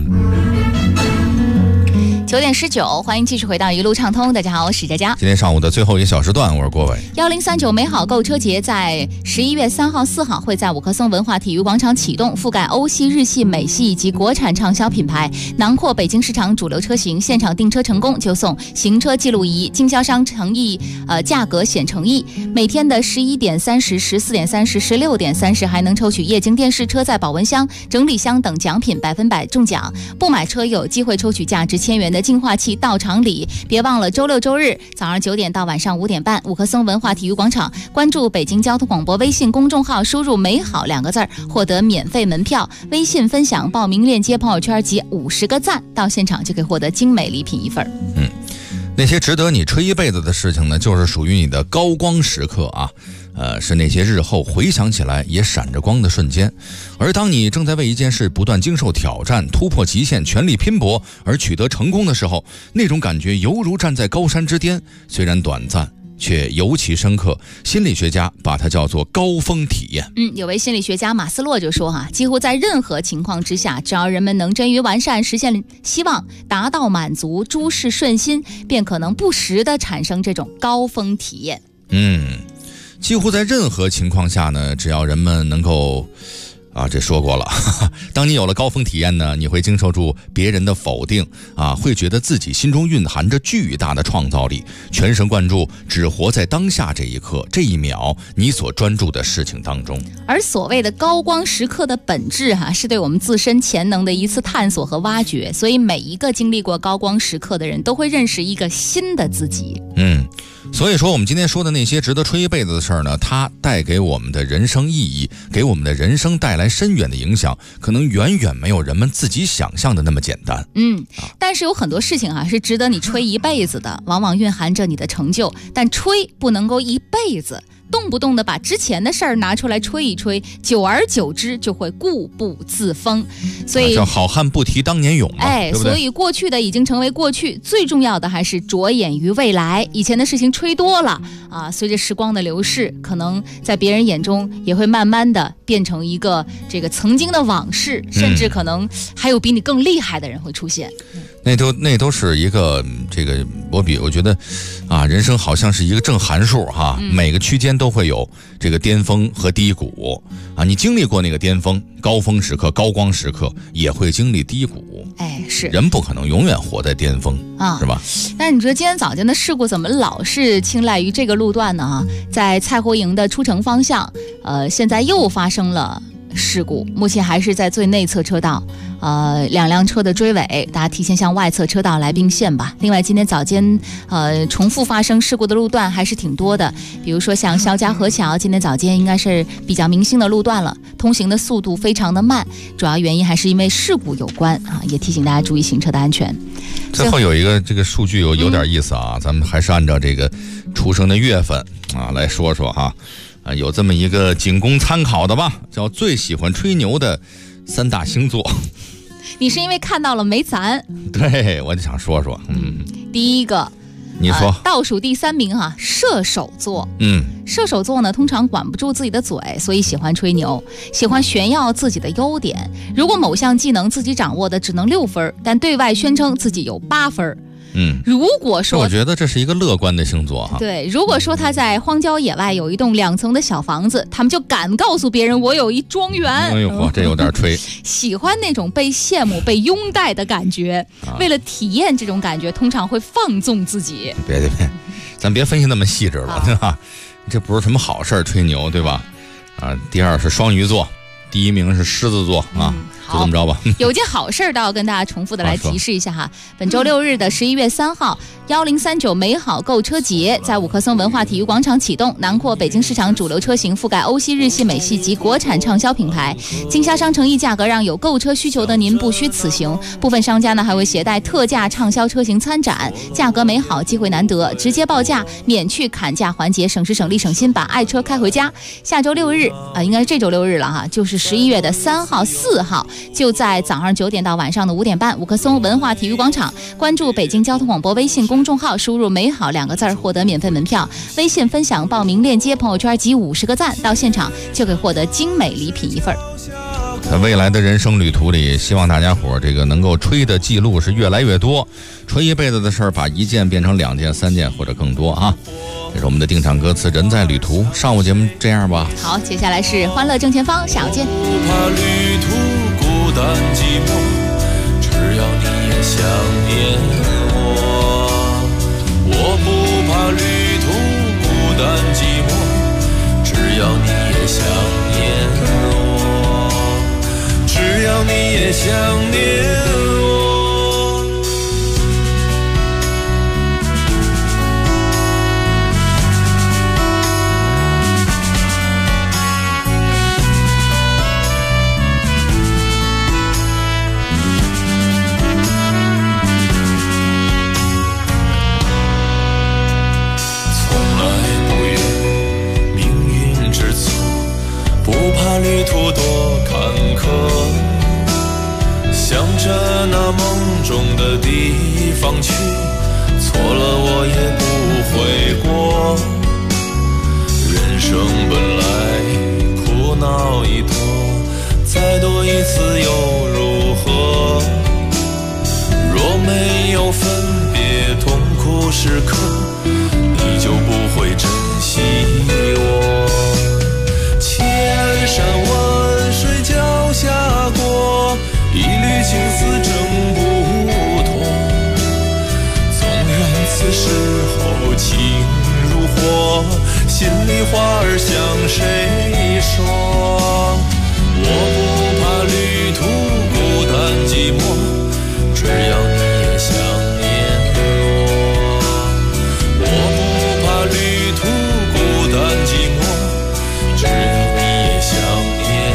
9点19，欢迎继续回到一路畅通。大家好，我是佳佳。 今天上午的最后1个小时段，我是郭伟。 1039美好购车节在11月3号、4号会在五棵松文化体育广场启动，覆盖欧系、日系、美系以及国产畅销品牌，囊括北京市场主流车型。现场订车成功就送行车记录仪，经销商诚意价格显诚意。每天的11点30、14点30、16点30还能抽取液晶电视、车载保温箱、整理箱等奖品，100%中奖。不买车有机会抽取价值1000元的净化器到场礼。别忘了周六周日早上9点到晚上5点半，五棵松文化体育广场，关注北京交通广播微信公众号，输入美好2个字，获得免费门票，微信分享报名链接朋友圈及50个赞，到现场就可以获得精美礼品1份。 那些值得你吹一辈子的事情呢，就是属于你的高光时刻啊。是那些日后回想起来也闪着光的瞬间。而当你正在为一件事不断经受挑战、突破极限、全力拼搏而取得成功的时候，那种感觉犹如站在高山之巅，虽然短暂却尤其深刻。心理学家把它叫做高峰体验。 有位心理学家马斯洛就说几乎在任何情况之下，只要人们能臻于完善，实现希望，达到满足，诸事顺心，便可能不时地产生这种高峰体验。 几乎在任何情况下呢，只要人们能够这说过了，当你有了高峰体验呢，你会经受住别人的否定会觉得自己心中蕴含着巨大的创造力，全神贯注，只活在当下这一刻这一秒你所专注的事情当中。 而所谓的高光时刻的本质是对我们自身潜能的一次探索和挖掘，所以每一个经历过高光时刻的人都会认识一个新的自己。 所以说我们今天说的那些值得吹一辈子的事儿呢，它带给我们的人生意义，给我们的人生带来深远的影响，可能远远没有人们自己想象的那么简单。 但是有很多事情是值得你吹一辈子的，往往蕴含着你的成就，但吹不能够一辈子， 动不动的把之前的事儿拿出来吹一吹，久而久之就会固步自封。所以叫好汉不提当年勇嘛，对不对？ 所以过去的已经成为过去，最重要的还是着眼于未来。以前的事情吹多了啊，随着时光的流逝，可能在别人眼中也会慢慢的变成一个这个曾经的往事，甚至可能还有比你更厉害的人会出现。 那都是一个这个我觉得啊，人生好像是一个正函数哈，每个区间都会有这个巅峰和低谷啊。你经历过那个巅峰、高峰时刻、高光时刻，也会经历低谷。 是人不可能永远活在巅峰啊，是吧？ 但是你说今天早间的事故怎么老是青睐于这个路段呢？在蔡湖营的出城方向，现在又发生了事故，目前还是在最内侧车道，两辆车的追尾，大家提前向外侧车道来并线吧。另外，今天早间重复发生事故的路段还是挺多的，比如说像肖家河桥，今天早间应该是比较明星的路段了，通行的速度非常的慢，主要原因还是因为事故有关啊，也提醒大家注意行车的安全。 最后有一个这个数据有点意思啊，咱们还是按照这个出生的月份啊来说说哈。有这么一个仅供参考的吧，叫最喜欢吹牛的3大星座。 你是因为看到了没咱？ 对，我就想说说。 第一个， 你说， 倒数第3名哈，射手座。射手座呢，通常管不住自己的嘴，所以喜欢吹牛，喜欢炫耀自己的优点。如果某项技能自己掌握的只能6分，但对外宣称自己有8分。如果说我觉得这是一个乐观的星座哈。 对，如果说他在荒郊野外有一栋2层的小房子，他们就敢告诉别人我有一庄园。 哎呦，这有点吹。 喜欢那种被羡慕、被拥戴的感觉，为了体验这种感觉，通常会放纵自己。 别，咱别分析那么细致了，对吧？这不是什么好事儿，吹牛，对吧？第2是双鱼座，第1名是狮子座啊。就这么着吧。 有件好事倒要跟大家重复的来提示一下哈。本周6日的11月3号，1039美好购车节在五棵松文化体育广场启动，囊括北京市场主流车型，覆盖欧系、日系、美系及国产畅销品牌。经销商诚意价格让有购车需求的您不虚此行。部分商家呢还会携带特价畅销车型参展，价格美好，机会难得，直接报价，免去砍价环节，省时省力省心，把爱车开回家。下周6日应该是这周6日了哈，就是11月的3号、4号。就在早上9点到晚上的5点半，五棵松文化体育广场。关注北京交通广播微信公众号，输入美好2个字获得免费门票，微信分享报名链接，朋友圈集50个赞，到现场就可以获得精美礼品1份。 在未来的人生旅途里，希望大家伙这个能够吹的记录是越来越多，吹一辈子的事儿，把1件变成2件、3件或者更多啊。这是我们的定场歌词《人在旅途》。上午节目这样吧。 好，接下来是欢乐正前方，下午见。 不怕旅途孤单寂寞，只要你也想念我。我不怕旅途孤单寂寞，只要你也想念我，只要你也想念我。旅途多坎坷，向着那梦中的地方去，错了我也不悔过。人生本来苦恼一多，再多一次又如何？若没有分别痛苦时刻，你就不会珍惜我。千山万水脚下过，一缕情丝挣不脱。纵然此时候情如火，心里话儿向谁说？我不怕旅途孤单寂寞，只要你也想念我。我不怕旅途孤单寂寞，只要想念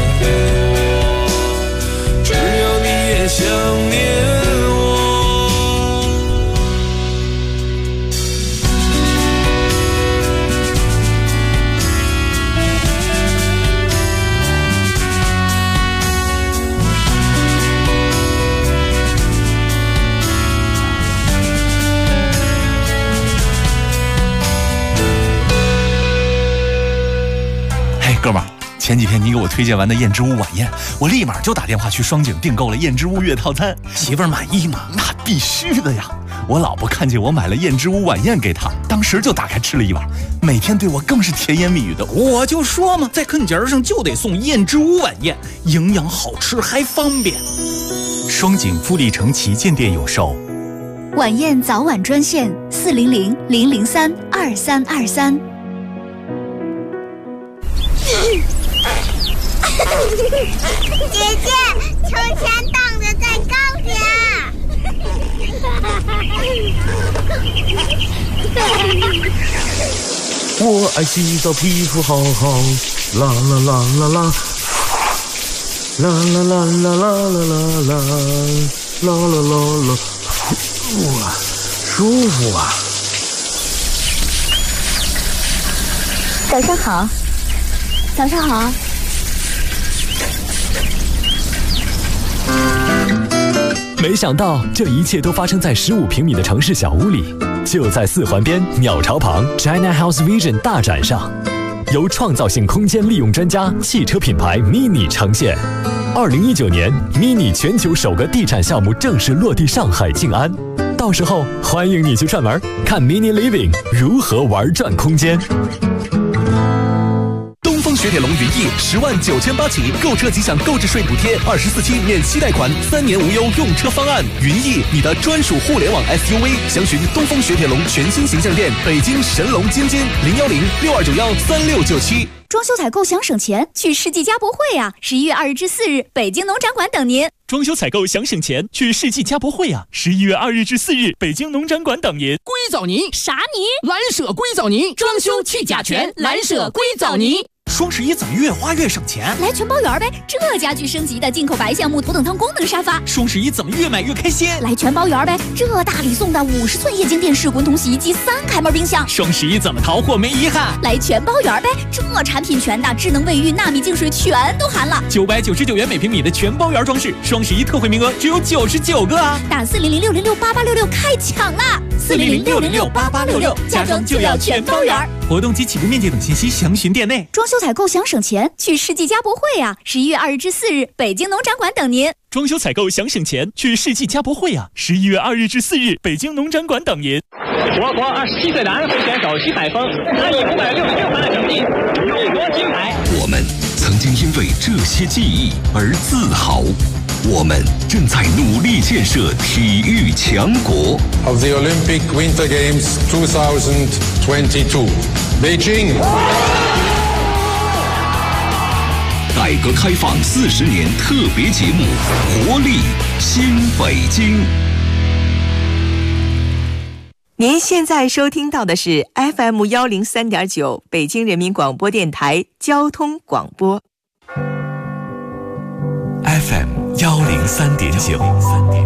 我，只要你也想念我。 哥们儿，前几天你给我推荐完的燕之屋晚宴，我立马就打电话去双井订购了燕之屋月套餐。媳妇儿满意吗？那必须的呀！我老婆看见我买了燕之屋晚宴给她，当时就打开吃了一碗，每天对我更是甜言蜜语的。我就说嘛，在坑节上就得送燕之屋晚宴，营养好吃还方便。双井富力城旗舰店有售。 晚宴早晚专线400-003-2323。 姐姐，秋千荡得再高点。 我爱洗澡，皮肤好好，啦啦啦啦啦，啦啦啦啦啦啦啦啦，啦啦啦啦，哇，舒服啊！ 早上好，早上好。 没想到这一切都发生在15平米的城市小屋里，就在4环边鸟巢旁 China House Vision 大展上，由创造性空间利用专家汽车品牌 MINI 呈现。2019年 MINI 全球首个地产项目正式落地上海静安，到时候欢迎你去串门，看 MINI Living 如何玩转空间。 东风雪铁龙云翼10.98万起，购车即享购置税补贴，24期免息贷款，3年无忧用车方案。云翼，你的专属互联网 SUV， 详询东风雪铁龙全新形象店，北京神龙津津010-6291-3697。 装修采购想省钱，去世纪家博会啊！11月2日至4日，北京农展馆等您。 装修采购想省钱，去世纪家博会啊！11月2日至4日，北京农展馆等您。 硅藻泥啥泥？ 蓝舍硅藻泥，装修去甲醛，蓝舍硅藻泥。 双11怎么越花越省钱？ 来全包圆呗！这家具升级的进口白橡木头等舱功能沙发。 双11怎么越买越开心？ 来全包圆呗！这大礼送的50寸液晶电视、滚筒洗衣机、3开门冰箱。 双11怎么淘货没遗憾？ 来全包圆呗！这产品全的，智能卫浴、纳米净水全都含了。 999元每平米的全包圆装饰，双11特惠名额只有99个啊！ 打400-606-8866开抢啦！400-606-8866，家装就要全包圆。 活动及起步面积等信息详询店内。 装修采购想省钱，去世纪家博会啊！11月2日至4日，北京农展馆等您。 装修采购想省钱，去世纪家博会啊！11月2日至4日，北京农展馆等您。 我国27岁的安徽选手徐海峰，他以566分的成绩勇夺金牌。 我们曾经因为这些记忆而自豪。我们正在努力建设体育强国。 Of the Olympic Winter Games 2022, Beijing. 改革开放40年特别节目，活力新北京。 您现在收听到的是 FM 103.9北京人民广播电台交通广播。 FM 103.9。